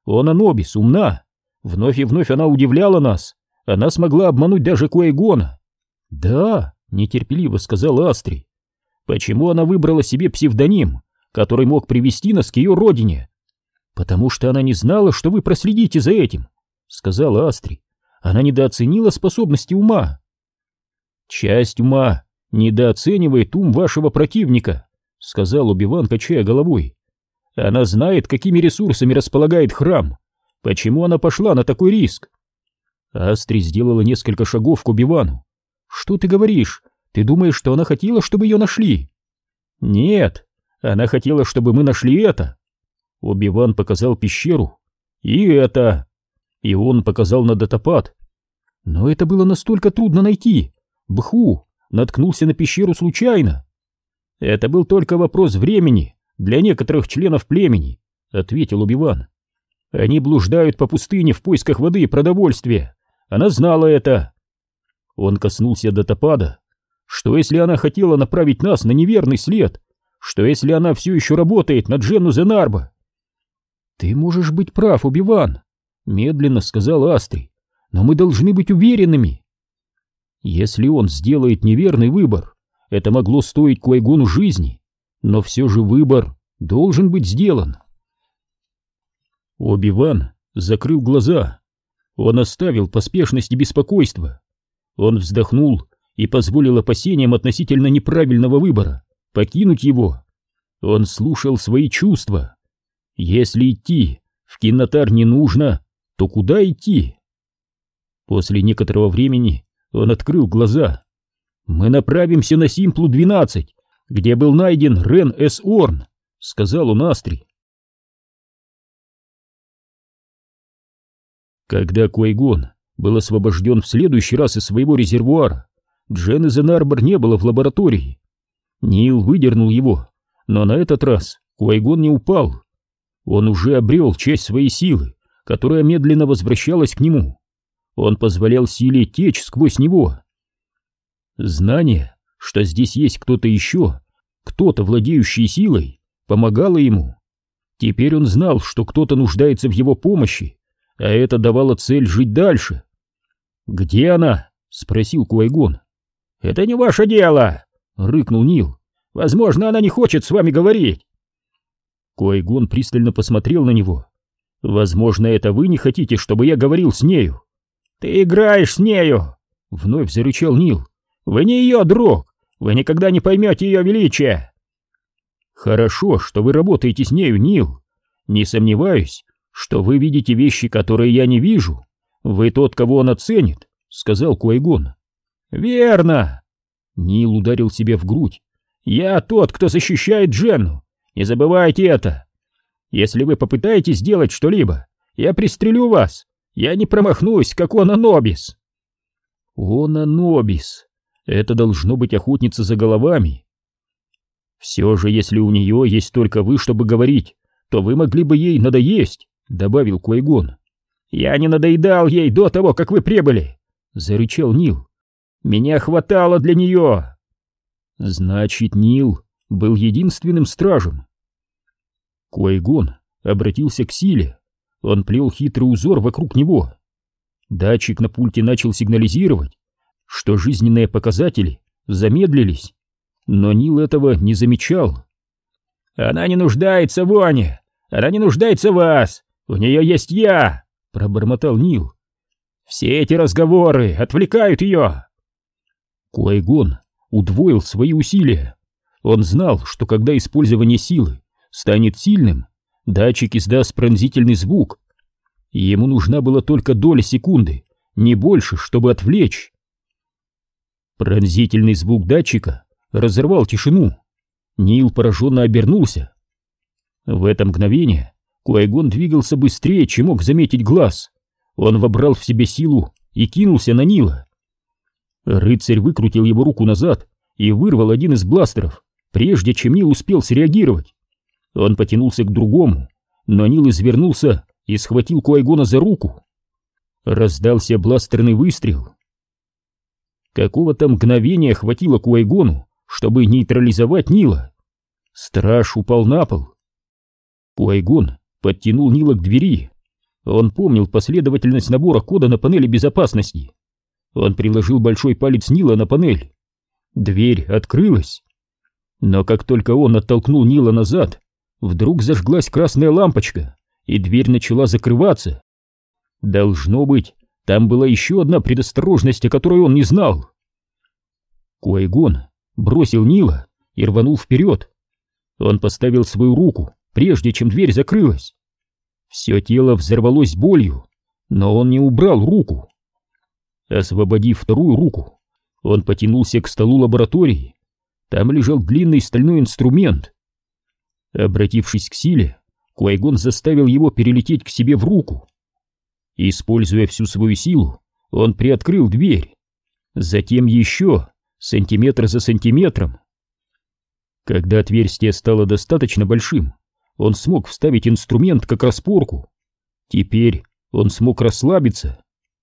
Он Анобис, умна. Вновь и вновь она удивляла нас. Она смогла обмануть даже Куайгона. Да, нетерпеливо сказала Астри. Почему она выбрала себе псевдоним, который мог привести нас к ее родине? Потому что она не знала, что вы проследите за этим, сказала Астри. Она недооценила способности ума. Часть ума недооценивает ум вашего противника, сказал Оби-Ван, качая головой. Она знает, какими ресурсами располагает храм. Почему она пошла на такой риск? Астри сделала несколько шагов к Оби-Вану. Что ты говоришь? Ты думаешь, что она хотела, чтобы ее нашли? Нет, она хотела, чтобы мы нашли это. Оби-Ван показал пещеру. И это. И он показал на датапад. Но это было настолько трудно найти. Бху наткнулся на пещеру случайно. Это был только вопрос времени для некоторых членов племени, ответил Оби-Ван. Они блуждают по пустыне в поисках воды и продовольствия. Она знала это. Он коснулся датапада. Что если она хотела направить нас на неверный след? Что если она все еще работает на Дженну Зенарба? Ты можешь быть прав, Оби-Ван, медленно сказал Астри, но мы должны быть уверенными. Если он сделает неверный выбор, это могло стоить Куайгону жизни, но все же выбор должен быть сделан. Оби-Ван закрыл глаза. Он оставил поспешность и беспокойство. Он вздохнул и позволил опасениям относительно неправильного выбора покинуть его. Он слушал свои чувства. Если идти в Кинотар не нужно, то куда идти? После некоторого времени он открыл глаза. «Мы направимся на Симплу двенадцать, где был найден Рен Эс Орн», — сказал он Астри. Когда Куайгон был освобожден в следующий раз из своего резервуара, Дженны Зенарбор не было в лаборатории. Нил выдернул его, но на этот раз Куайгон не упал. Он уже обрел часть своей силы, которая медленно возвращалась к нему. Он позволял силе течь сквозь него. Знание, что здесь есть кто-то еще, кто-то, владеющий силой, помогало ему. Теперь он знал, что кто-то нуждается в его помощи, а это давало цель жить дальше. «Где она?» — спросил Куайгон. «Это не ваше дело!» — рыкнул Нил. «Возможно, она не хочет с вами говорить!» Куайгон пристально посмотрел на него. «Возможно, это вы не хотите, чтобы я говорил с нею?» «Ты играешь с нею!» — вновь зарычал Нил. «Вы не ее друг! Вы никогда не поймете ее величия!» «Хорошо, что вы работаете с нею, Нил. Не сомневаюсь, что вы видите вещи, которые я не вижу. Вы тот, кого она ценит», — сказал Куайгон. «Верно!» Нил ударил себе в грудь. «Я тот, кто защищает Дженну. Не забывайте это. Если вы попытаетесь сделать что-либо, я пристрелю вас. Я не промахнусь, как он Анобис». «Он Анобис. Это должно быть охотница за головами. Все же, если у нее есть только вы, чтобы говорить, то вы могли бы ей надоесть», — добавил Куайгон. «Я не надоедал ей до того, как вы прибыли», — зарычал Нил. «Меня хватало для нее». Значит, Нил был единственным стражем. Куайгон обратился к силе. Он плел хитрый узор вокруг него. Датчик на пульте начал сигнализировать, что жизненные показатели замедлились, но Нил этого не замечал. «Она не нуждается в Ване! Она не нуждается в вас! У нее есть я!» — пробормотал Нил. «Все эти разговоры отвлекают ее!» Куайгон удвоил свои усилия. Он знал, что когда использование силы станет сильным, датчик издаст пронзительный звук. Ему нужна была только доля секунды, не больше, чтобы отвлечь. Пронзительный звук датчика разорвал тишину. Нил пораженно обернулся. В это мгновение Куайгон двигался быстрее, чем мог заметить глаз. Он вобрал в себе силу и кинулся на Нила. Рыцарь выкрутил его руку назад и вырвал один из бластеров, прежде чем Нил успел среагировать. Он потянулся к другому, но Нил извернулся и схватил Куайгона за руку. Раздался бластерный выстрел. Какого-то мгновения хватило Куайгону, чтобы нейтрализовать Нила. Страж упал на пол. Куайгон подтянул Нила к двери. Он помнил последовательность набора кода на панели безопасности. Он приложил большой палец Нила на панель. Дверь открылась. Но как только он оттолкнул Нила назад, вдруг зажглась красная лампочка, и дверь начала закрываться. Должно быть, там была еще одна предосторожность, о которой он не знал. Куай-Гон бросил Нила и рванул вперед. Он поставил свою руку, прежде чем дверь закрылась. Все тело взорвалось болью, но он не убрал руку. Освободив вторую руку, он потянулся к столу лаборатории. Там лежал длинный стальной инструмент. Обратившись к силе, Куай-Гон заставил его перелететь к себе в руку. Используя всю свою силу, он приоткрыл дверь. Затем еще, сантиметр за сантиметром. Когда отверстие стало достаточно большим, он смог вставить инструмент как распорку. Теперь он смог расслабиться.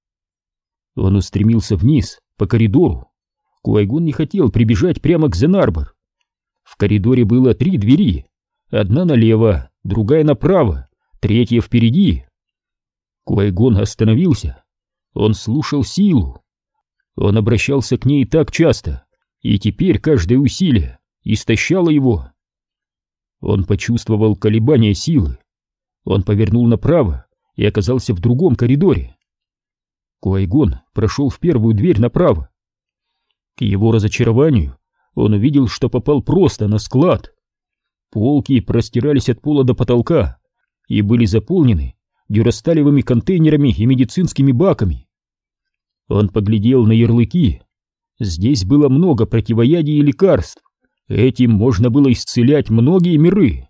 Он устремился вниз, по коридору. Куай-Гон не хотел прибежать прямо к Зенарбор. В коридоре было три двери. Одна налево, другая направо, третья впереди. Куай-Гон остановился. Он слушал силу. Он обращался к ней так часто, и теперь каждое усилие истощало его. Он почувствовал колебание силы. Он повернул направо и оказался в другом коридоре. Куай-Гон прошел в первую дверь направо. К его разочарованию он увидел, что попал просто на склад. Полки простирались от пола до потолка и были заполнены дюрасталевыми контейнерами и медицинскими баками. Он поглядел на ярлыки. Здесь было много противоядий и лекарств. Этим можно было исцелять многие миры.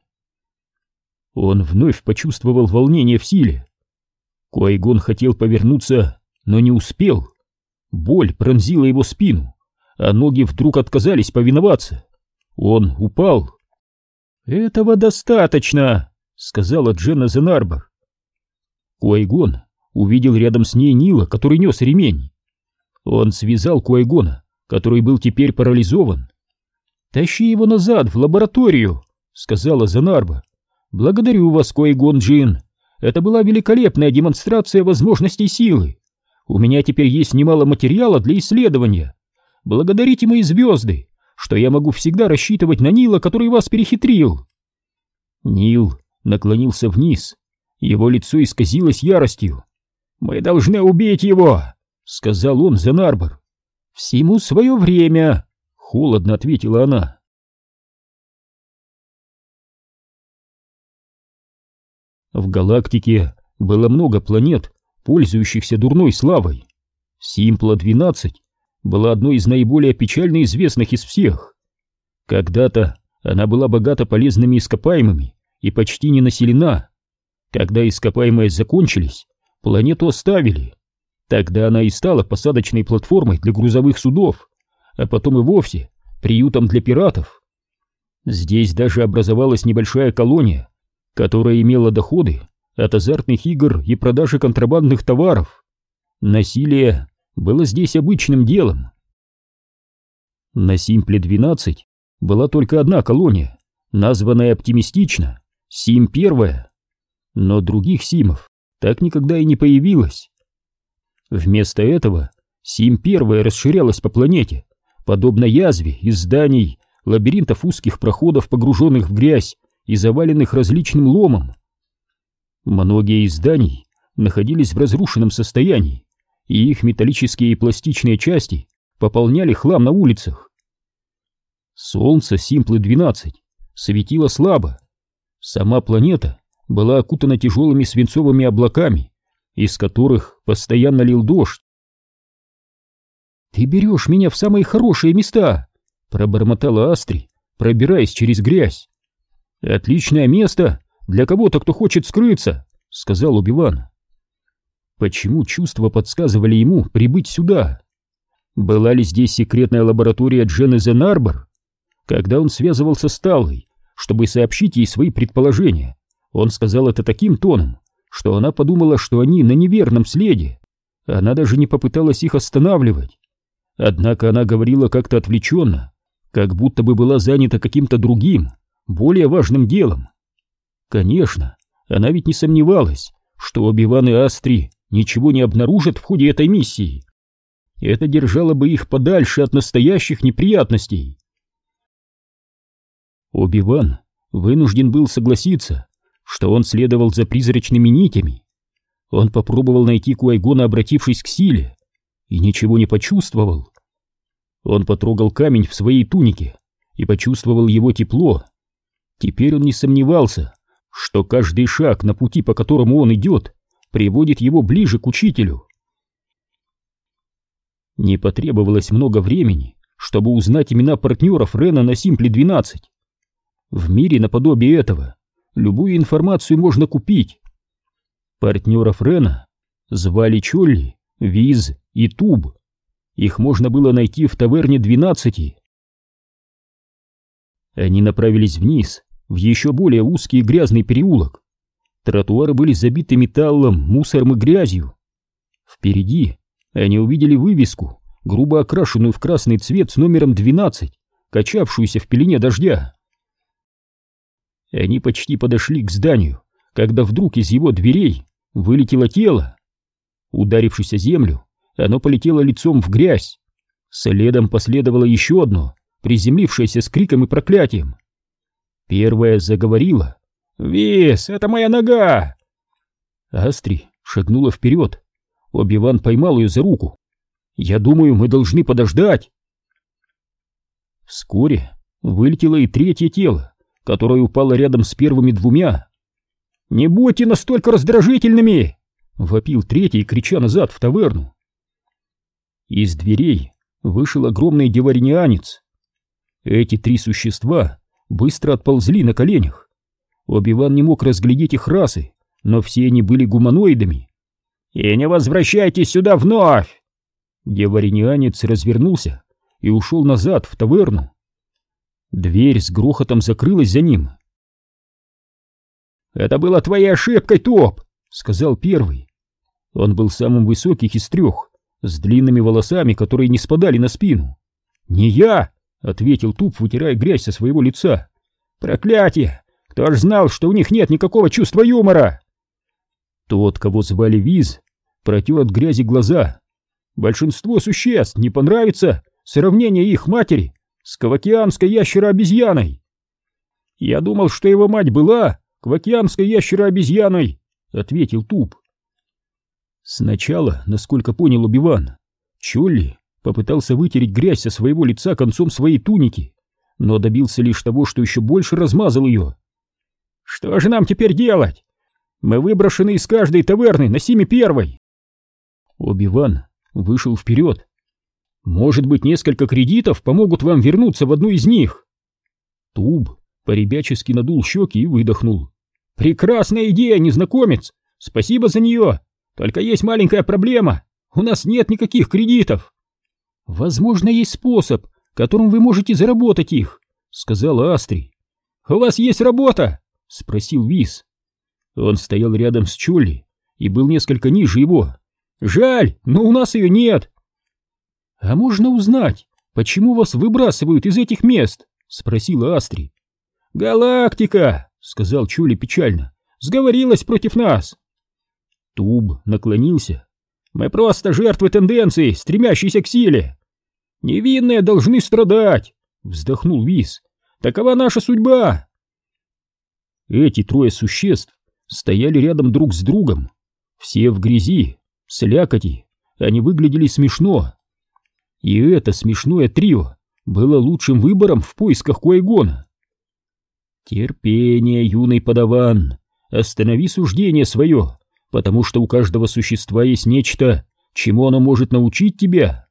Он вновь почувствовал волнение в силе. Куай-Гон хотел повернуться, но не успел. Боль пронзила его спину, а ноги вдруг отказались повиноваться. Он упал. «Этого достаточно», — сказала Дженна Зенарбор. Куай-Гон увидел рядом с ней Нила, который нес ремень. Он связал Куай-Гона, который был теперь парализован. «Тащи его назад, в лабораторию», — сказала Зенарбор. «Благодарю вас, Куай-Гон Джин. Это была великолепная демонстрация возможностей силы. У меня теперь есть немало материала для исследования. Благодарите мои звезды, что я могу всегда рассчитывать на Нила, который вас перехитрил». Нил наклонился вниз. Его лицо исказилось яростью. «Мы должны убить его», — сказал он Зенарбор. «Всему свое время», — холодно ответила она. В галактике было много планет, пользующихся дурной славой. Симпла двенадцать была одной из наиболее печально известных из всех. Когда-то она была богата полезными ископаемыми и почти не населена. Когда ископаемые закончились, планету оставили. Тогда она и стала посадочной платформой для грузовых судов, а потом и вовсе приютом для пиратов. Здесь даже образовалась небольшая колония, которая имела доходы от азартных игр и продажи контрабандных товаров. Насилие было здесь обычным делом. На Симпле двенадцать была только одна колония, названная оптимистично Сим первая. Но других Симов так никогда и не появилось. Вместо этого Сим первая расширялась по планете, подобно язве из зданий, лабиринтов узких проходов, погруженных в грязь и заваленных различным ломом. Многие из зданий находились в разрушенном состоянии, и их металлические и пластичные части пополняли хлам на улицах. Солнце Симплы двенадцать светило слабо. Сама планета была окутана тяжелыми свинцовыми облаками, из которых постоянно лил дождь. «Ты берешь меня в самые хорошие места», — пробормотала Астри, пробираясь через грязь. «Отличное место для кого-то, кто хочет скрыться», — сказал Оби-Ван. Почему чувства подсказывали ему прибыть сюда? Была ли здесь секретная лаборатория Дженны Зенарбор? Когда он связывался с Таллой, чтобы сообщить ей свои предположения, он сказал это таким тоном, что она подумала, что они на неверном следе. Она даже не попыталась их останавливать. Однако она говорила как-то отвлеченно, как будто бы была занята каким-то другим, более важным делом. Конечно, она ведь не сомневалась, что Оби-Ван и Астри ничего не обнаружат в ходе этой миссии. Это держало бы их подальше от настоящих неприятностей. Оби-Ван вынужден был согласиться, что он следовал за призрачными нитями. Он попробовал найти Куай-Гона, обратившись к силе, и ничего не почувствовал. Он потрогал камень в своей тунике и почувствовал его тепло. Теперь он не сомневался, что каждый шаг на пути, по которому он идет, приводит его ближе к учителю. Не потребовалось много времени, чтобы узнать имена партнеров Рена на Симпле двенадцать. В мире наподобие этого любую информацию можно купить. Партнеров Рена звали Чолли, Виз и Туб. Их можно было найти в таверне двенадцати. Они направились вниз, в еще более узкий и грязный переулок. Тротуары были забиты металлом, мусором и грязью. Впереди они увидели вывеску, грубо окрашенную в красный цвет с номером двенадцать, качавшуюся в пелене дождя. Они почти подошли к зданию, когда вдруг из его дверей вылетело тело. Ударившись о землю, оно полетело лицом в грязь. Следом последовало еще одно, приземлившееся с криком и проклятием. Первая заговорила: «Вис, это моя нога!» Астри шагнула вперед. Оби-Ван поймал ее за руку. «Я думаю, мы должны подождать». Вскоре вылетело и третье тело, которое упало рядом с первыми двумя. «Не будьте настолько раздражительными!» — вопил третий, крича назад в таверну. Из дверей вышел огромный деваринианец. Эти три существа быстро отползли на коленях. Оби-Ван не мог разглядеть их расы, но все они были гуманоидами. «И не возвращайтесь сюда вновь!» Деваринианец развернулся и ушел назад в таверну. Дверь с грохотом закрылась за ним. «Это было твоей ошибкой, Топ!» — сказал первый. Он был самым высоких из трех, с длинными волосами, которые не спадали на спину. «Не я!» — ответил Туп, вытирая грязь со своего лица. «Проклятие! Кто ж знал, что у них нет никакого чувства юмора?» Тот, кого звали Виз, протер от грязи глаза. «Большинству существ не понравится сравнение их матери с квакианской ящеро-обезьяной. Я думал, что его мать была квакианской ящеро-обезьяной», — ответил Туп. Сначала, насколько понял Оби-Ван, Чолли попытался вытереть грязь со своего лица концом своей туники, но добился лишь того, что еще больше размазал ее. «Что же нам теперь делать? Мы выброшены из каждой таверны на Симе первой». Оби-Ван вышел вперед. «Может быть, несколько кредитов помогут вам вернуться в одну из них?» Туб поребячески надул щеки и выдохнул. «Прекрасная идея, незнакомец! Спасибо за нее! Только есть маленькая проблема. У нас нет никаких кредитов». «Возможно, есть способ, которым вы можете заработать их», — сказала Астри. «У вас есть работа?» — спросил Виз. Он стоял рядом с Чолли и был несколько ниже его. «Жаль, но у нас ее нет». «А можно узнать, почему вас выбрасывают из этих мест?» — спросила Астри. «Галактика», — сказал Чолли печально, — «сговорилась против нас». Туб наклонился. «Мы просто жертвы тенденции, стремящиеся к силе. Невинные должны страдать», — вздохнул Виз. «Такова наша судьба». Эти трое существ стояли рядом друг с другом. Все в грязи, слякоти, они выглядели смешно. И это смешное трио было лучшим выбором в поисках Куай-Гона. «Терпение, юный подаван, останови суждение свое, потому что у каждого существа есть нечто, чему оно может научить тебя».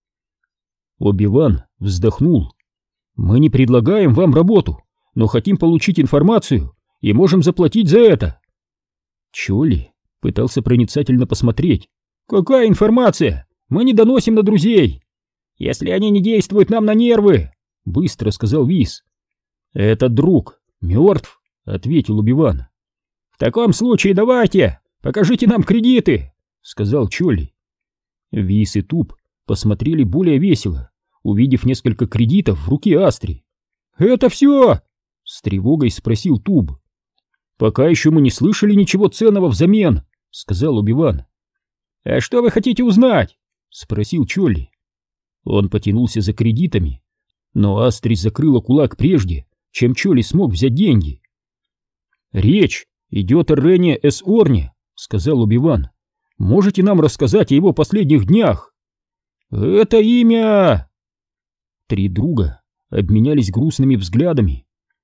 Оби-Ван вздохнул. «Мы не предлагаем вам работу, но хотим получить информацию и можем заплатить за это». Чолли пытался проницательно посмотреть. «Какая информация? Мы не доносим на друзей. Если они не действуют нам на нервы», — быстро сказал Виз. «Этот друг мертв», — ответил Оби-Ван. «В таком случае давайте, покажите нам кредиты», — сказал Чолли. Виз и Туп посмотрели более весело, увидев несколько кредитов в руке Астри. «Это все?» — с тревогой спросил Туб. «Пока еще мы не слышали ничего ценного взамен», — сказал Оби-Ван. «А что вы хотите узнать?» — спросил Чолли. Он потянулся за кредитами, но Астрид закрыла кулак прежде, чем Чолли смог взять деньги. «Речь идет о Рене Эс Орне», — сказал Оби-Ван. «Можете нам рассказать о его последних днях?» «Это имя...» Три друга обменялись грустными взглядами.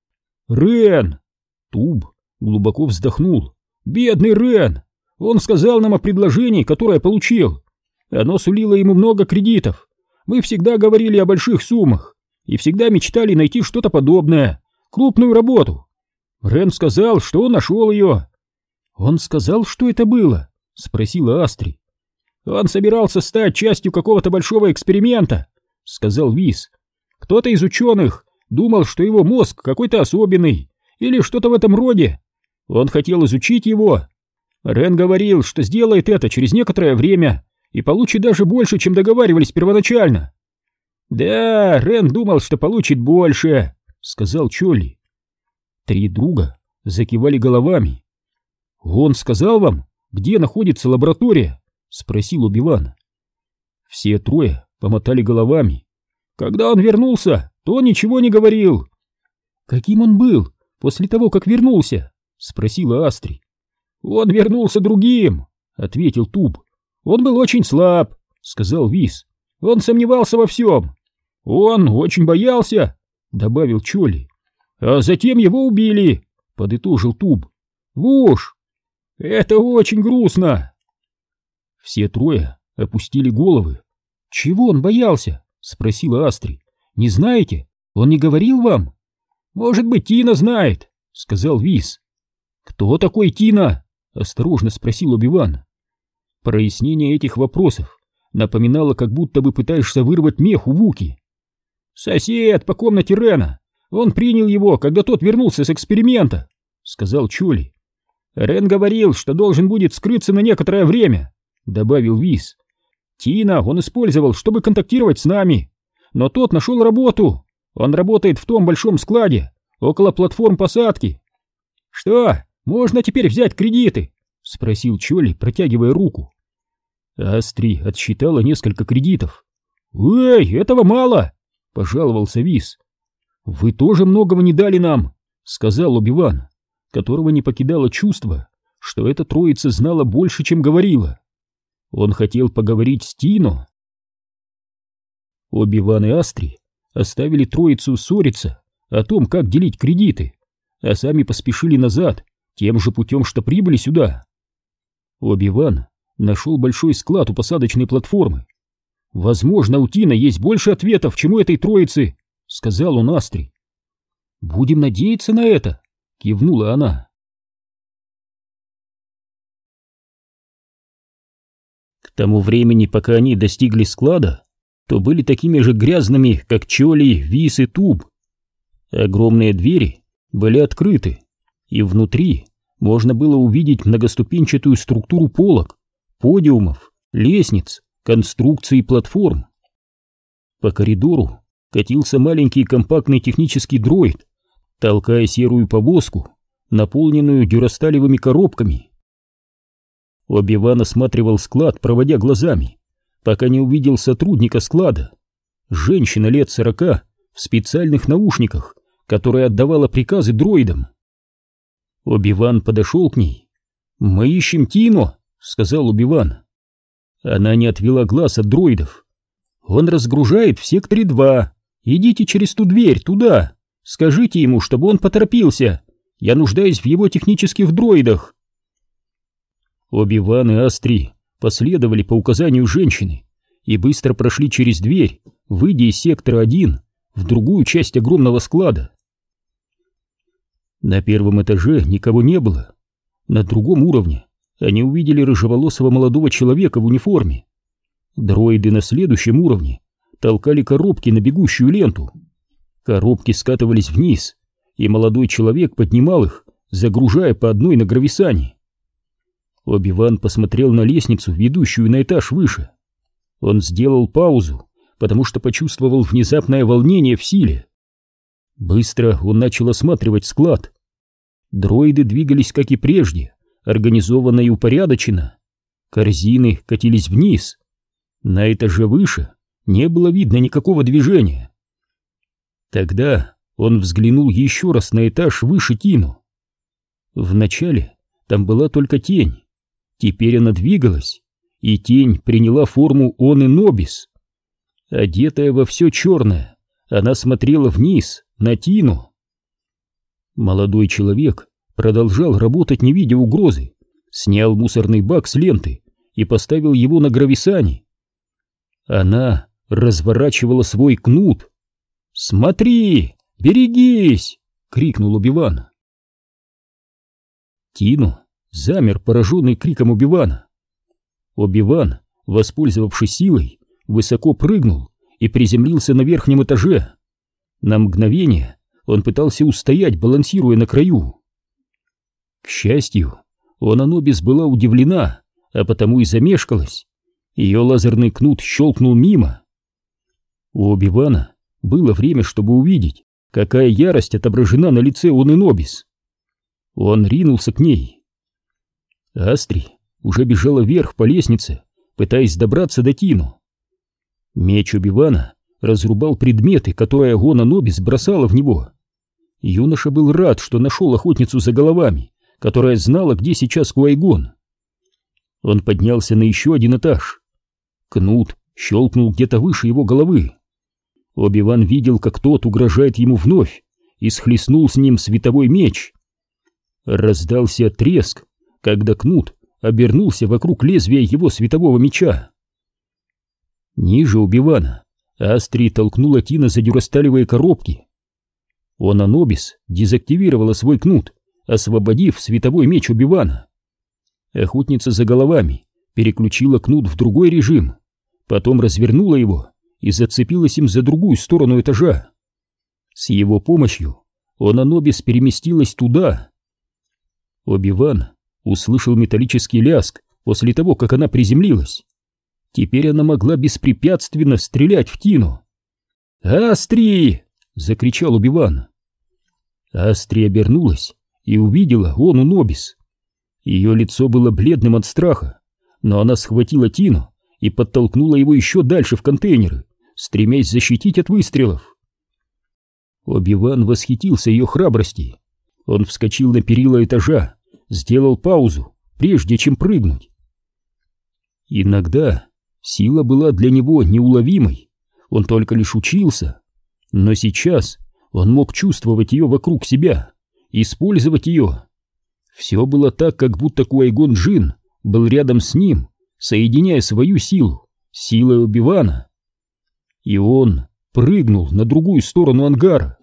«Рен!» Туб глубоко вздохнул. «Бедный Рен! Он сказал нам о предложении, которое получил. Оно сулило ему много кредитов. Мы всегда говорили о больших суммах и всегда мечтали найти что-то подобное, крупную работу. Рен сказал, что он нашел ее». «Он сказал, что это было?» — спросила Астри. «Он собирался стать частью какого-то большого эксперимента», — сказал Вис. «Кто-то из ученых думал, что его мозг какой-то особенный или что-то в этом роде. Он хотел изучить его. Рен говорил, что сделает это через некоторое время и получит даже больше, чем договаривались первоначально». «Да, Рен думал, что получит больше», — сказал Чолли. Три друга закивали головами. «Он сказал вам, где находится лаборатория?» — спросил Оби-Ван. Все трое помотали головами. «Когда он вернулся, то ничего не говорил». «Каким он был после того, как вернулся?» — спросила Астри. «Он вернулся другим», — ответил Туб. «Он был очень слаб», — сказал Вис. «Он сомневался во всем. Он очень боялся», — добавил Чолли. «А затем его убили», — подытожил Туб. «Вуш! Это очень грустно». Все трое опустили головы. «Чего он боялся?» — спросила Астри. «Не знаете? Он не говорил вам?» «Может быть, Тина знает», — сказал Вис. «Кто такой Тина?» — осторожно спросил Оби-Ван. Прояснение этих вопросов напоминало, как будто бы пытаешься вырвать мех у Вуки. «Сосед по комнате Рена. Он принял его, когда тот вернулся с эксперимента», — сказал Чолли. «Рен говорил, что должен будет скрыться на некоторое время», — добавил Вис. «Тина он использовал, чтобы контактировать с нами, но тот нашел работу. Он работает в том большом складе, около платформ посадки». «Что, можно теперь взять кредиты?» — спросил Чолли, протягивая руку. Астри отсчитала несколько кредитов. «Эй, этого мало!» — пожаловался Вис. «Вы тоже многого не дали нам», — сказал Оби-Ван, которого не покидало чувство, что эта троица знала больше, чем говорила. Он хотел поговорить с Тино. Оби-Ван и Астри оставили троицу ссориться о том, как делить кредиты, а сами поспешили назад тем же путем, что прибыли сюда. Оби-Ван нашел большой склад у посадочной платформы. «Возможно, у Тина есть больше ответов, чем у этой троицы», — сказал он Астри. «Будем надеяться на это», — кивнула она. К тому времени, пока они достигли склада, то были такими же грязными, как Чолли, Вис и Туб. Огромные двери были открыты, и внутри можно было увидеть многоступенчатую структуру полок, подиумов, лестниц, конструкций и платформ. По коридору катился маленький компактный технический дроид, толкая серую повозку, наполненную дюрасталевыми коробками. Оби-Ван осматривал склад, проводя глазами, пока не увидел сотрудника склада. Женщина лет сорока в специальных наушниках, которая отдавала приказы дроидам. Оби-Ван подошел к ней. «Мы ищем Тино», — сказал Оби-Ван. Она не отвела глаз от дроидов. «Он разгружает в секторе два. Идите через ту дверь, туда. Скажите ему, чтобы он поторопился. Я нуждаюсь в его технических дроидах». Оби-Ван и Астри последовали по указанию женщины и быстро прошли через дверь, выйдя из сектора один в другую часть огромного склада. На первом этаже никого не было. На другом уровне они увидели рыжеволосого молодого человека в униформе. Дроиды на следующем уровне толкали коробки на бегущую ленту. Коробки скатывались вниз, и молодой человек поднимал их, загружая по одной на грависане. Оби-Ван посмотрел на лестницу, ведущую на этаж выше. Он сделал паузу, потому что почувствовал внезапное волнение в силе. Быстро он начал осматривать склад. Дроиды двигались, как и прежде, организованно и упорядоченно. Корзины катились вниз. На этаже выше не было видно никакого движения. Тогда он взглянул еще раз на этаж выше Тину. Вначале там была только тень. Теперь она двигалась, и тень приняла форму Оны Нобис. Одетая во все черное, она смотрела вниз, на Тину. Молодой человек продолжал работать, не видя угрозы, снял мусорный бак с ленты и поставил его на грависане. Она разворачивала свой кнут. «Смотри! Берегись!» — крикнул Оби-Ван. Тину замер, пораженный криком Оби-Вана. Оби-Ван, воспользовавшись силой, высоко прыгнул и приземлился на верхнем этаже. На мгновение он пытался устоять, балансируя на краю. К счастью, Она Нобис была удивлена, а потому и замешкалась. Ее лазерный кнут щелкнул мимо. У Оби-Вана было время, чтобы увидеть, какая ярость отображена на лице Оны Нобис. Он ринулся к ней. Астри уже бежала вверх по лестнице, пытаясь добраться до Тину. Меч Оби-Вана разрубал предметы, которые Она Нобис бросала в него. Юноша был рад, что нашел охотницу за головами, которая знала, где сейчас Куай-Гон. Он поднялся на еще один этаж. Кнут щелкнул где-то выше его головы. Оби-Ван видел, как тот угрожает ему вновь, и схлестнул с ним световой меч. Раздался треск, когда кнут обернулся вокруг лезвия его светового меча. Ниже Оби-Вана Астри толкнула Тина за дюрасталевые коробки. Она Нобис дезактивировала свой кнут, освободив световой меч Оби-Вана. Охотница за головами переключила кнут в другой режим, потом развернула его и зацепилась им за другую сторону этажа. С его помощью Она Нобис переместилась туда. Оби-Ван услышал металлический лязг после того, как она приземлилась. Теперь она могла беспрепятственно стрелять в Тину. «Астри!» — закричал Оби-Ван. Астри обернулась и увидела Ону Нобис. Ее лицо было бледным от страха, но она схватила Тину и подтолкнула его еще дальше в контейнеры, стремясь защитить от выстрелов. Оби-Ван восхитился ее храбрости. Он вскочил на перила этажа, сделал паузу, прежде чем прыгнуть. Иногда сила была для него неуловимой, он только лишь учился, но сейчас он мог чувствовать ее вокруг себя, использовать ее. Все было так, как будто Куай-Гон Джинн был рядом с ним, соединяя свою силу с силой Оби-Вана. И он прыгнул на другую сторону ангара.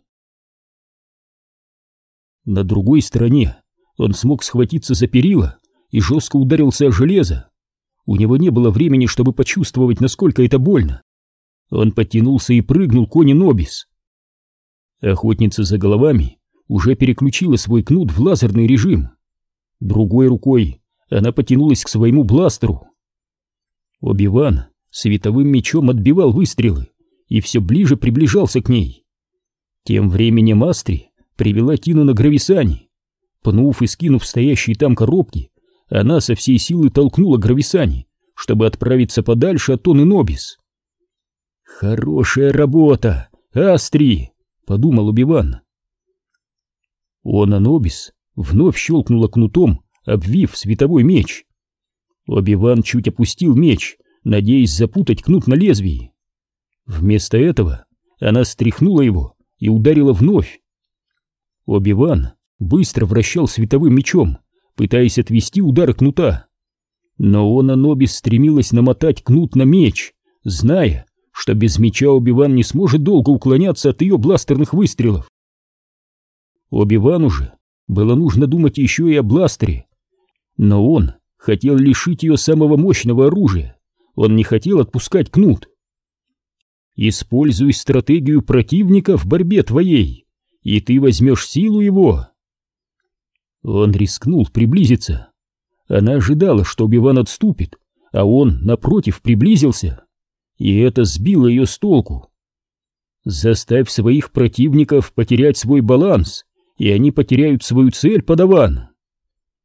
На другой стороне он смог схватиться за перила и жестко ударился о железо. У него не было времени, чтобы почувствовать, насколько это больно. Он подтянулся и прыгнул к Оне Нобис. Охотница за головами уже переключила свой кнут в лазерный режим. Другой рукой она потянулась к своему бластеру. Оби-Ван световым мечом отбивал выстрелы и все ближе приближался к ней. Тем временем Астри привела Тину на грависане. Пнув и скинув стоящие там коробки, она со всей силы толкнула грависани, чтобы отправиться подальше от Оны Нобис. «Хорошая работа, Астри!» — подумал Оби-Ван. Она Нобис вновь щелкнула кнутом, обвив световой меч. Оби-Ван чуть опустил меч, надеясь запутать кнут на лезвии. Вместо этого она стряхнула его и ударила вновь. Оби-Ван быстро вращал световым мечом, пытаясь отвести удар кнута. Но Она Нобис стремилась намотать кнут на меч, зная, что без меча Оби-Ван не сможет долго уклоняться от ее бластерных выстрелов. Оби-Вану же было нужно думать еще и о бластере. Но он хотел лишить ее самого мощного оружия. Он не хотел отпускать кнут. «Используй стратегию противника в борьбе твоей, и ты возьмешь силу его». Он рискнул приблизиться. Она ожидала, что Оби-Ван отступит, а он, напротив, приблизился. И это сбило ее с толку. Заставь своих противников потерять свой баланс, и они потеряют свою цель, подаван.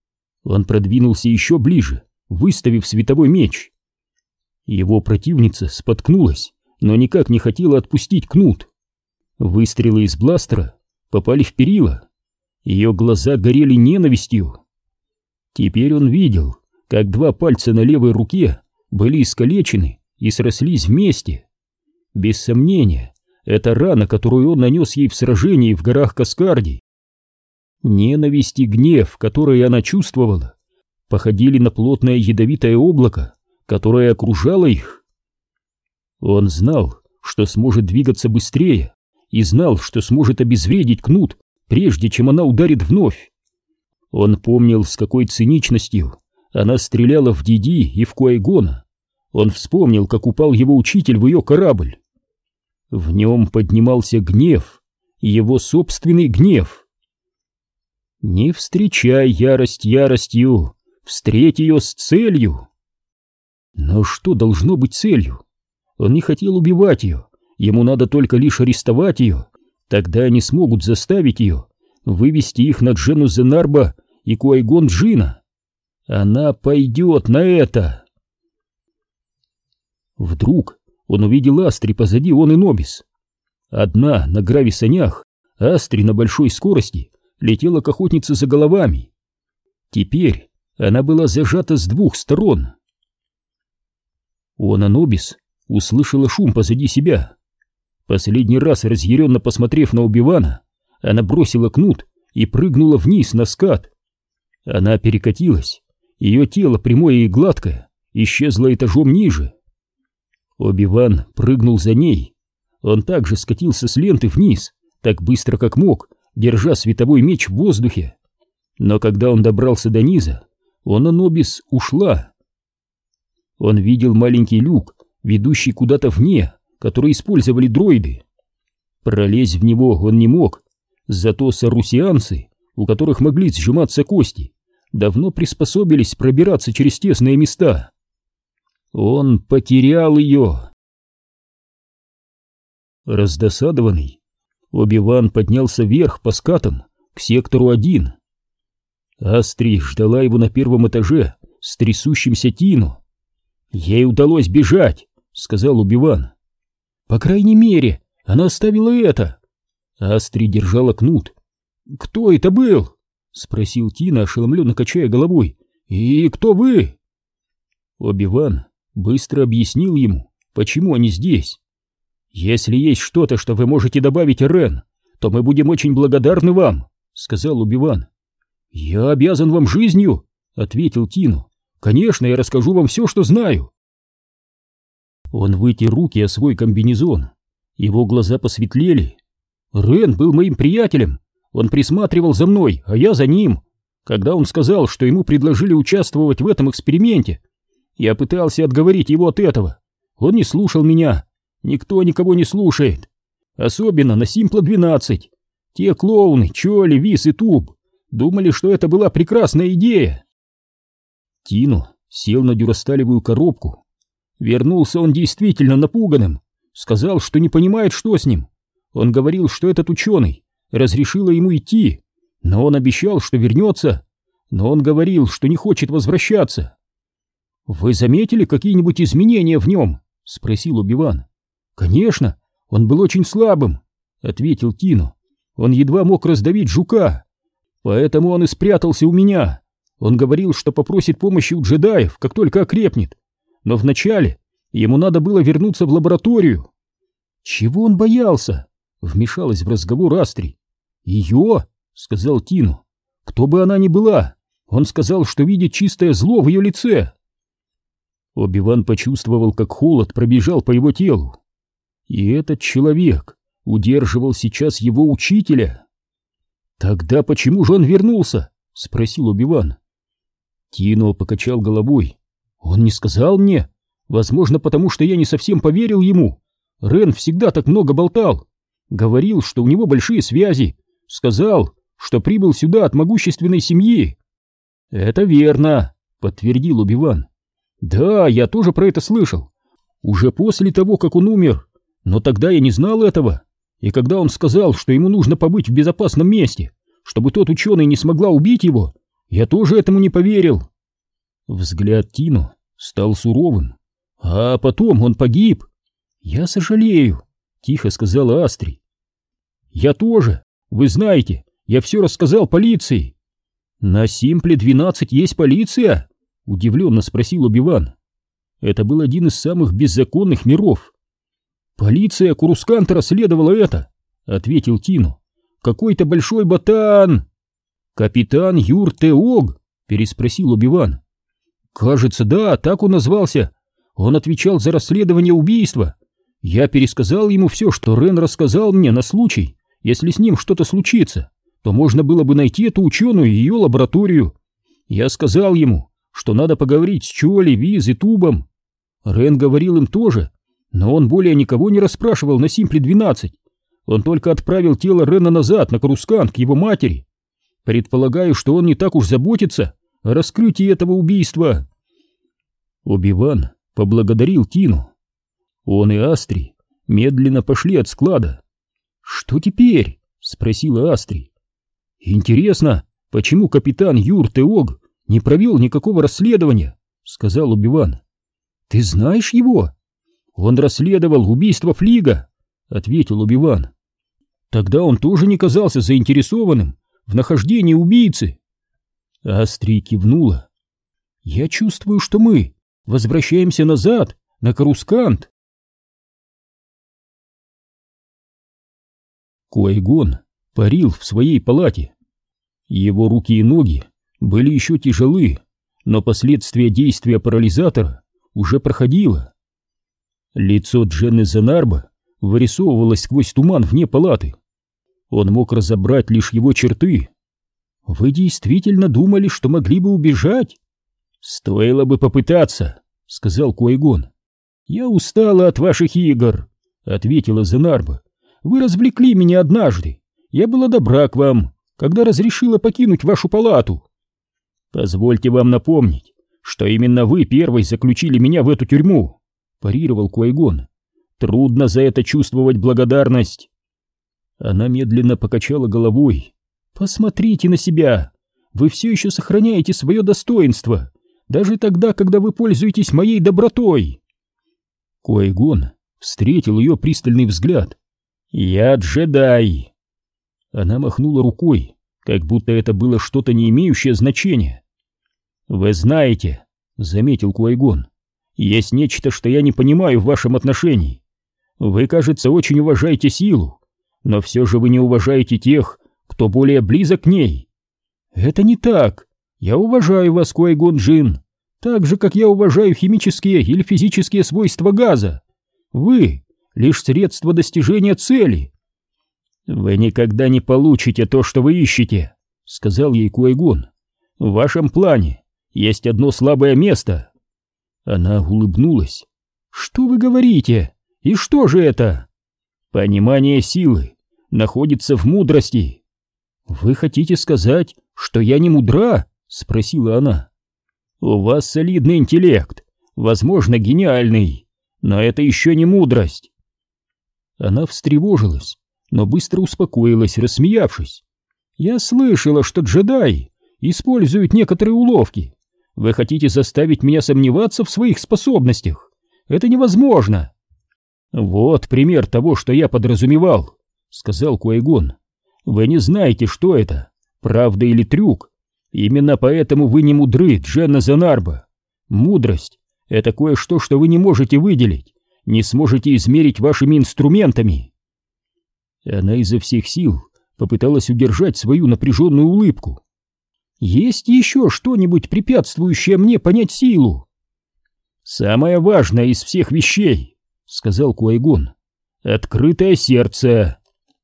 Он продвинулся еще ближе, выставив световой меч. Его противница споткнулась, но никак не хотела отпустить кнут. Выстрелы из бластера попали в перила. Ее глаза горели ненавистью. Теперь он видел, как два пальца на левой руке были искалечены и срослись вместе. Без сомнения, это рана, которую он нанес ей в сражении в горах Каскарди. Ненависть и гнев, которые она чувствовала, походили на плотное ядовитое облако, которое окружало их. Он знал, что сможет двигаться быстрее, и знал, что сможет обезвредить кнут, прежде чем она ударит вновь. Он помнил, с какой циничностью она стреляла в Диди и в Куайгона. Он вспомнил, как упал его учитель в ее корабль. В нем поднимался гнев, его собственный гнев. Не встречай ярость яростью, встреть ее с целью. Но что должно быть целью? Он не хотел убивать ее, ему надо только лишь арестовать ее, тогда они смогут заставить ее вывести их на Дженну Зенарба и Куайгон Джина. Она пойдет на это. Вдруг он увидел Астри позади он и Нобис. Одна на грави-санях, Астри на большой скорости летела к охотнице за головами. Теперь она была зажата с двух сторон. Он, Анубис, услышала шум позади себя. Последний раз, разъяренно посмотрев на Оби-Вана, она бросила кнут и прыгнула вниз на скат. Она перекатилась, ее тело, прямое и гладкое, исчезло этажом ниже. Оби-Ван прыгнул за ней. Он также скатился с ленты вниз, так быстро как мог, держа световой меч в воздухе. Но когда он добрался до низа, он, Анубис, ушла. Он видел маленький люк, ведущий куда-то вне, который использовали дроиды. Пролезть в него он не мог, зато сарусианцы, у которых могли сжиматься кости, давно приспособились пробираться через тесные места. Он потерял ее. Раздосадованный, Оби-Ван поднялся вверх по скатам к сектору один. Астри ждала его на первом этаже с трясущимся Тино. «Ей удалось бежать», — сказал Оби-Ван. «По крайней мере, она оставила это». Астри держала кнут. «Кто это был?» — спросил Тино, ошеломленно качая головой. «И кто вы?» Оби-Ван быстро объяснил ему, почему они здесь. «Если есть что-то, что вы можете добавить, Рен, то мы будем очень благодарны вам», — сказал Оби-Ван. «Я обязан вам жизнью», — ответил Тино. «Конечно, я расскажу вам все, что знаю». Он вытер руки о свой комбинезон. Его глаза посветлели. «Рен был моим приятелем. Он присматривал за мной, а я за ним. Когда он сказал, что ему предложили участвовать в этом эксперименте, я пытался отговорить его от этого. Он не слушал меня. Никто никого не слушает. Особенно на Симпла двенадцать. Те клоуны, Чоли, Вис и Туб думали, что это была прекрасная идея». Тино сел на дюрасталевую коробку. Вернулся он действительно напуганным. Сказал, что не понимает, что с ним. Он говорил, что этот ученый разрешила ему идти, но он обещал, что вернется. Но он говорил, что не хочет возвращаться. «Вы заметили какие-нибудь изменения в нем?» — спросил Оби-Ван. «Конечно, он был очень слабым», — ответил Тино. «Он едва мог раздавить жука. Поэтому он и спрятался у меня. Он говорил, что попросит помощи у джедаев, как только окрепнет. Но вначале ему надо было вернуться в лабораторию». «Чего он боялся?» — вмешалась в разговор Астри. «Ее?» — сказал Тино. «Кто бы она ни была, он сказал, что видит чистое зло в ее лице». Оби-Ван почувствовал, как холод пробежал по его телу. И этот человек удерживал сейчас его учителя. «Тогда почему же он вернулся?» — спросил Оби-Ван. Тино покачал головой. «Он не сказал мне. Возможно, потому что я не совсем поверил ему. Рен всегда так много болтал. Говорил, что у него большие связи. Сказал, что прибыл сюда от могущественной семьи». «Это верно», — подтвердил Оби-Ван. «Да, я тоже про это слышал. Уже после того, как он умер. Но тогда я не знал этого. И когда он сказал, что ему нужно побыть в безопасном месте, чтобы тот ученый не смогла убить его, Я тоже этому не поверил. Взгляд Тино стал суровым. А потом он погиб. Я сожалею, тихо сказала Астри. Я тоже. Вы знаете, я все рассказал полиции. На Симпле двенадцать есть полиция? Удивленно спросил Оби-Ван. Это был один из самых беззаконных миров. Полиция Курусканта расследовала это, ответил Тино. Какой-то большой ботан. Капитан Юр Теог? Переспросил Оби-Ван. Кажется, да, так он назвался. Он отвечал за расследование убийства. Я пересказал ему все, что Рен рассказал мне на случай, если с ним что-то случится, то можно было бы найти эту ученую и ее лабораторию. Я сказал ему, что надо поговорить с Чоли, Виз и Тубом. Рен говорил им тоже, но он более никого не расспрашивал на Симпле двенадцать. Он только отправил тело Рена назад на Курускант к его матери. Предполагаю, что он не так уж заботится о раскрытии этого убийства. Оби-Ван поблагодарил Тину. Он и Астри медленно пошли от склада. «Что теперь?» — спросила Астри. «Интересно, почему капитан Юр Теог не провел никакого расследования?» — сказал Оби-Ван. «Ты знаешь его?» «Он расследовал убийство Флига», — ответил Оби-Ван. «Тогда он тоже не казался заинтересованным в нахождении убийцы». Астри кивнула. «Я чувствую, что мы возвращаемся назад, на Курускант». Куайгон парил в своей палате. Его руки и ноги были еще тяжелы, но последствия действия парализатора уже проходило. Лицо Дженны Занарба вырисовывалось сквозь туман вне палаты. Он мог разобрать лишь его черты. «Вы действительно думали, что могли бы убежать?» «Стоило бы попытаться», — сказал Куайгон. «Я устала от ваших игр», — ответила Занарба. «Вы развлекли меня однажды. Я была добра к вам, когда разрешила покинуть вашу палату». «Позвольте вам напомнить, что именно вы первой заключили меня в эту тюрьму», — парировал Куайгон. «Трудно за это чувствовать благодарность». Она медленно покачала головой. «Посмотрите на себя. Вы все еще сохраняете свое достоинство, даже тогда, когда вы пользуетесь моей добротой». Куайгон встретил ее пристальный взгляд. «Я джедай!» Она махнула рукой, как будто это было что-то не имеющее значения. «Вы знаете», — заметил Куайгон, — «есть нечто, что я не понимаю в вашем отношении. Вы, кажется, очень уважаете силу, но все же вы не уважаете тех, кто более близок к ней». «Это не так. Я уважаю вас, Куайгон Джин, так же, как я уважаю химические или физические свойства газа. Вы — лишь средство достижения цели». «Вы никогда не получите то, что вы ищете», — сказал ей Куайгон. «В вашем плане есть одно слабое место». Она улыбнулась. «Что вы говорите? И что же это?» «Понимание силы находится в мудрости». «Вы хотите сказать, что я не мудра?» — спросила она. «У вас солидный интеллект, возможно, гениальный, но это еще не мудрость». Она встревожилась, но быстро успокоилась, рассмеявшись. «Я слышала, что джедаи используют некоторые уловки. Вы хотите заставить меня сомневаться в своих способностях? Это невозможно!» «Вот пример того, что я подразумевал», — сказал Куайгон. «Вы не знаете, что это, правда или трюк. Именно поэтому вы не мудры, Дженна Занарба. Мудрость — это кое-что, что вы не можете выделить, не сможете измерить вашими инструментами». Она изо всех сил попыталась удержать свою напряженную улыбку. «Есть еще что-нибудь, препятствующее мне понять силу?» «Самое важное из всех вещей», — сказал Куайгон, — «открытое сердце».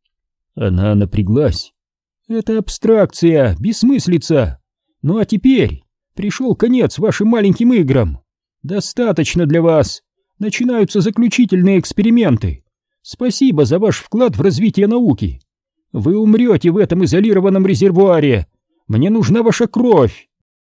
Она напряглась. «Это абстракция, бессмыслица. Ну а теперь пришел конец вашим маленьким играм. Достаточно для вас. Начинаются заключительные эксперименты. Спасибо за ваш вклад в развитие науки. Вы умрете в этом изолированном резервуаре. Мне нужна ваша кровь».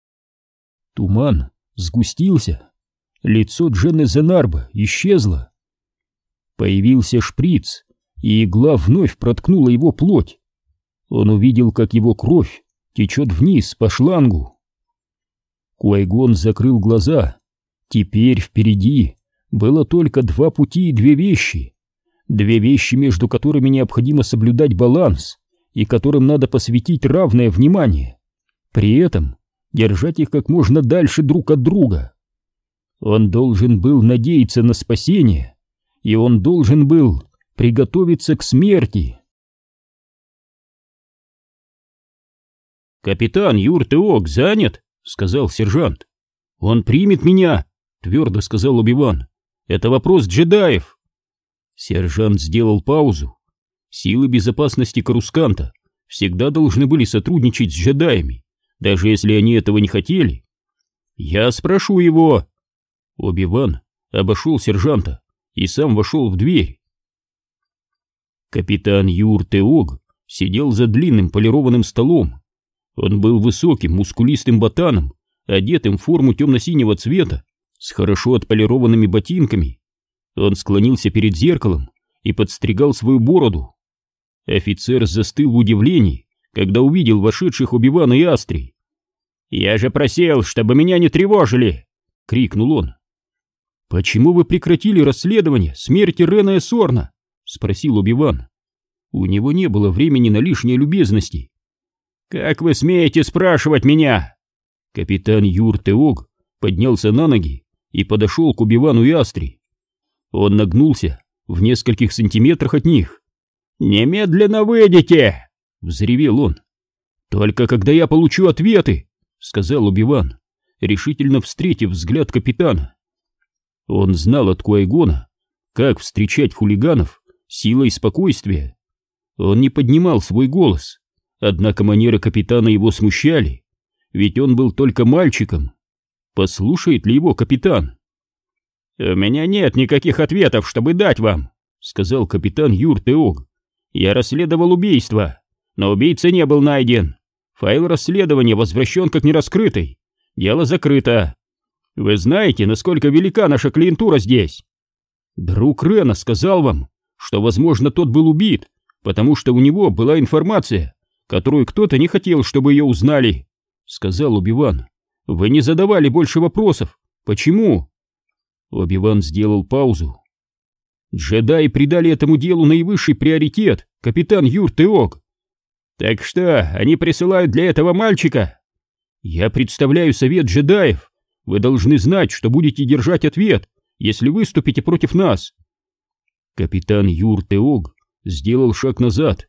Туман сгустился. Лицо Дженны Занарба исчезло. Появился шприц, и игла вновь проткнула его плоть. Он увидел, как его кровь течет вниз по шлангу. Куай-Гон закрыл глаза. Теперь впереди было только два пути и две вещи. Две вещи, между которыми необходимо соблюдать баланс и которым надо посвятить равное внимание. При этом держать их как можно дальше друг от друга. Он должен был надеяться на спасение, и он должен был приготовиться к смерти. «Капитан Юр-Теог занят?» — сказал сержант. «Он примет меня», — твердо сказал Оби-Ван. «Это вопрос джедаев». Сержант сделал паузу. Силы безопасности Корусканта всегда должны были сотрудничать с джедаями, даже если они этого не хотели. «Я спрошу его». Оби-Ван обошел сержанта и сам вошел в дверь. Капитан Юр-Теог сидел за длинным полированным столом. Он был высоким, мускулистым ботаном, одетым в форму темно-синего цвета, с хорошо отполированными ботинками. Он склонился перед зеркалом и подстригал свою бороду. Офицер застыл в удивлении, когда увидел вошедших Оби-Вана и Астри. «Я же просил, чтобы меня не тревожили!» — крикнул он. «Почему вы прекратили расследование смерти Рена Эсорна?» — спросил Оби-Ван. У него не было времени на лишние любезности. «Как вы смеете спрашивать меня?» Капитан Юр-Теог поднялся на ноги и подошел к Оби-Вану и Астри. Он нагнулся в нескольких сантиметрах от них. «Немедленно выйдите!» — взревел он. «Только когда я получу ответы!» — сказал Оби-Ван, решительно встретив взгляд капитана. Он знал от Куай-Гона, как встречать хулиганов силой спокойствия. Он не поднимал свой голос, однако манеры капитана его смущали, ведь он был только мальчиком. Послушает ли его капитан? «У меня нет никаких ответов, чтобы дать вам», — сказал капитан Юр-Теог. «Я расследовал убийство, но убийца не был найден. Файл расследования возвращен как нераскрытый. Дело закрыто. Вы знаете, насколько велика наша клиентура здесь? Друг Рена сказал вам, что, возможно, тот был убит, потому что у него была информация, которую кто-то не хотел, чтобы ее узнали», — сказал Оби-Ван. «Вы не задавали больше вопросов. Почему?» Оби-Ван сделал паузу. «Джедаи придали этому делу наивысший приоритет, капитан Юр-Теог». «Так что, они присылают для этого мальчика?» «Я представляю совет джедаев. Вы должны знать, что будете держать ответ, если выступите против нас». Капитан Юр-Теог сделал шаг назад.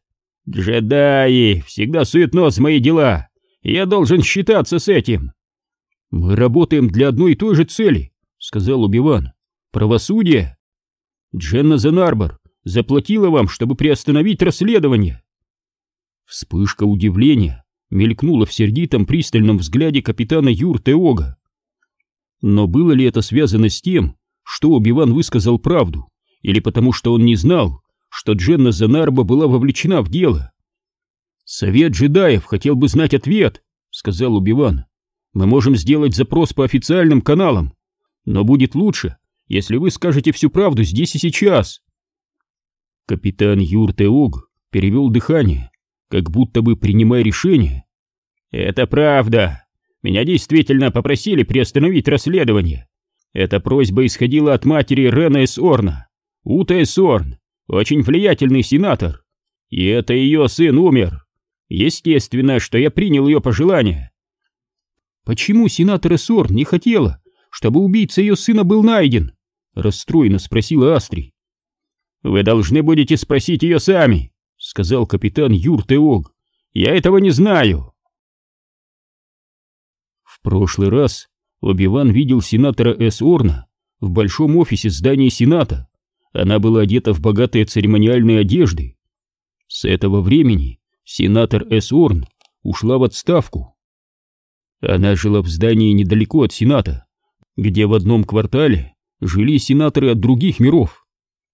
«Джедаи всегда суют нос в мои дела. Я должен считаться с этим». «Мы работаем для одной и той же цели», — сказал Оби-Ван. «Правосудие. Дженна Зенарбор заплатила вам, чтобы приостановить расследование». Вспышка удивления мелькнула в сердитом пристальном взгляде капитана Юр-Теога. Но было ли это связано с тем, что Оби-Ван высказал правду, или потому что он не знал, что Дженна Зенарбор была вовлечена в дело? «Совет джедаев хотел бы знать ответ», — сказал Оби-Ван. «Мы можем сделать запрос по официальным каналам, но будет лучше, если вы скажете всю правду здесь и сейчас». Капитан Юр-Теог перевел дыхание, как будто бы принимая решение. «Это правда. Меня действительно попросили приостановить расследование. Эта просьба исходила от матери Рена Эсорна, Ута Эсорн, очень влиятельный сенатор. И это ее сын умер. Естественно, что я принял ее пожелание». «Почему сенатор Эсорн не хотела, чтобы убийца ее сына был найден?» — расстроенно спросила Астри. «Вы должны будете спросить ее сами», — сказал капитан Юр-Теог. «Я этого не знаю». В прошлый раз Оби-Ван видел сенатора Эсорна в большом офисе здания Сената. Она была одета в богатые церемониальные одежды. С этого времени сенатор Эсорн ушла в отставку. Она жила в здании недалеко от Сената, где в одном квартале жили сенаторы от других миров.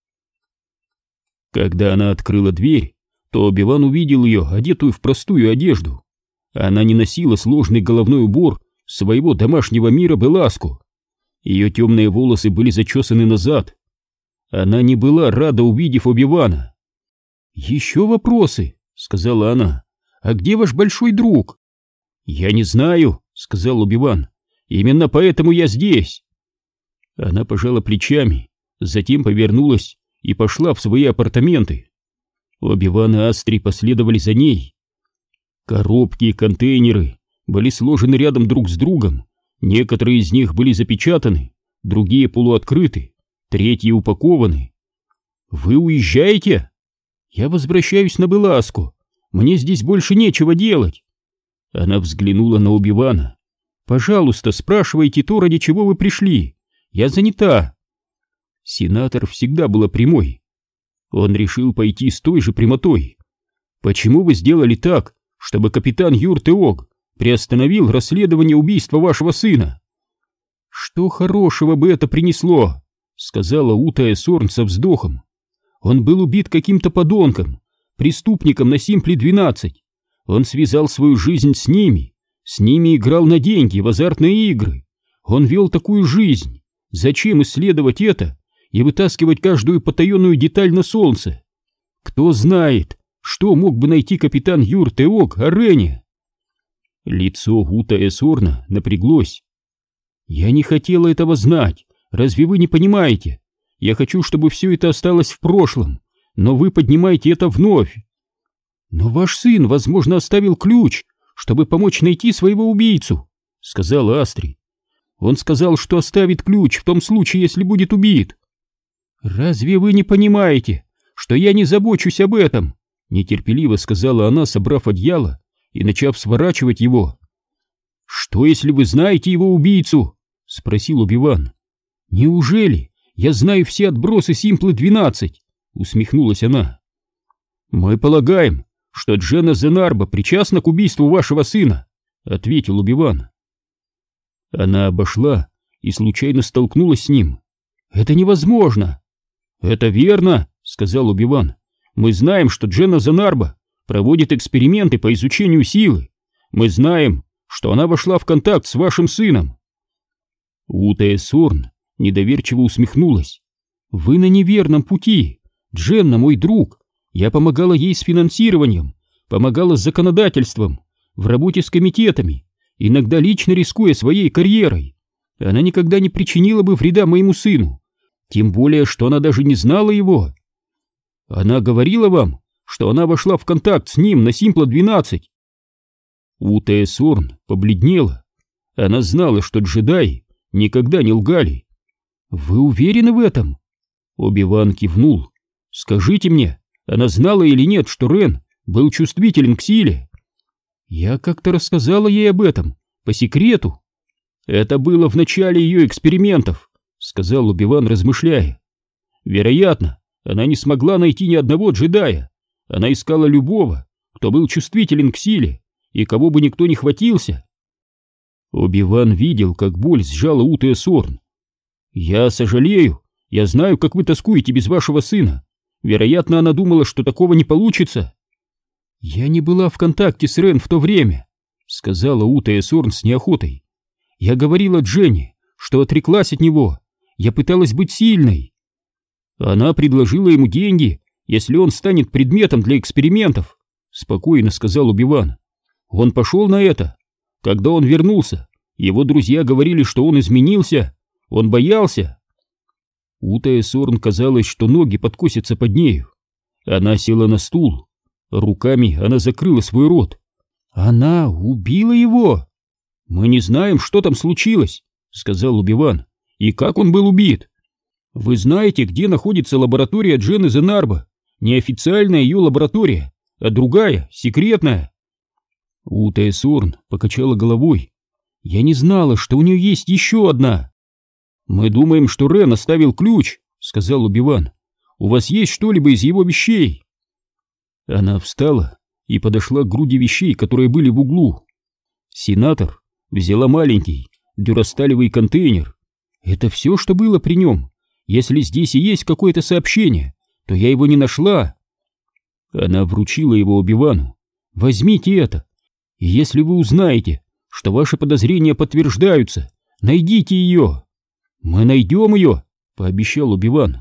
Когда она открыла дверь, то Оби-Ван увидел ее, одетую в простую одежду. Она не носила сложный головной убор своего домашнего мира Беласко. Ее темные волосы были зачесаны назад. Она не была рада, увидев Оби-Вана. «Еще вопросы?» — сказала она. «А где ваш большой друг?» «Я не знаю», — сказал Оби-Ван. «Именно поэтому я здесь». Она пожала плечами, затем повернулась и пошла в свои апартаменты. Оби-Ван и Астри последовали за ней. Коробки и контейнеры были сложены рядом друг с другом, некоторые из них были запечатаны, другие полуоткрыты, третьи упакованы. «Вы уезжаете?» «Я возвращаюсь на Беласку. Мне здесь больше нечего делать». Она взглянула на Оби-Вана. «Пожалуйста, спрашивайте то, ради чего вы пришли. Я занята». Сенатор всегда была прямой. Он решил пойти с той же прямотой. «Почему вы сделали так, чтобы капитан Юр-Теог приостановил расследование убийства вашего сына?» «Что хорошего бы это принесло?» — сказала Утая Сорн со вздохом. «Он был убит каким-то подонком, преступником на Симпле двенадцать. Он связал свою жизнь с ними, с ними играл на деньги в азартные игры. Он вел такую жизнь. Зачем исследовать это и вытаскивать каждую потаенную деталь на солнце? Кто знает, что мог бы найти капитан Юр-Теог о Рене?» Лицо Утая Сорна напряглось. «Я не хотела этого знать. Разве вы не понимаете? Я хочу, чтобы все это осталось в прошлом, но вы поднимаете это вновь. Но ваш сын, возможно, оставил ключ, чтобы помочь найти своего убийцу», — сказала Астри. «Он сказал, что оставит ключ в том случае, если будет убит». «Разве вы не понимаете, что я не забочусь об этом?» — нетерпеливо сказала она, собрав одеяло и начав сворачивать его. «Что, если вы знаете его убийцу?» — спросил Оби-Ван. «Неужели я знаю все отбросы Симплы двенадцать?» — усмехнулась она. «Мы полагаем, что Дженна Зенарба причастна к убийству вашего сына», — ответил Оби-Ван. Она обошла и случайно столкнулась с ним. «Это невозможно!» «Это верно», — сказал Оби-Ван. «Мы знаем, что Дженна Зенарба проводит эксперименты по изучению силы. Мы знаем, что она вошла в контакт с вашим сыном». Утая Сорн недоверчиво усмехнулась. «Вы на неверном пути. Дженна мой друг. Я помогала ей с финансированием, помогала с законодательством, в работе с комитетами, иногда лично рискуя своей карьерой. Она никогда не причинила бы вреда моему сыну, тем более, что она даже не знала его. Она говорила вам, что она вошла в контакт с ним на Симпла двенадцать». Утая Сорн побледнела. Она знала, что джедаи никогда не лгали. «Вы уверены в этом?» Оби-Ван кивнул. «Скажите мне, она знала или нет, что Рен был чувствителен к силе?» «Я как-то рассказала ей об этом, по секрету». «Это было в начале ее экспериментов», — сказал Оби-Ван, размышляя. «Вероятно, она не смогла найти ни одного джедая. Она искала любого, кто был чувствителен к силе, и кого бы никто не хватился». Оби-Ван видел, как боль сжала Утая Сорн. «Я сожалею, я знаю, как вы тоскуете без вашего сына. Вероятно, она думала, что такого не получится». «Я не была в контакте с Рен в то время», — сказала Утая Сорн с неохотой. «Я говорила Дженни, что отреклась от него. Я пыталась быть сильной». «Она предложила ему деньги, если он станет предметом для экспериментов», — спокойно сказал Оби-Ван. «Он пошел на это. Когда он вернулся, его друзья говорили, что он изменился. Он боялся». Утая Сорн казалось, что ноги подкосятся под нею. Она села на стул. Руками она закрыла свой рот. «Она убила его?» «Мы не знаем, что там случилось», — сказал Оби-Ван, — «и как он был убит. Вы знаете, где находится лаборатория Дженны Зенарба? Неофициальная ее лаборатория, а другая, секретная». Утая Сорн покачала головой. «Я не знала, что у нее есть еще одна». «Мы думаем, что Рен оставил ключ», — сказал Оби-Ван. «У вас есть что-либо из его вещей?» Она встала и подошла к груди вещей, которые были в углу. Сенатор взяла маленький дюрасталевый контейнер. «Это все, что было при нем. Если здесь и есть какое-то сообщение, то я его не нашла». Она вручила его Оби-Вану. «Возьмите это, и если вы узнаете, что ваши подозрения подтверждаются, найдите ее». «Мы найдем ее», — пообещал Оби-Ван.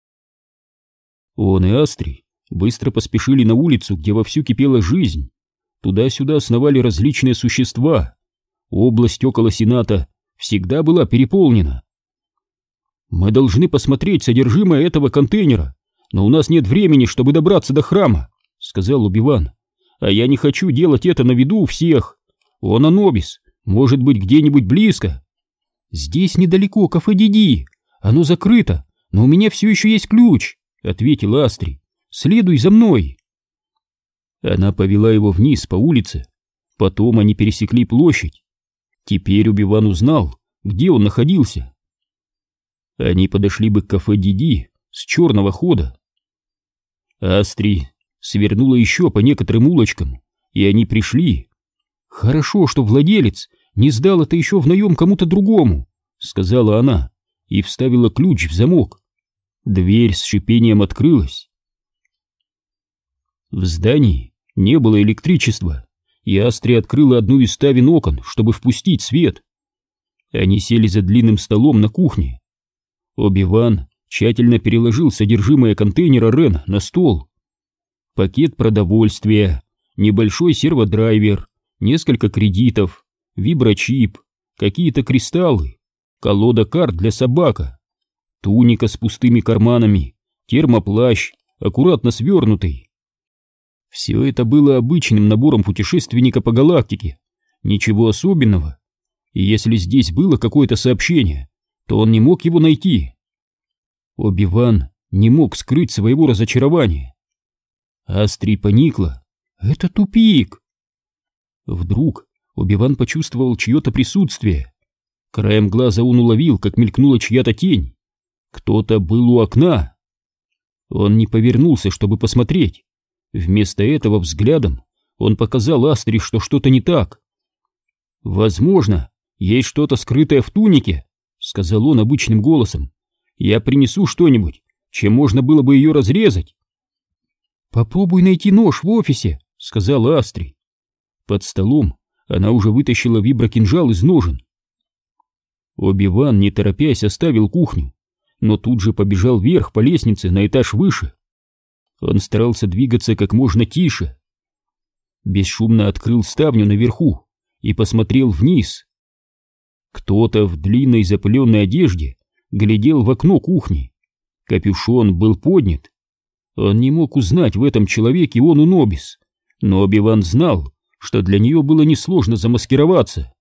Он и Астри быстро поспешили на улицу, где вовсю кипела жизнь. Туда-сюда сновали различные существа. Область около Сената всегда была переполнена. «Мы должны посмотреть содержимое этого контейнера, но у нас нет времени, чтобы добраться до храма», — сказал Оби-Ван. «А я не хочу делать это на виду у всех. Он Анубис, может быть, где-нибудь близко». «Здесь недалеко кафе Диди. Оно закрыто, но у меня все еще есть ключ», — ответила Астри. «Следуй за мной». Она повела его вниз по улице. Потом они пересекли площадь. Теперь Оби-Ван узнал, где он находился. Они подошли бы к кафе Диди с черного хода. Астри свернула еще по некоторым улочкам, и они пришли. «Хорошо, что владелец не сдал это еще в наем кому-то другому», — сказала она и вставила ключ в замок. Дверь с шипением открылась. В здании не было электричества, и Астри открыла одну из ставен окон, чтобы впустить свет. Они сели за длинным столом на кухне. Оби-Ван тщательно переложил содержимое контейнера Рена на стол. Пакет продовольствия, небольшой серводрайвер, несколько кредитов, виброчип, какие-то кристаллы, колода карт для собака, туника с пустыми карманами, термоплащ, аккуратно свернутый. Все это было обычным набором путешественника по галактике, ничего особенного, и если здесь было какое-то сообщение, то он не мог его найти. Оби-Ван не мог скрыть своего разочарования. Астри поникла. «Это тупик!» Вдруг Оби-Ван почувствовал чье-то присутствие. Краем глаза он уловил, как мелькнула чья-то тень. Кто-то был у окна. Он не повернулся, чтобы посмотреть. Вместо этого взглядом он показал Астри, что что-то не так. «Возможно, есть что-то скрытое в тунике», — сказал он обычным голосом. «Я принесу что-нибудь, чем можно было бы ее разрезать». «Попробуй найти нож в офисе», — сказала Астри. Под столом она уже вытащила виброкинжал из ножен. Оби-Ван, не торопясь, оставил кухню, но тут же побежал вверх по лестнице на этаж выше. Он старался двигаться как можно тише. Бесшумно открыл ставню наверху и посмотрел вниз. Кто-то в длинной запыленной одежде глядел в окно кухни. Капюшон был поднят. Он не мог узнать в этом человеке Ону Нобис, но Оби-Ван знал, что для нее было несложно замаскироваться.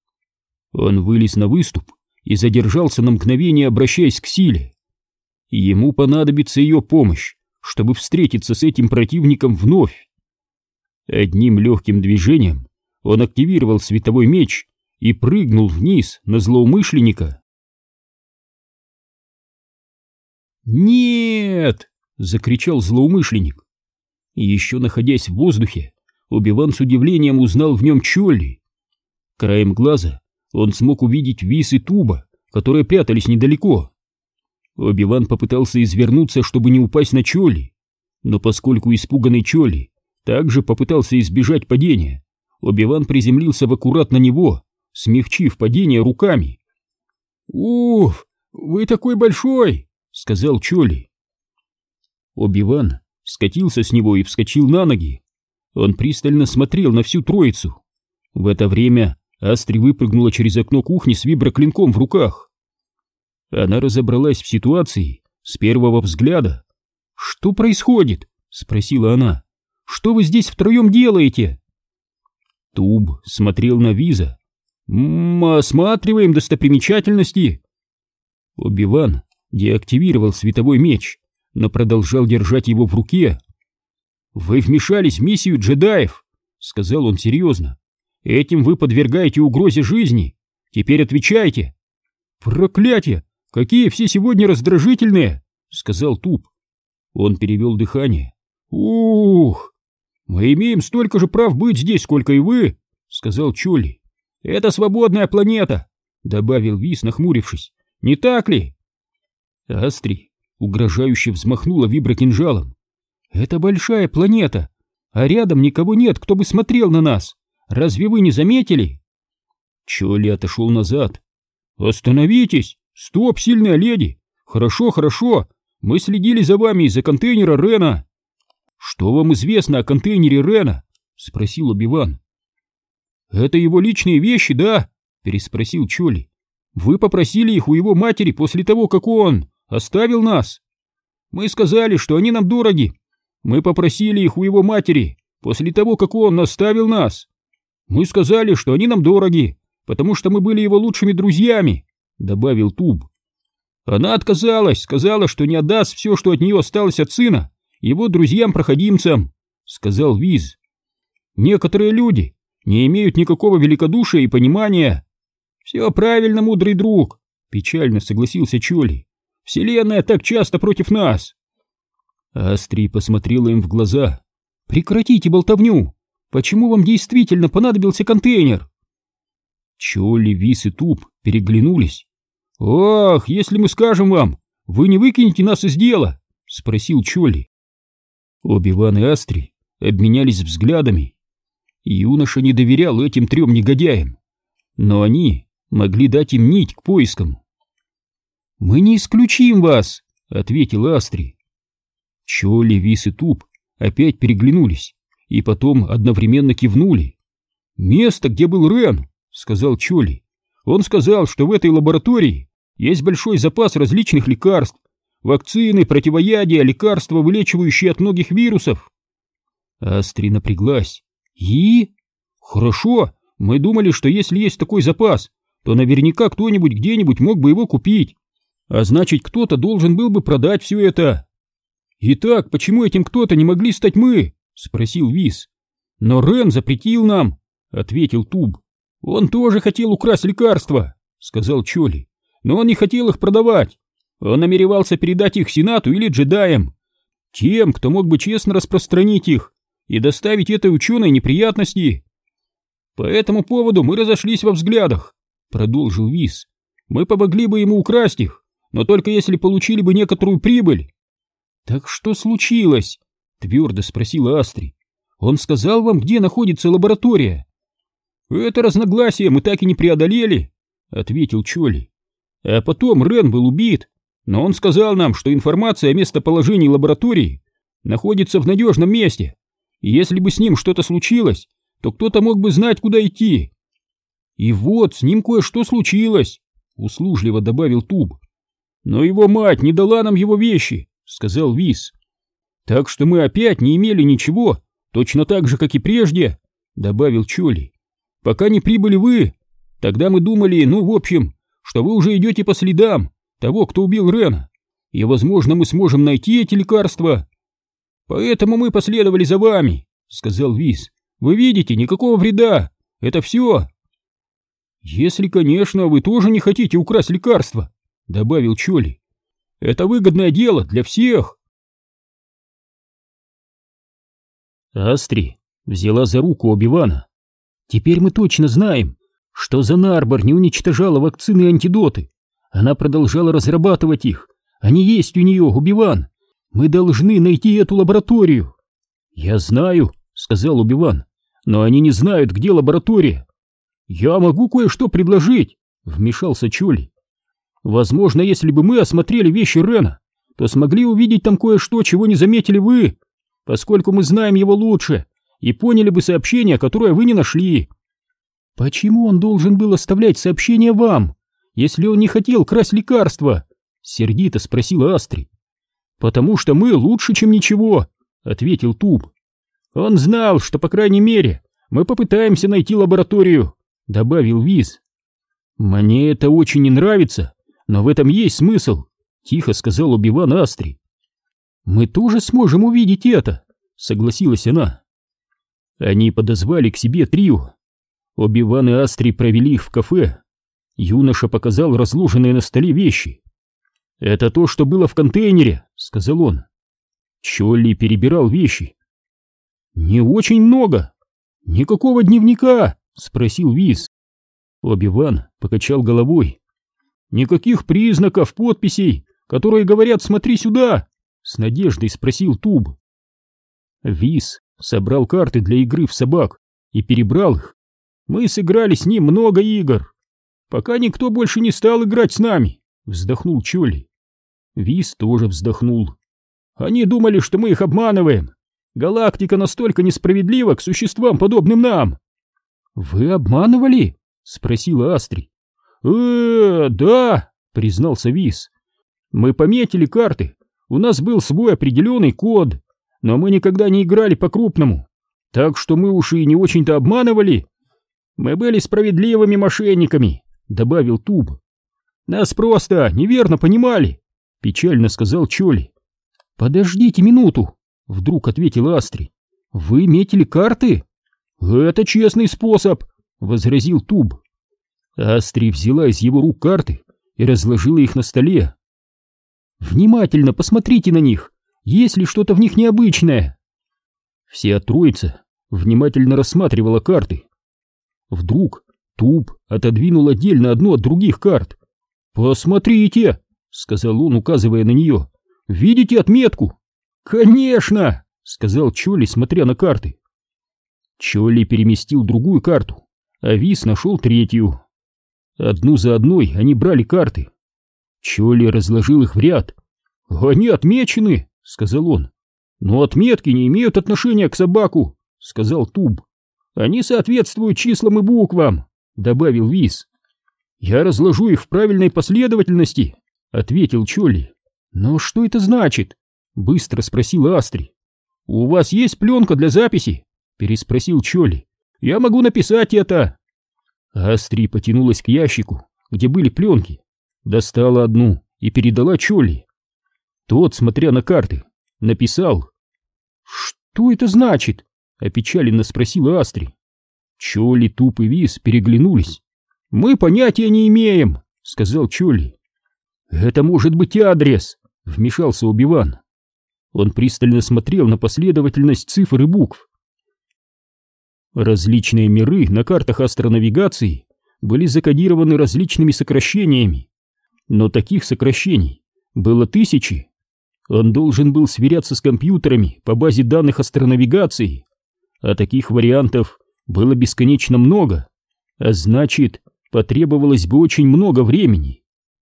Он вылез на выступ и задержался на мгновение, обращаясь к Силе. Ему понадобится ее помощь, чтобы встретиться с этим противником вновь. Одним легким движением он активировал световой меч и прыгнул вниз на злоумышленника. «Нет!» — закричал злоумышленник. Еще находясь в воздухе, Оби-Ван с удивлением узнал в нем Чолли. Краем глаза он смог увидеть Вис и Туба, которые прятались недалеко. Оби-Ван попытался извернуться, чтобы не упасть на Чолли, но поскольку испуганный Чолли также попытался избежать падения, Оби-Ван приземлился в аккурат на него, смягчив падение руками. «Уф, вы такой большой!» — сказал Чолли. Оби-Ван скатился с него и вскочил на ноги. Он пристально смотрел на всю троицу. В это время Астри выпрыгнула через окно кухни с виброклинком в руках. Она разобралась в ситуации с первого взгляда. «Что происходит?» — спросила она. «Что вы здесь втроем делаете?» Туб смотрел на Виза. «М-м, осматриваем достопримечательности». Оби-Ван деактивировал световой меч, но продолжал держать его в руке. «Вы вмешались в миссию джедаев», — сказал он серьезно. «Этим вы подвергаете угрозе жизни. Теперь отвечайте». «Проклятие! Какие все сегодня раздражительные!» — сказал Туб. Он перевел дыхание. «Ух! Мы имеем столько же прав быть здесь, сколько и вы», — сказал Чолли. «Это свободная планета», — добавил Вис, нахмурившись. «Не так ли?» Астри угрожающе взмахнула виброкинжалом. «Это большая планета, а рядом никого нет, кто бы смотрел на нас. Разве вы не заметили?» Чолли отошел назад. «Остановитесь! Стоп, сильная леди! Хорошо, хорошо! Мы следили за вами из-за контейнера Рена!» «Что вам известно о контейнере Рена?» — спросил Оби-Ван. «Это его личные вещи, да?» — переспросил Чоли. «Вы попросили их у его матери после того, как он оставил нас. Мы сказали, что они нам дороги. Мы попросили их у его матери после того, как он оставил нас. Мы сказали, что они нам дороги, потому что мы были его лучшими друзьями», — добавил Туб. «Она отказалась, сказала, что не отдаст все, что от нее осталось от сына, его друзьям-проходимцам», — сказал Виз. «Некоторые люди не имеют никакого великодушия и понимания». «Все правильно, мудрый друг», — печально согласился Чоли. «Вселенная так часто против нас». Астри посмотрела им в глаза. «Прекратите болтовню! Почему вам действительно понадобился контейнер?» Чоли, Виз и Туб переглянулись. «Ох, если мы скажем вам, вы не выкинете нас из дела?» — спросил Чоли. Оби-Ван и Астри обменялись взглядами. Юноша не доверял этим трем негодяям, но они могли дать им нить к поискам. «Мы не исключим вас», — ответила Астри. Чоли, Виз и Туб опять переглянулись и потом одновременно кивнули. «Место, где был Рен», — сказал Чоли. «Он сказал, что в этой лаборатории есть большой запас различных лекарств, вакцины, противоядия, лекарства, вылечивающие от многих вирусов». Астри напряглась. «И? Хорошо, мы думали, что если есть такой запас, то наверняка кто-нибудь где-нибудь мог бы его купить, а значит, кто-то должен был бы продать все это». «Итак, почему этим кто-то не могли стать мы?» — спросил Виз. «Но Рен запретил нам», — ответил Туб. «Он тоже хотел украсть лекарства», — сказал Чоли, «но он не хотел их продавать. Он намеревался передать их Сенату или джедаям, тем, кто мог бы честно распространить их и доставить этой ученой неприятности. По этому поводу мы разошлись во взглядах», — продолжил Виз. «Мы помогли бы ему украсть их, но только если получили бы некоторую прибыль». «Так что случилось?» — твердо спросила Астри. «Он сказал вам, где находится лаборатория?» «Это разногласие мы так и не преодолели», — ответил Чоли. «А потом Рен был убит, но он сказал нам, что информация о местоположении лаборатории находится в надежном месте, и если бы с ним что-то случилось, то кто-то мог бы знать, куда идти». «И вот, с ним кое-что случилось», — услужливо добавил Туб. «Но его мать не дала нам его вещи», — сказал Виз. «Так что мы опять не имели ничего, точно так же, как и прежде», — добавил Чоли. «Пока не прибыли вы, тогда мы думали, ну, в общем, что вы уже идете по следам того, кто убил Рена, и, возможно, мы сможем найти эти лекарства. Поэтому мы последовали за вами», — сказал Виз. «Вы видите, никакого вреда, это все». «Если, конечно, вы тоже не хотите украсть лекарства», — добавил Чоли. «Это выгодное дело для всех». Астри взяла за руку Оби-Вана. «Теперь мы точно знаем, что Занарбор не уничтожала вакцины и антидоты. Она продолжала разрабатывать их. Они есть у нее, Оби-Ван. Мы должны найти эту лабораторию». «Я знаю», — сказал Оби-Ван, — «но они не знают, где лаборатория». «Я могу кое-что предложить», — вмешался Чоли. «Возможно, если бы мы осмотрели вещи Рена, то смогли увидеть там кое-что, чего не заметили вы, поскольку мы знаем его лучше и поняли бы сообщение, которое вы не нашли». «Почему он должен был оставлять сообщение вам, если он не хотел красть лекарства?» — сердито спросила Астри. «Потому что мы лучше, чем ничего», — ответил Туб. «Он знал, что, по крайней мере, мы попытаемся найти лабораторию», — добавил Виз. «Мне это очень не нравится, но в этом есть смысл», — тихо сказал Оби-Ван Астри. «Мы тоже сможем увидеть это», — согласилась она. Они подозвали к себе трио. Оби-Ван и Астри провели их в кафе. Юноша показал разложенные на столе вещи. «Это то, что было в контейнере», — сказал он. Чолли перебирал вещи. «Не очень много. Никакого дневника?» — спросил Виз. Оби-Ван покачал головой. «Никаких признаков, подписей, которые говорят «смотри сюда», — с надеждой спросил Туб. Виз собрал карты для игры в собак и перебрал их. «Мы сыграли с ним много игр, пока никто больше не стал играть с нами», — вздохнул Чолли. Виз тоже вздохнул. «Они думали, что мы их обманываем. Галактика настолько несправедлива к существам, подобным нам!» «Вы обманывали?» — спросила Астри. «Э, да!» — признался Вис. «Мы пометили карты, у нас был свой определенный код, но мы никогда не играли по-крупному, так что мы уж и не очень-то обманывали. Мы были справедливыми мошенниками», — добавил Туб. «Нас просто неверно понимали», — печально сказал Чоли. «Подождите минуту», — вдруг ответила Астри. «Вы метили карты?» «Это честный способ», — возразил Туб. Астри взяла из его рук карты и разложила их на столе. «Внимательно посмотрите на них, есть ли что-то в них необычное?» Вся троица внимательно рассматривала карты. Вдруг Туб отодвинул отдельно одну от других карт. «Посмотрите», — сказал он, указывая на нее. «Видите отметку?» «Конечно», — сказал Чоли, смотря на карты. Чоли переместил другую карту, а Вис нашел третью. Одну за одной они брали карты. Чоли разложил их в ряд. «Они отмечены», — сказал он. «Но отметки не имеют отношения к собаку», — сказал Туб. «Они соответствуют числам и буквам», — добавил Вис. «Я разложу их в правильной последовательности», — ответил Чоли. «Но что это значит?» — быстро спросила Астри. «У вас есть пленка для записи?» — переспросил Чоли. «Я могу написать это». Астри потянулась к ящику, где были пленки, достала одну и передала Чоли. Тот, смотря на карты, написал. «Что это значит?» — опечаленно спросила Астри. Чоли, Туб и Вис переглянулись. «Мы понятия не имеем», — сказал Чоли. «Это может быть адрес», — вмешался Оби-Ван. Он пристально смотрел на последовательность цифр и букв. Различные миры на картах астронавигации были закодированы различными сокращениями, но таких сокращений было тысячи. Он должен был сверяться с компьютерами по базе данных астронавигации, а таких вариантов было бесконечно много, а значит, потребовалось бы очень много времени.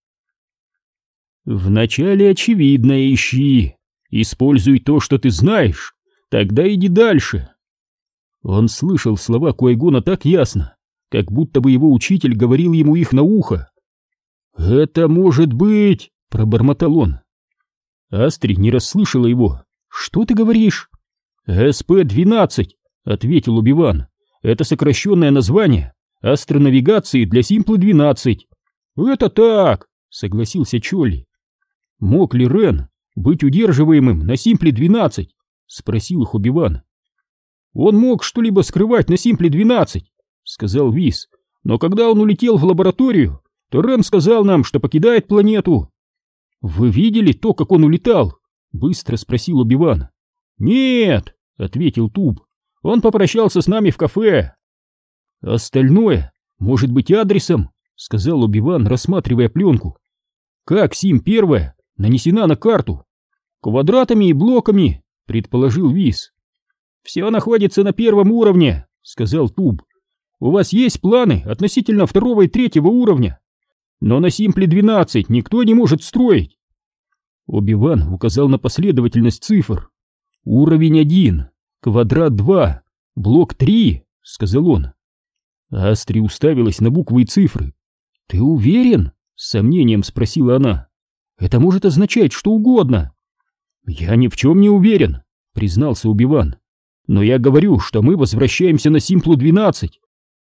Вначале очевидное ищи, используй то, что ты знаешь, тогда иди дальше. Он слышал слова Куай-Гона так ясно, как будто бы его учитель говорил ему их на ухо. «Это может быть...» — пробормотал он. Астри не расслышала его. «Что ты говоришь?» эс пэ двенадцать, — ответил Оби-Ван. «Это сокращенное название астронавигации для Симплы двенадцать». «Это так», — согласился Чоли. «Мог ли Рен быть удерживаемым на Симпле двенадцать?» — спросил их Оби-Ван. «Он мог что-либо скрывать на Симпле двенадцать», — сказал Вис. «Но когда он улетел в лабораторию, то Рен сказал нам, что покидает планету». «Вы видели то, как он улетал?» — быстро спросил Оби-Ван. «Нет», — ответил Туб. «Он попрощался с нами в кафе». «Остальное может быть адресом», — сказал Оби-Ван, рассматривая пленку. «Как Сим первая нанесена на карту?» «Квадратами и блоками», — предположил Вис. «Все находится на первом уровне», — сказал Туб. «У вас есть планы относительно второго и третьего уровня, но на Симпле двенадцать никто не может строить». Оби-Ван указал на последовательность цифр. «Уровень один, квадрат два, блок три», — сказал он. Астри уставилась на буквы и цифры. «Ты уверен?» — с сомнением спросила она. «Это может означать что угодно». «Я ни в чем не уверен», — признался Оби-Ван. «Но я говорю, что мы возвращаемся на Симплу двенадцать».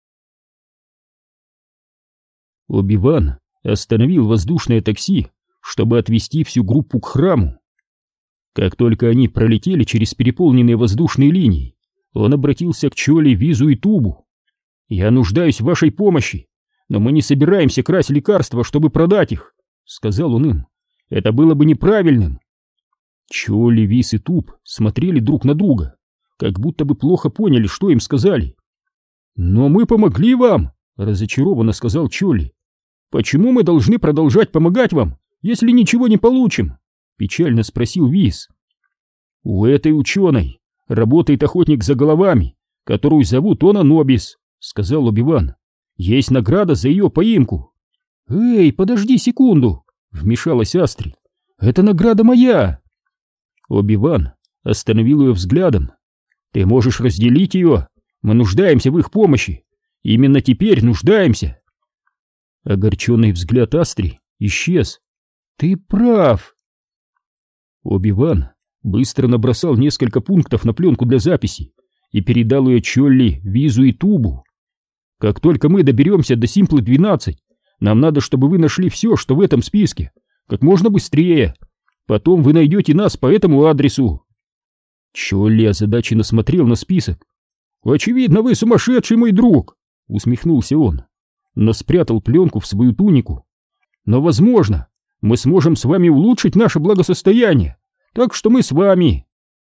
Оби-Ван остановил воздушное такси, чтобы отвезти всю группу к храму. Как только они пролетели через переполненные воздушные линии, он обратился к Чоли, Визу и Тубу. «Я нуждаюсь в вашей помощи, но мы не собираемся красть лекарства, чтобы продать их», — сказал он им. «Это было бы неправильным». Чоли, Виз и Туб смотрели друг на друга, как будто бы плохо поняли, что им сказали. «Но мы помогли вам», — разочарованно сказал Чоли. «Почему мы должны продолжать помогать вам, если ничего не получим?» — печально спросил Виз. «У этой ученой работает охотник за головами, которую зовут Она Нобис», — сказал Оби-Ван. «Есть награда за ее поимку». «Эй, подожди секунду», — вмешалась Астри. «Это награда моя». Оби-Ван остановил ее взглядом. «Ты можешь разделить ее? Мы нуждаемся в их помощи. Именно теперь нуждаемся!» Огорченный взгляд Астри исчез. «Ты прав!» Оби-Ван быстро набросал несколько пунктов на пленку для записи и передал ее Чолли, Визу и Тубу. «Как только мы доберемся до Симплы двенадцать, нам надо, чтобы вы нашли все, что в этом списке, как можно быстрее. Потом вы найдете нас по этому адресу». Чолли озадаченно смотрел на список. «Очевидно, вы сумасшедший, мой друг!» — усмехнулся он, но спрятал пленку в свою тунику. «Но, возможно, мы сможем с вами улучшить наше благосостояние, так что мы с вами».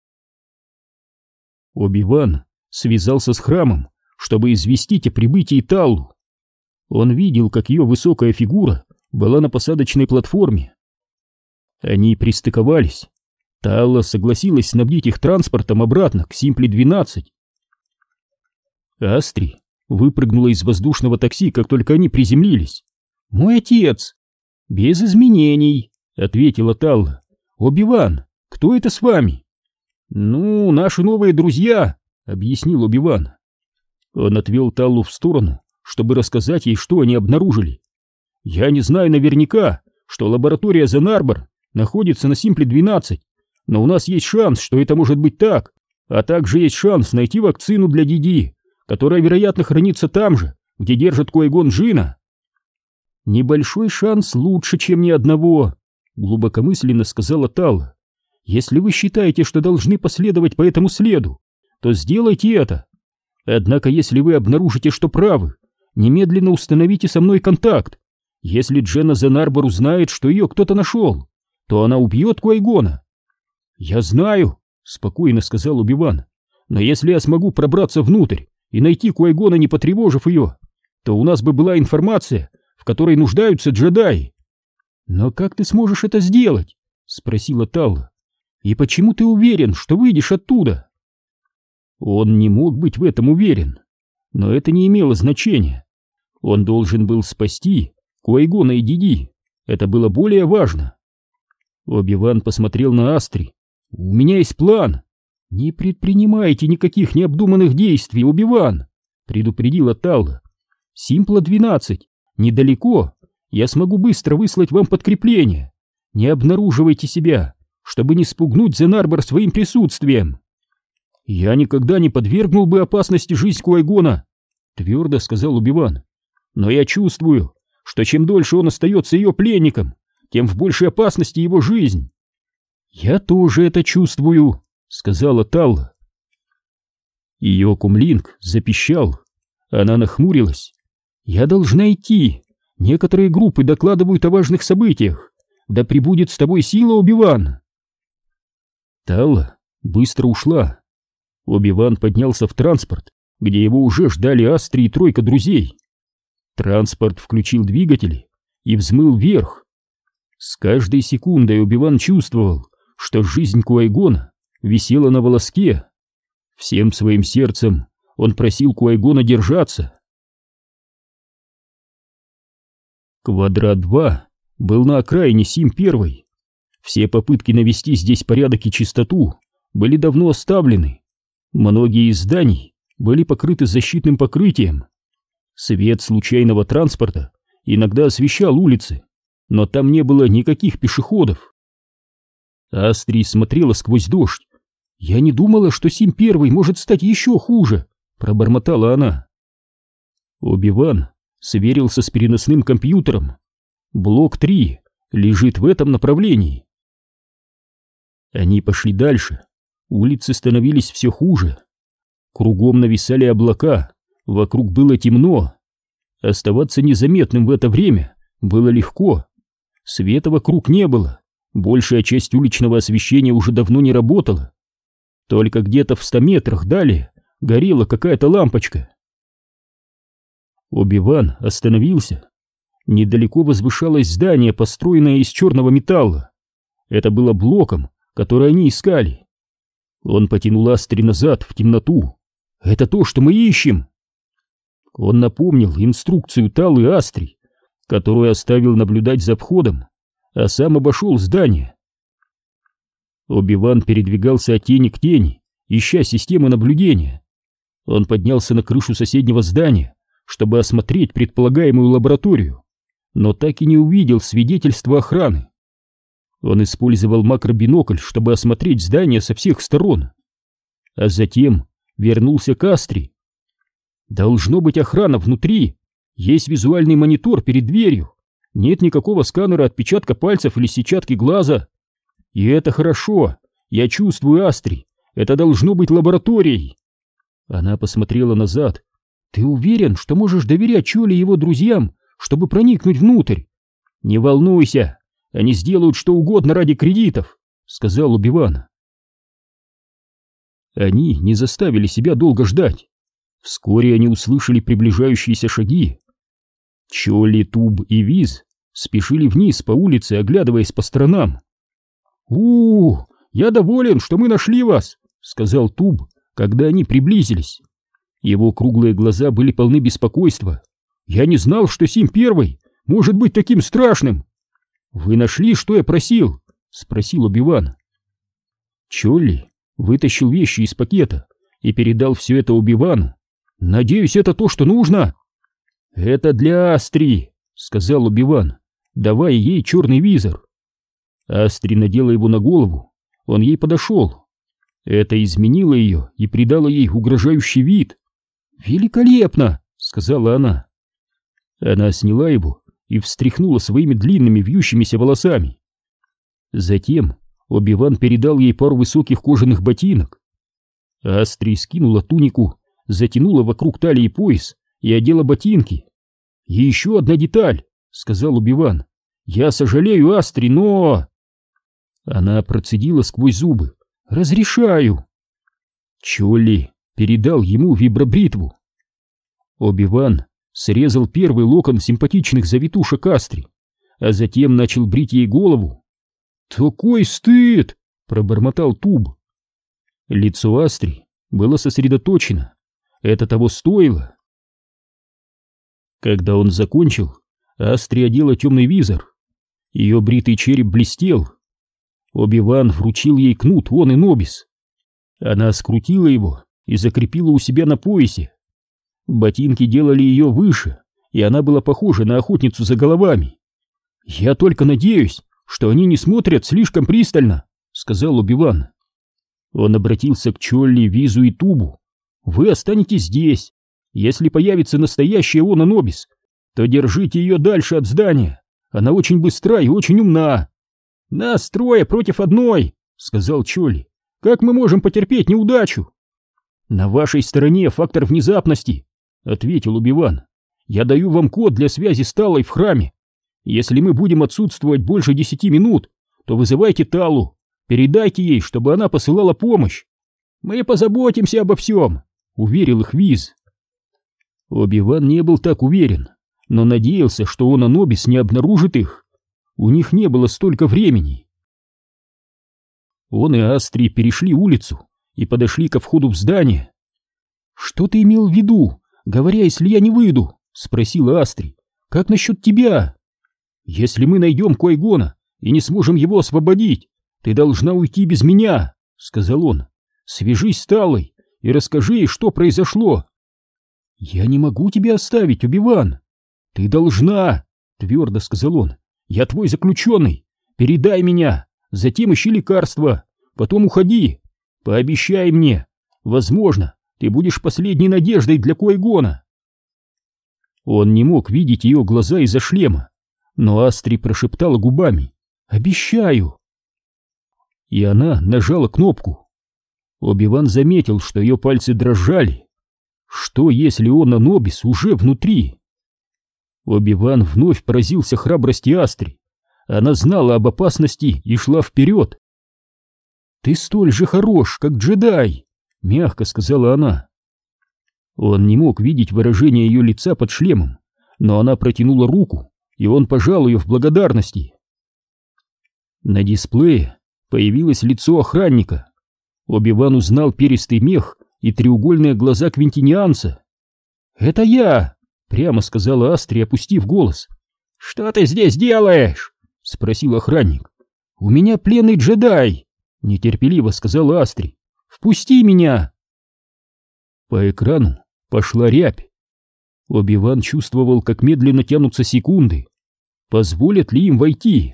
Оби-Ван связался с храмом, чтобы известить о прибытии Таллу. Он видел, как ее высокая фигура была на посадочной платформе. Они пристыковались. Талла согласилась снабдить их транспортом обратно к Симпле двенадцать. Астри выпрыгнула из воздушного такси, как только они приземлились. «Мой отец!» «Без изменений», — ответила Талла. «Оби-Ван, кто это с вами?» «Ну, наши новые друзья», — объяснил Оби-Ван. Он отвел Таллу в сторону, чтобы рассказать ей, что они обнаружили. «Я не знаю наверняка, что лаборатория Зенарбор находится на Симпле двенадцать, но у нас есть шанс, что это может быть так, а также есть шанс найти вакцину для Диди, которая, вероятно, хранится там же, где держат Куай-Гон Джинна». «Небольшой шанс лучше, чем ни одного», — глубокомысленно сказала Талла. «Если вы считаете, что должны последовать по этому следу, то сделайте это. Однако, если вы обнаружите, что правы, немедленно установите со мной контакт. Если Дженна Зенарбор узнает, что ее кто-то нашел, то она убьет Куай-Гона». «Я знаю», — спокойно сказал Оби-Ван, «но если я смогу пробраться внутрь и найти Куай-Гона, не потревожив ее, то у нас бы была информация, в которой нуждаются джедаи». «Но как ты сможешь это сделать?» — спросила Талла. «И почему ты уверен, что выйдешь оттуда?» Он не мог быть в этом уверен, но это не имело значения. Он должен был спасти Куай-Гона и Диди. Это было более важно. Оби-Ван посмотрел на Астри. «У меня есть план». «Не предпринимайте никаких необдуманных действий, Оби-Ван», — предупредила Талла. «Симпла двенадцать. Недалеко. Я смогу быстро выслать вам подкрепление. Не обнаруживайте себя, чтобы не спугнуть Зенарбор своим присутствием». «Я никогда не подвергнул бы опасности жизнь Куай-Гона», — твердо сказал Оби-Ван. «Но я чувствую, что чем дольше он остается ее пленником, тем в большей опасности его жизнь». «Я тоже это чувствую», — сказала Талла. Ее кумлинг запищал. Она нахмурилась. «Я должна идти. Некоторые группы докладывают о важных событиях. Да пребудет с тобой сила, Оби-Ван». Талла быстро ушла. Оби-Ван поднялся в транспорт, где его уже ждали Астри и тройка друзей. Транспорт включил двигатели и взмыл вверх. С каждой секундой Оби-Ван чувствовал, что жизнь Куай-Гона висела на волоске. Всем своим сердцем он просил Куай-Гона держаться. Квадрат-два был на окраине Сим-один. Все попытки навести здесь порядок и чистоту были давно оставлены. Многие из зданий были покрыты защитным покрытием. Свет случайного транспорта иногда освещал улицы, но там не было никаких пешеходов. Астри смотрела сквозь дождь. «Я не думала, что Сим-один может стать еще хуже», — пробормотала она. Оби-Ван сверился с переносным компьютером. Блок три лежит в этом направлении. Они пошли дальше. Улицы становились все хуже. Кругом нависали облака, вокруг было темно. Оставаться незаметным в это время было легко. Света вокруг не было, большая часть уличного освещения уже давно не работала. Только где-то в ста метрах далее горела какая-то лампочка. Оби-Ван остановился. Недалеко возвышалось здание, построенное из черного металла. Это было блоком, который они искали. Он потянул Астри назад, в темноту. «Это то, что мы ищем!» Он напомнил инструкцию Таллы Астри, которую оставил наблюдать за входом, а сам обошел здание. Оби-Ван передвигался от тени к тени, ища системы наблюдения. Он поднялся на крышу соседнего здания, чтобы осмотреть предполагаемую лабораторию, но так и не увидел свидетельства охраны. Он использовал макробинокль, чтобы осмотреть здание со всех сторон, а затем вернулся к Астри. Должно быть охрана внутри, есть визуальный монитор перед дверью, нет никакого сканера отпечатка пальцев или сетчатки глаза. И это хорошо, я чувствую Астри, это должно быть лабораторией. Она посмотрела назад. Ты уверен, что можешь доверять Чоли и его друзьям, чтобы проникнуть внутрь? Не волнуйся, они сделают что угодно ради кредитов, сказал Оби-Ван. Они не заставили себя долго ждать. Вскоре они услышали приближающиеся шаги. Чоли, Туб и Виз спешили вниз по улице, оглядываясь по сторонам. у я доволен, что мы нашли вас», — сказал Туб, когда они приблизились. Его круглые глаза были полны беспокойства. «Я не знал, что Сим Первый может быть таким страшным». «Вы нашли, что я просил?» — спросил Оби-Ван. Чолли вытащил вещи из пакета и передал все это Оби-Вану. «Надеюсь, это то, что нужно?» «Это для Астри», — сказал Оби-Ван, давая ей черный визор. Астри надела его на голову, он ей подошел. Это изменило ее и придало ей угрожающий вид. «Великолепно!» — сказала она. Она сняла его и встряхнула своими длинными вьющимися волосами. Затем Оби-Ван передал ей пару высоких кожаных ботинок. Астри скинула тунику, затянула вокруг талии пояс и одела ботинки. «И еще одна деталь», — сказал Оби-Ван. «Я сожалею, Астри, но...» Она процедила сквозь зубы. «Разрешаю». Чолли передал ему вибробритву. Оби-Ван срезал первый локон симпатичных завитушек Астри, а затем начал брить ей голову. «Такой стыд!» — пробормотал Туб. Лицо Астри было сосредоточено. Это того стоило. Когда он закончил, Астри одела темный визор. Ее бритый череп блестел. Оби-Ван вручил ей кнут он и Нобис. Она скрутила его и закрепила у себя на поясе. Ботинки делали ее выше, и она была похожа на охотницу за головами. «Я только надеюсь, что они не смотрят слишком пристально», — сказал Оби-Ван. Он обратился к Чолли, Визу и Тубу. «Вы останетесь здесь. Если появится настоящая Она Нобис, то держите ее дальше от здания. Она очень быстра и очень умна». «Нас трое против одной», — сказал Чолли. «Как мы можем потерпеть неудачу?» «На вашей стороне фактор внезапности», — ответил Оби-Ван. «Я даю вам код для связи с Талой в храме. Если мы будем отсутствовать больше десяти минут, то вызывайте Талу, передайте ей, чтобы она посылала помощь. Мы позаботимся обо всем», — уверил их Виз. Оби-Ван не был так уверен, но надеялся, что Она Нобис не обнаружит их. У них не было столько времени. Он и Астри перешли улицу и подошли ко входу в здание. «Что ты имел в виду, говоря, если я не выйду?» — спросила Астри. «Как насчет тебя?» «Если мы найдем Кой-Гона и не сможем его освободить, ты должна уйти без меня», — сказал он. «Свяжись с Талой и расскажи ей, что произошло». «Я не могу тебя оставить, Оби-Ван». «Ты должна», — твердо сказал он. «Я твой заключенный. Передай меня, затем ищи лекарства, потом уходи. Пообещай мне. Возможно, ты будешь последней надеждой для Кой-Гона». Он не мог видеть ее глаза из-за шлема, но Астри прошептала губами: «Обещаю». И она нажала кнопку. Оби-Ван заметил, что ее пальцы дрожали. Что, если Она Нобис уже внутри? Оби-Ван вновь поразился храбрости Астри. Она знала об опасности и шла вперед. «Ты столь же хорош, как джедай», — мягко сказала она. Он не мог видеть выражение ее лица под шлемом, но она протянула руку, и он пожал ее в благодарности. На дисплее появилось лицо охранника. Оби-Ван узнал перистый мех и треугольные глаза квинтинианца. «Это я!» — прямо сказала Астри, опустив голос. «Что ты здесь делаешь?» — спросил охранник. «У меня пленный джедай». — нетерпеливо сказала Астри. «Впусти меня!» По экрану пошла рябь. Оби-Ван чувствовал, как медленно тянутся секунды. Позволят ли им войти?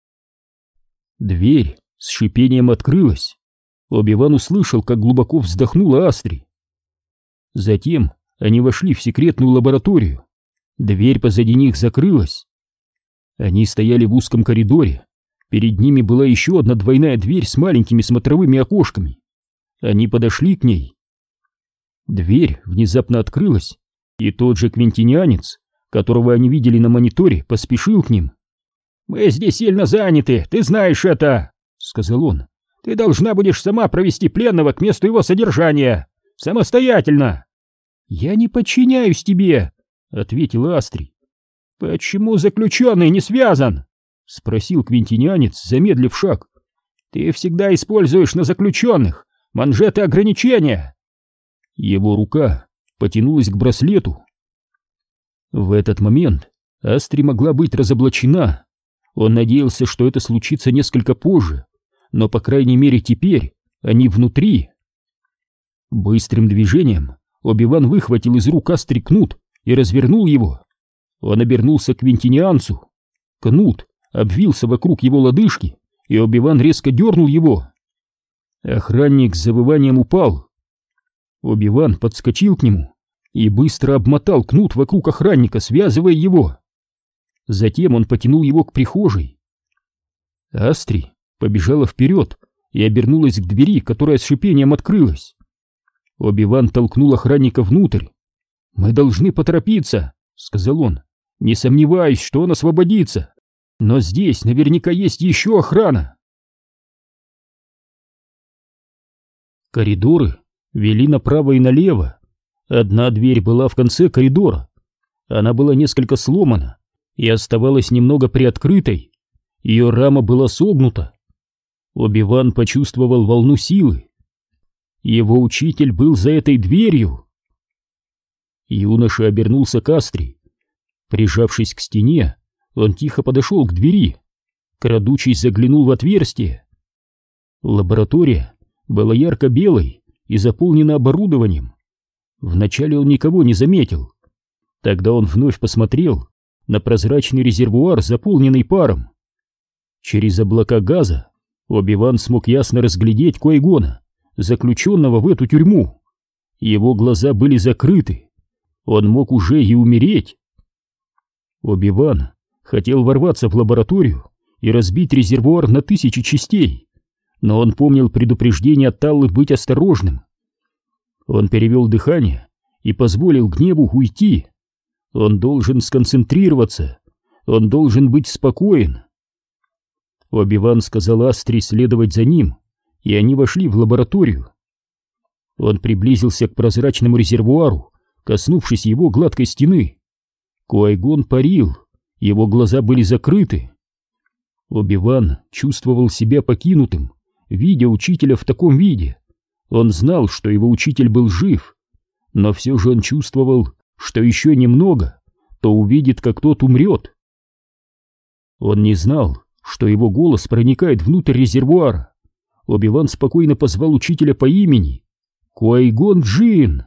Дверь с шипением открылась. Оби-Ван услышал, как глубоко вздохнула Астри. Затем они вошли в секретную лабораторию. Дверь позади них закрылась. Они стояли в узком коридоре. Перед ними была еще одна двойная дверь с маленькими смотровыми окошками. Они подошли к ней. Дверь внезапно открылась, и тот же квинтинианец, которого они видели на мониторе, поспешил к ним. «Мы здесь сильно заняты, ты знаешь это», — сказал он. «Ты должна будешь сама провести пленного к месту его содержания. Самостоятельно». «Я не подчиняюсь тебе», — ответила Астри. «Почему заключенный не связан?» — спросил квинтинианец, замедлив шаг. «Ты всегда используешь на заключенных манжеты ограничения». Его рука потянулась к браслету. В этот момент Астри могла быть разоблачена. Он надеялся, что это случится несколько позже, но, по крайней мере, теперь они внутри. Быстрым движением Оби-Ван выхватил из рук Астри кнут и развернул его. Он обернулся к квинтинианцу. Кнут обвился вокруг его лодыжки, и Оби-Ван резко дернул его. Охранник с завыванием упал. Оби-Ван подскочил к нему и быстро обмотал кнут вокруг охранника, связывая его. Затем он потянул его к прихожей. Астри побежала вперед и обернулась к двери, которая с шипением открылась. Оби-Ван толкнул охранника внутрь. «Мы должны поторопиться», — сказал он. «Не сомневаюсь, что он освободится, но здесь наверняка есть еще охрана». Коридоры вели направо и налево. Одна дверь была в конце коридора. Она была несколько сломана и оставалась немного приоткрытой. Ее рама была согнута. Оби-Ван почувствовал волну силы. Его учитель был за этой дверью. Юноша обернулся к Астри. Прижавшись к стене, он тихо подошел к двери. Крадучись, заглянул в отверстие. Лаборатория была ярко-белой и заполнена оборудованием. Вначале он никого не заметил. Тогда он вновь посмотрел на прозрачный резервуар, заполненный паром. Через облака газа Оби-Ван смог ясно разглядеть Ки-Гона, заключенного в эту тюрьму. Его глаза были закрыты. Он мог уже и умереть. Оби-Ван хотел ворваться в лабораторию и разбить резервуар на тысячи частей, но он помнил предупреждение от Таллы быть осторожным. Он перевел дыхание и позволил гневу уйти. Он должен сконцентрироваться. Он должен быть спокоен. Оби-Ван сказал Астри следовать за ним, и они вошли в лабораторию. Он приблизился к прозрачному резервуару, коснувшись его гладкой стены. Ки-Гон парил, его глаза были закрыты. Оби-Ван чувствовал себя покинутым, видя учителя в таком виде. Он знал, что его учитель был жив, но все же он чувствовал, что еще немного, то увидит, как тот умрет. Он не знал, что его голос проникает внутрь резервуара. Оби-Ван спокойно позвал учителя по имени. Ки-Гон Джин!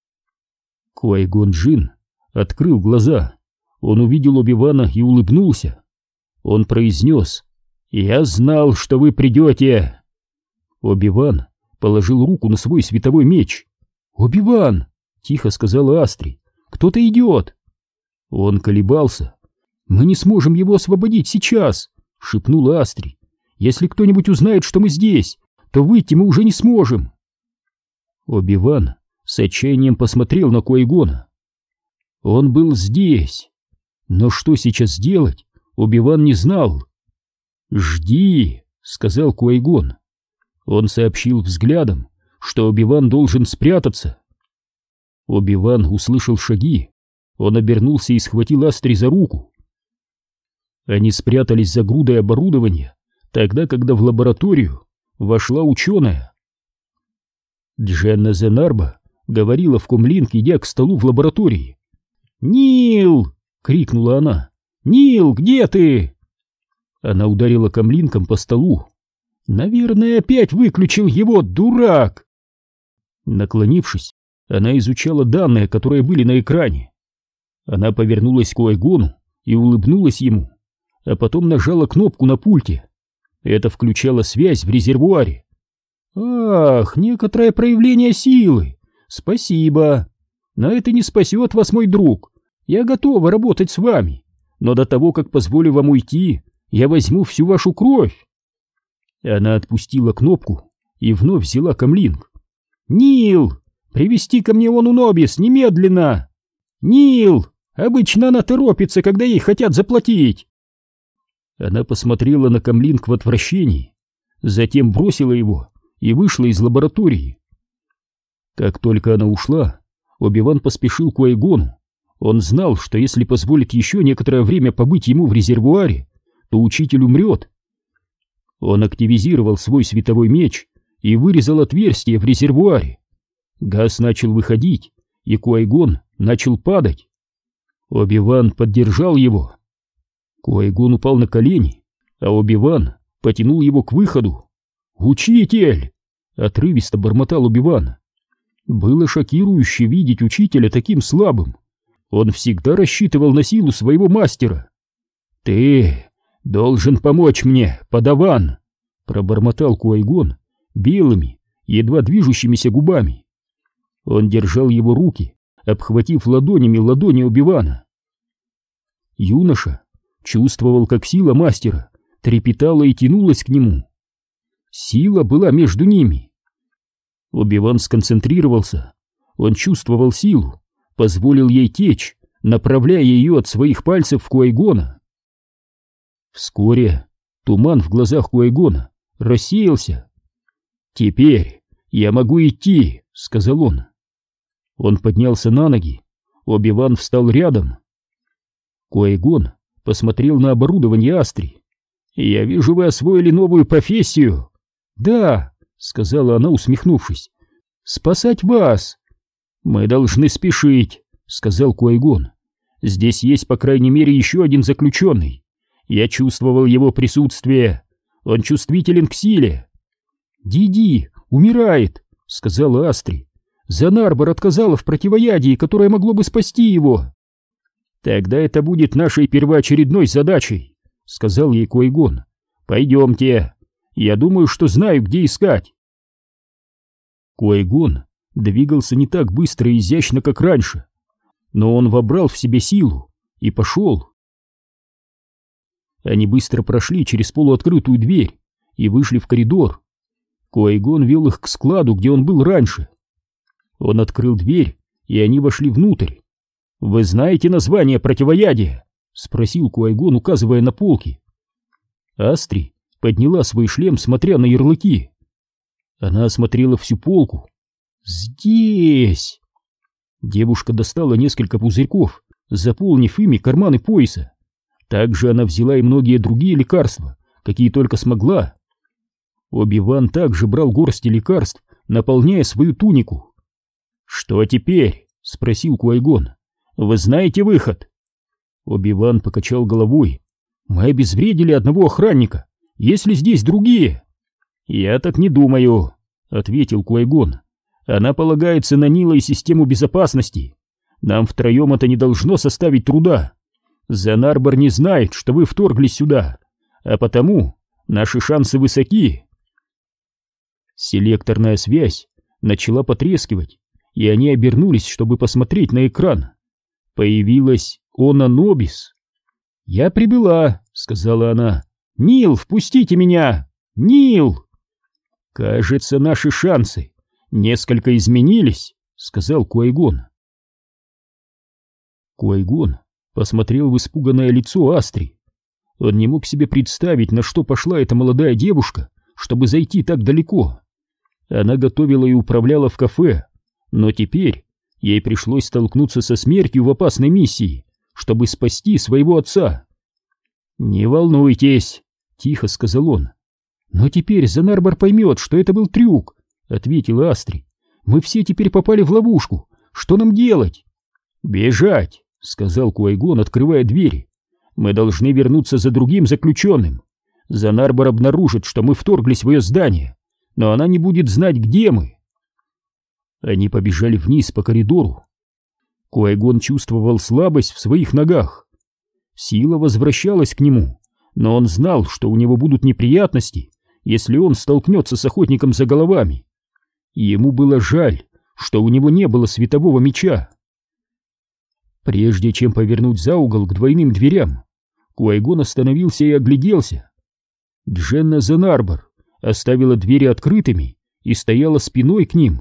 Ки-Гон Джин открыл глаза. Он увидел Оби-Вана и улыбнулся. Он произнес: «Я знал, что вы придете!» Оби-Ван положил руку на свой световой меч. «Оби-Ван!» — тихо сказала Астри. «Кто-то идет!» Он колебался. «Мы не сможем его освободить сейчас!» — шепнула Астри. «Если кто-нибудь узнает, что мы здесь, то выйти мы уже не сможем!» Оби-Ван с отчаянием посмотрел на Ки-Гона. Он был здесь. Но что сейчас делать, Оби-Ван не знал. «Жди!» — сказал Ки-Гон. Он сообщил взглядом, что Оби-Ван должен спрятаться. Оби-Ван услышал шаги. Он обернулся и схватил Астри за руку. Они спрятались за грудой оборудования, тогда, когда в лабораторию вошла ученая. Дженна Зенарба говорила в комлинк, идя к столу в лаборатории. «Нил!» — крикнула она. «Нил, где ты?» Она ударила комлинком по столу. Наверное, опять выключил его, дурак!» Наклонившись, она изучала данные, которые были на экране. Она повернулась к Куайгону и улыбнулась ему, а потом нажала кнопку на пульте. Это включало связь в резервуаре. «Ах, некоторое проявление силы! Спасибо! Но это не спасет вас, мой друг. Я готова работать с вами, но до того, как позволю вам уйти, я возьму всю вашу кровь!» Она отпустила кнопку и вновь взяла камлинг. «Нил, привезти ко мне Ону Нобис немедленно! Нил, обычно она торопится, когда ей хотят заплатить!» Она посмотрела на камлинг в отвращении, затем бросила его и вышла из лаборатории. Как только она ушла, Оби-Ван поспешил к Куайгону. Он знал, что если позволит еще некоторое время побыть ему в резервуаре, то учитель умрет. Он активизировал свой световой меч и вырезал отверстие в резервуаре. Газ начал выходить, и Куайгон начал падать. Оби-Ван поддержал его. Куайгон упал на колени, а Оби-Ван потянул его к выходу. «Учитель!» — отрывисто бормотал Оби-Ван. Было шокирующе видеть учителя таким слабым. Он всегда рассчитывал на силу своего мастера. «Ты должен помочь мне, подаван!» — пробормотал Куайгон белыми, едва движущимися губами. Он держал его руки, обхватив ладонями ладони Оби-Вана. Юноша чувствовал, как сила мастера трепетала и тянулась к нему. Сила была между ними. Оби-Ван сконцентрировался. Он чувствовал силу, позволил ей течь, направляя ее от своих пальцев в Куайгона. Вскоре туман в глазах Куайгона рассеялся. «Теперь я могу идти», — сказал он. Он поднялся на ноги. Оби-Ван встал рядом. Куайгон посмотрел на оборудование Астри. «Я вижу, вы освоили новую профессию». «Да», — сказала она, усмехнувшись. «Спасать вас». «Мы должны спешить», — сказал Куайгон. «Здесь есть, по крайней мере, еще один заключенный. Я чувствовал его присутствие. Он чувствителен к силе». «Диди умирает», — сказала Астри. «Занарбор отказала в противоядии, которое могло бы спасти его». «Тогда это будет нашей первоочередной задачей», — сказал ей Куайгон. «Пойдемте. Я думаю, что знаю, где искать». Куайгон двигался не так быстро и изящно, как раньше, но он вобрал в себе силу и пошел. Они быстро прошли через полуоткрытую дверь и вышли в коридор. Куайгон вел их к складу, где он был раньше. Он открыл дверь, и они вошли внутрь. «Вы знаете название противоядия?» — спросил Куайгон, указывая на полки. Астри подняла свой шлем, смотря на ярлыки. Она осмотрела всю полку. «Здесь!» Девушка достала несколько пузырьков, заполнив ими карманы пояса. Также она взяла и многие другие лекарства, какие только смогла. Оби-Ван также брал горсти лекарств, наполняя свою тунику. «Что теперь?» — спросил Куайгон. «Вы знаете выход?» Оби-Ван покачал головой. «Мы обезвредили одного охранника. Есть ли здесь другие?» «Я так не думаю», — ответил Куайгон. «Она полагается на Нила и систему безопасности. Нам втроем это не должно составить труда. Занарбор не знает, что вы вторглись сюда, а потому наши шансы высоки». Селекторная связь начала потрескивать, и они обернулись, чтобы посмотреть на экран. Появилась Она Нобис. «Я прибыла», — сказала она. «Нил, впустите меня! Нил!» «Кажется, наши шансы несколько изменились», — сказал Куайгон. Куайгон посмотрел в испуганное лицо Астри. Он не мог себе представить, на что пошла эта молодая девушка, чтобы зайти так далеко. Она готовила и управляла в кафе, но теперь ей пришлось столкнуться со смертью в опасной миссии, чтобы спасти своего отца. «Не волнуйтесь», — тихо сказал он. «Но теперь Занарбор поймет, что это был трюк», — ответила Астри. «Мы все теперь попали в ловушку. Что нам делать?» «Бежать», — сказал Куайгон, открывая двери. «Мы должны вернуться за другим заключенным. Занарбор обнаружит, что мы вторглись в ее здание, но она не будет знать, где мы. Они побежали вниз по коридору. Куай-Гон чувствовал слабость в своих ногах. Сила возвращалась к нему, но он знал, что у него будут неприятности, если он столкнется с охотником за головами. И ему было жаль, что у него не было светового меча. Прежде чем повернуть за угол к двойным дверям, Куай-Гон остановился и огляделся. Дженна Занарбор оставила двери открытыми и стояла спиной к ним.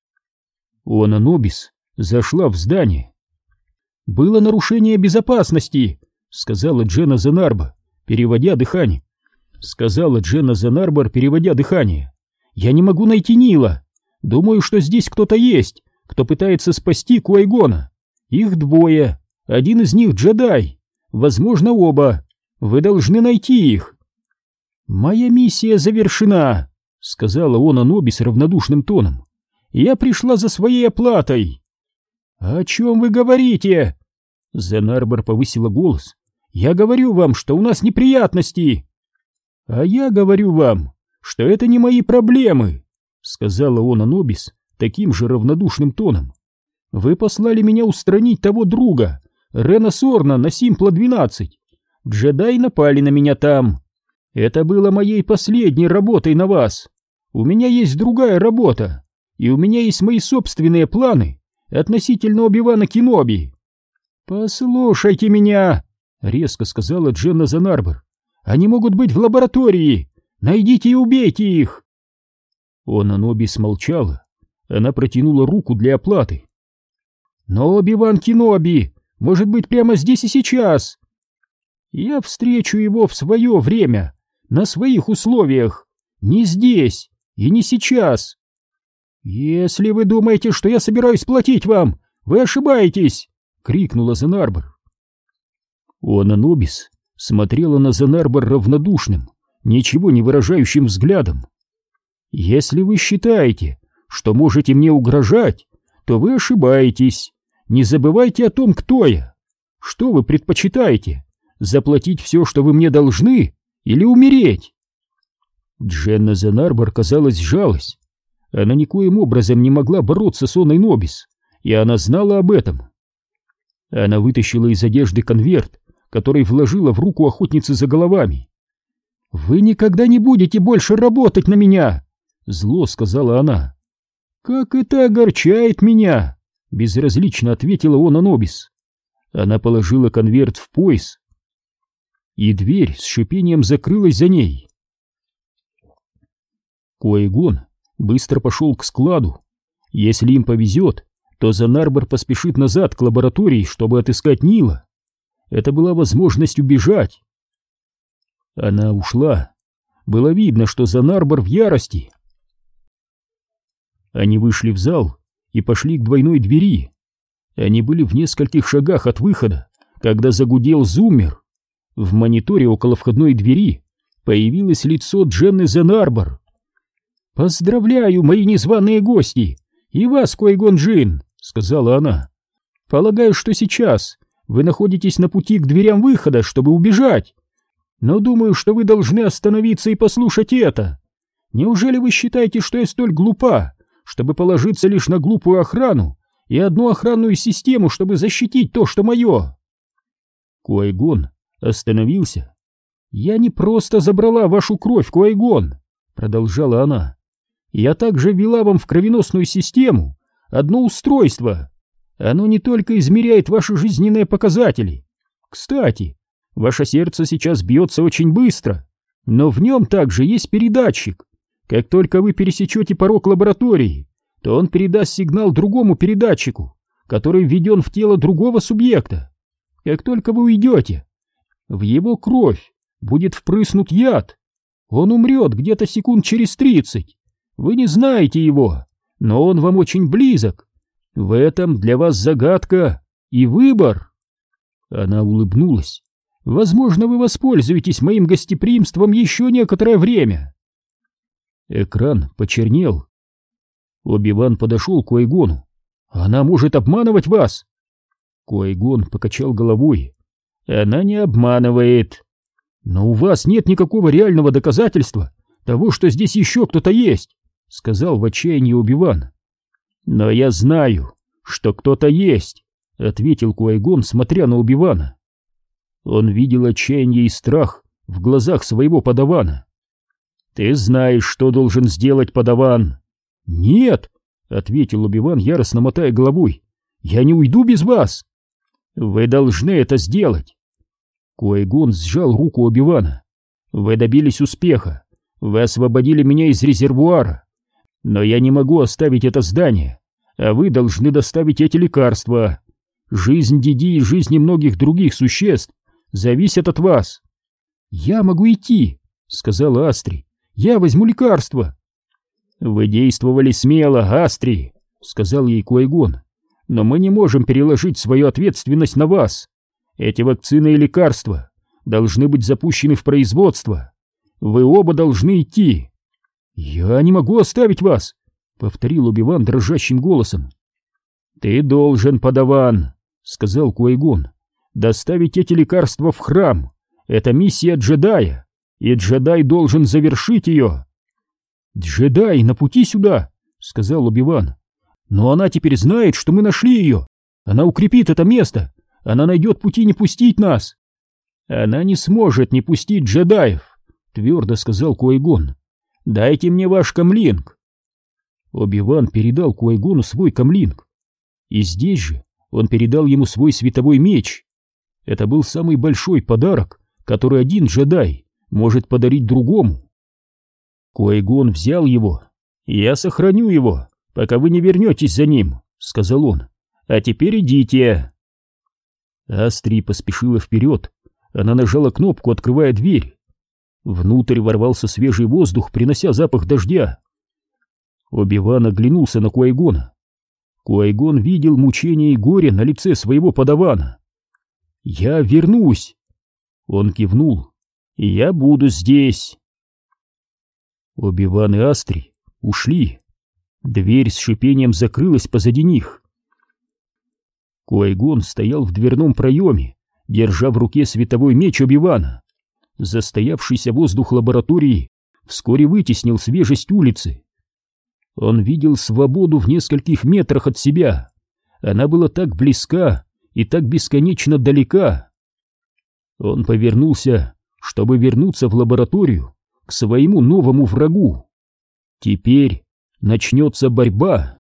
Оана Нобис зашла в здание. «Было нарушение безопасности», — сказала Дженна Занарбор, переводя дыхание. Сказала Дженна Занарбор, переводя дыхание. «Я не могу найти Нила. Думаю, что здесь кто-то есть, кто пытается спасти Куай-Гона. Их двое. Один из них джедай. Возможно, оба. Вы должны найти их». «Моя миссия завершена», — сказала Оана Нобис равнодушным тоном. «Я пришла за своей оплатой». «О чем вы говорите?» Занарбор повысила голос. «Я говорю вам, что у нас неприятности». «А я говорю вам, что это не мои проблемы», — сказала Оана Нобис таким же равнодушным тоном. «Вы послали меня устранить того друга, Рена Сорна, на Симпла двенадцать. Джедаи напали на меня там. Это было моей последней работой на вас. У меня есть другая работа, и у меня есть мои собственные планы относительно Оби-Вана Кеноби». «Послушайте меня», — резко сказала Дженна Занарбор. «Они могут быть в лаборатории. Найдите и убейте их». Оана Нобис молчала. Она протянула руку для оплаты. «Но Оби-Ван Кеноби может быть прямо здесь и сейчас. Я встречу его в свое время, на своих условиях, не здесь и не сейчас. Если вы думаете, что я собираюсь платить вам, вы ошибаетесь!» — крикнула Занарбор. Оана Нобис смотрела на Занарбор равнодушным, ничего не выражающим взглядом. «Если вы считаете, что можете мне угрожать, то вы ошибаетесь. Не забывайте о том, кто я. Что вы предпочитаете? Заплатить все, что вы мне должны, или умереть?» Дженна Занарбор, казалось, сжалась. Она никоим образом не могла бороться с Оаной Нобис, и она знала об этом. Она вытащила из одежды конверт, который вложила в руку охотницы за головами. «Вы никогда не будете больше работать на меня!» — зло сказала она. «Как это огорчает меня!» — безразлично ответила Оана Нобис. Она положила конверт в пояс, и дверь с шипением закрылась за ней. Куай-Гон быстро пошел к складу. Если им повезет, то Занарбор поспешит назад к лаборатории, чтобы отыскать Нила. Это была возможность убежать. Она ушла. Было видно, что Занарбор в ярости. Они вышли в зал и пошли к двойной двери. Они были в нескольких шагах от выхода, когда загудел зуммер. В мониторе около входной двери появилось лицо Дженны Занарбор. «Поздравляю, мои незваные гости, и вас, Куай-Гон Джинн», — сказала она. «Полагаю, что сейчас вы находитесь на пути к дверям выхода, чтобы убежать. Но думаю, что вы должны остановиться и послушать это. Неужели вы считаете, что я столь глупа, чтобы положиться лишь на глупую охрану и одну охранную систему, чтобы защитить то, что мое?» Куай-Гон остановился. «Я не просто забрала вашу кровь, Куай-Гон», — продолжала она. «Я также ввела вам в кровеносную систему одно устройство. Оно не только измеряет ваши жизненные показатели. Кстати, ваше сердце сейчас бьется очень быстро, но в нем также есть передатчик. Как только вы пересечете порог лаборатории, то он передаст сигнал другому передатчику, который введен в тело другого субъекта. Как только вы уйдете, в его кровь будет впрыснут яд. Он умрет где-то секунд через тридцать. Вы не знаете его, но он вам очень близок. В этом для вас загадка и выбор». Она улыбнулась. «Возможно, вы воспользуетесь моим гостеприимством еще некоторое время». Экран почернел. Оби-Ван подошел к Куай-Гону. «Она может обманывать вас!» Куай-Гон покачал головой. «Она не обманывает. Но у вас нет никакого реального доказательства того, что здесь еще кто-то есть, сказал в отчаянии Оби-Ван. Но я знаю, что кто-то есть, ответил Ки-Гон, смотря на Оби-Вана. Он видел отчаяние и страх в глазах своего подавана. Ты знаешь, что должен сделать подаван? Нет, ответил Оби-Ван, яростно мотая головой. Я не уйду без вас. Вы должны это сделать. Ки-Гон сжал руку Оби-Вана. Вы добились успеха. Вы освободили меня из резервуара. Но я не могу оставить это здание, а вы должны доставить эти лекарства. Жизнь Диди и жизни многих других существ зависят от вас. Я могу идти, сказала Астри. Я возьму лекарства. Вы действовали смело, Астри, сказал ей Ки-Гон. Но мы не можем переложить свою ответственность на вас. Эти вакцины и лекарства должны быть запущены в производство. Вы оба должны идти. Я не могу оставить вас, повторил Оби-Ван дрожащим голосом. Ты должен, подаван, сказал Ки-Гон, доставить эти лекарства в храм. Это миссия джедая, и джедай должен завершить ее. Джедай на пути сюда, сказал Оби-Ван. Но она теперь знает, что мы нашли ее. Она укрепит это место. Она найдет пути не пустить нас. Она не сможет не пустить джедаев, твердо сказал Ки-Гон. Дайте мне ваш камлинг. Оби-Ван передал Ки-Гону свой камлинг. И здесь же он передал ему свой световой меч. Это был самый большой подарок, который один джедай может подарить другому. Ки-Гон взял его. Я сохраню его, пока вы не вернетесь за ним, сказал он. А теперь идите. Астри поспешила вперед. Она нажала кнопку, открывая дверь. Внутрь ворвался свежий воздух, принося запах дождя. Оби-Ван оглянулся на Ки-Гона. Ки-Гон видел мучение и горе на лице своего подавана. «Я вернусь!» Он кивнул. «Я буду здесь!» Оби-Ван и Астри ушли. Дверь с шипением закрылась позади них. Ки-Гон стоял в дверном проеме, держа в руке световой меч Оби-Вана. Застоявшийся воздух лаборатории вскоре вытеснил свежесть улицы. Он видел свободу в нескольких метрах от себя. Она была так близка и так бесконечно далека. Он повернулся, чтобы вернуться в лабораторию к своему новому врагу. Теперь начнется борьба.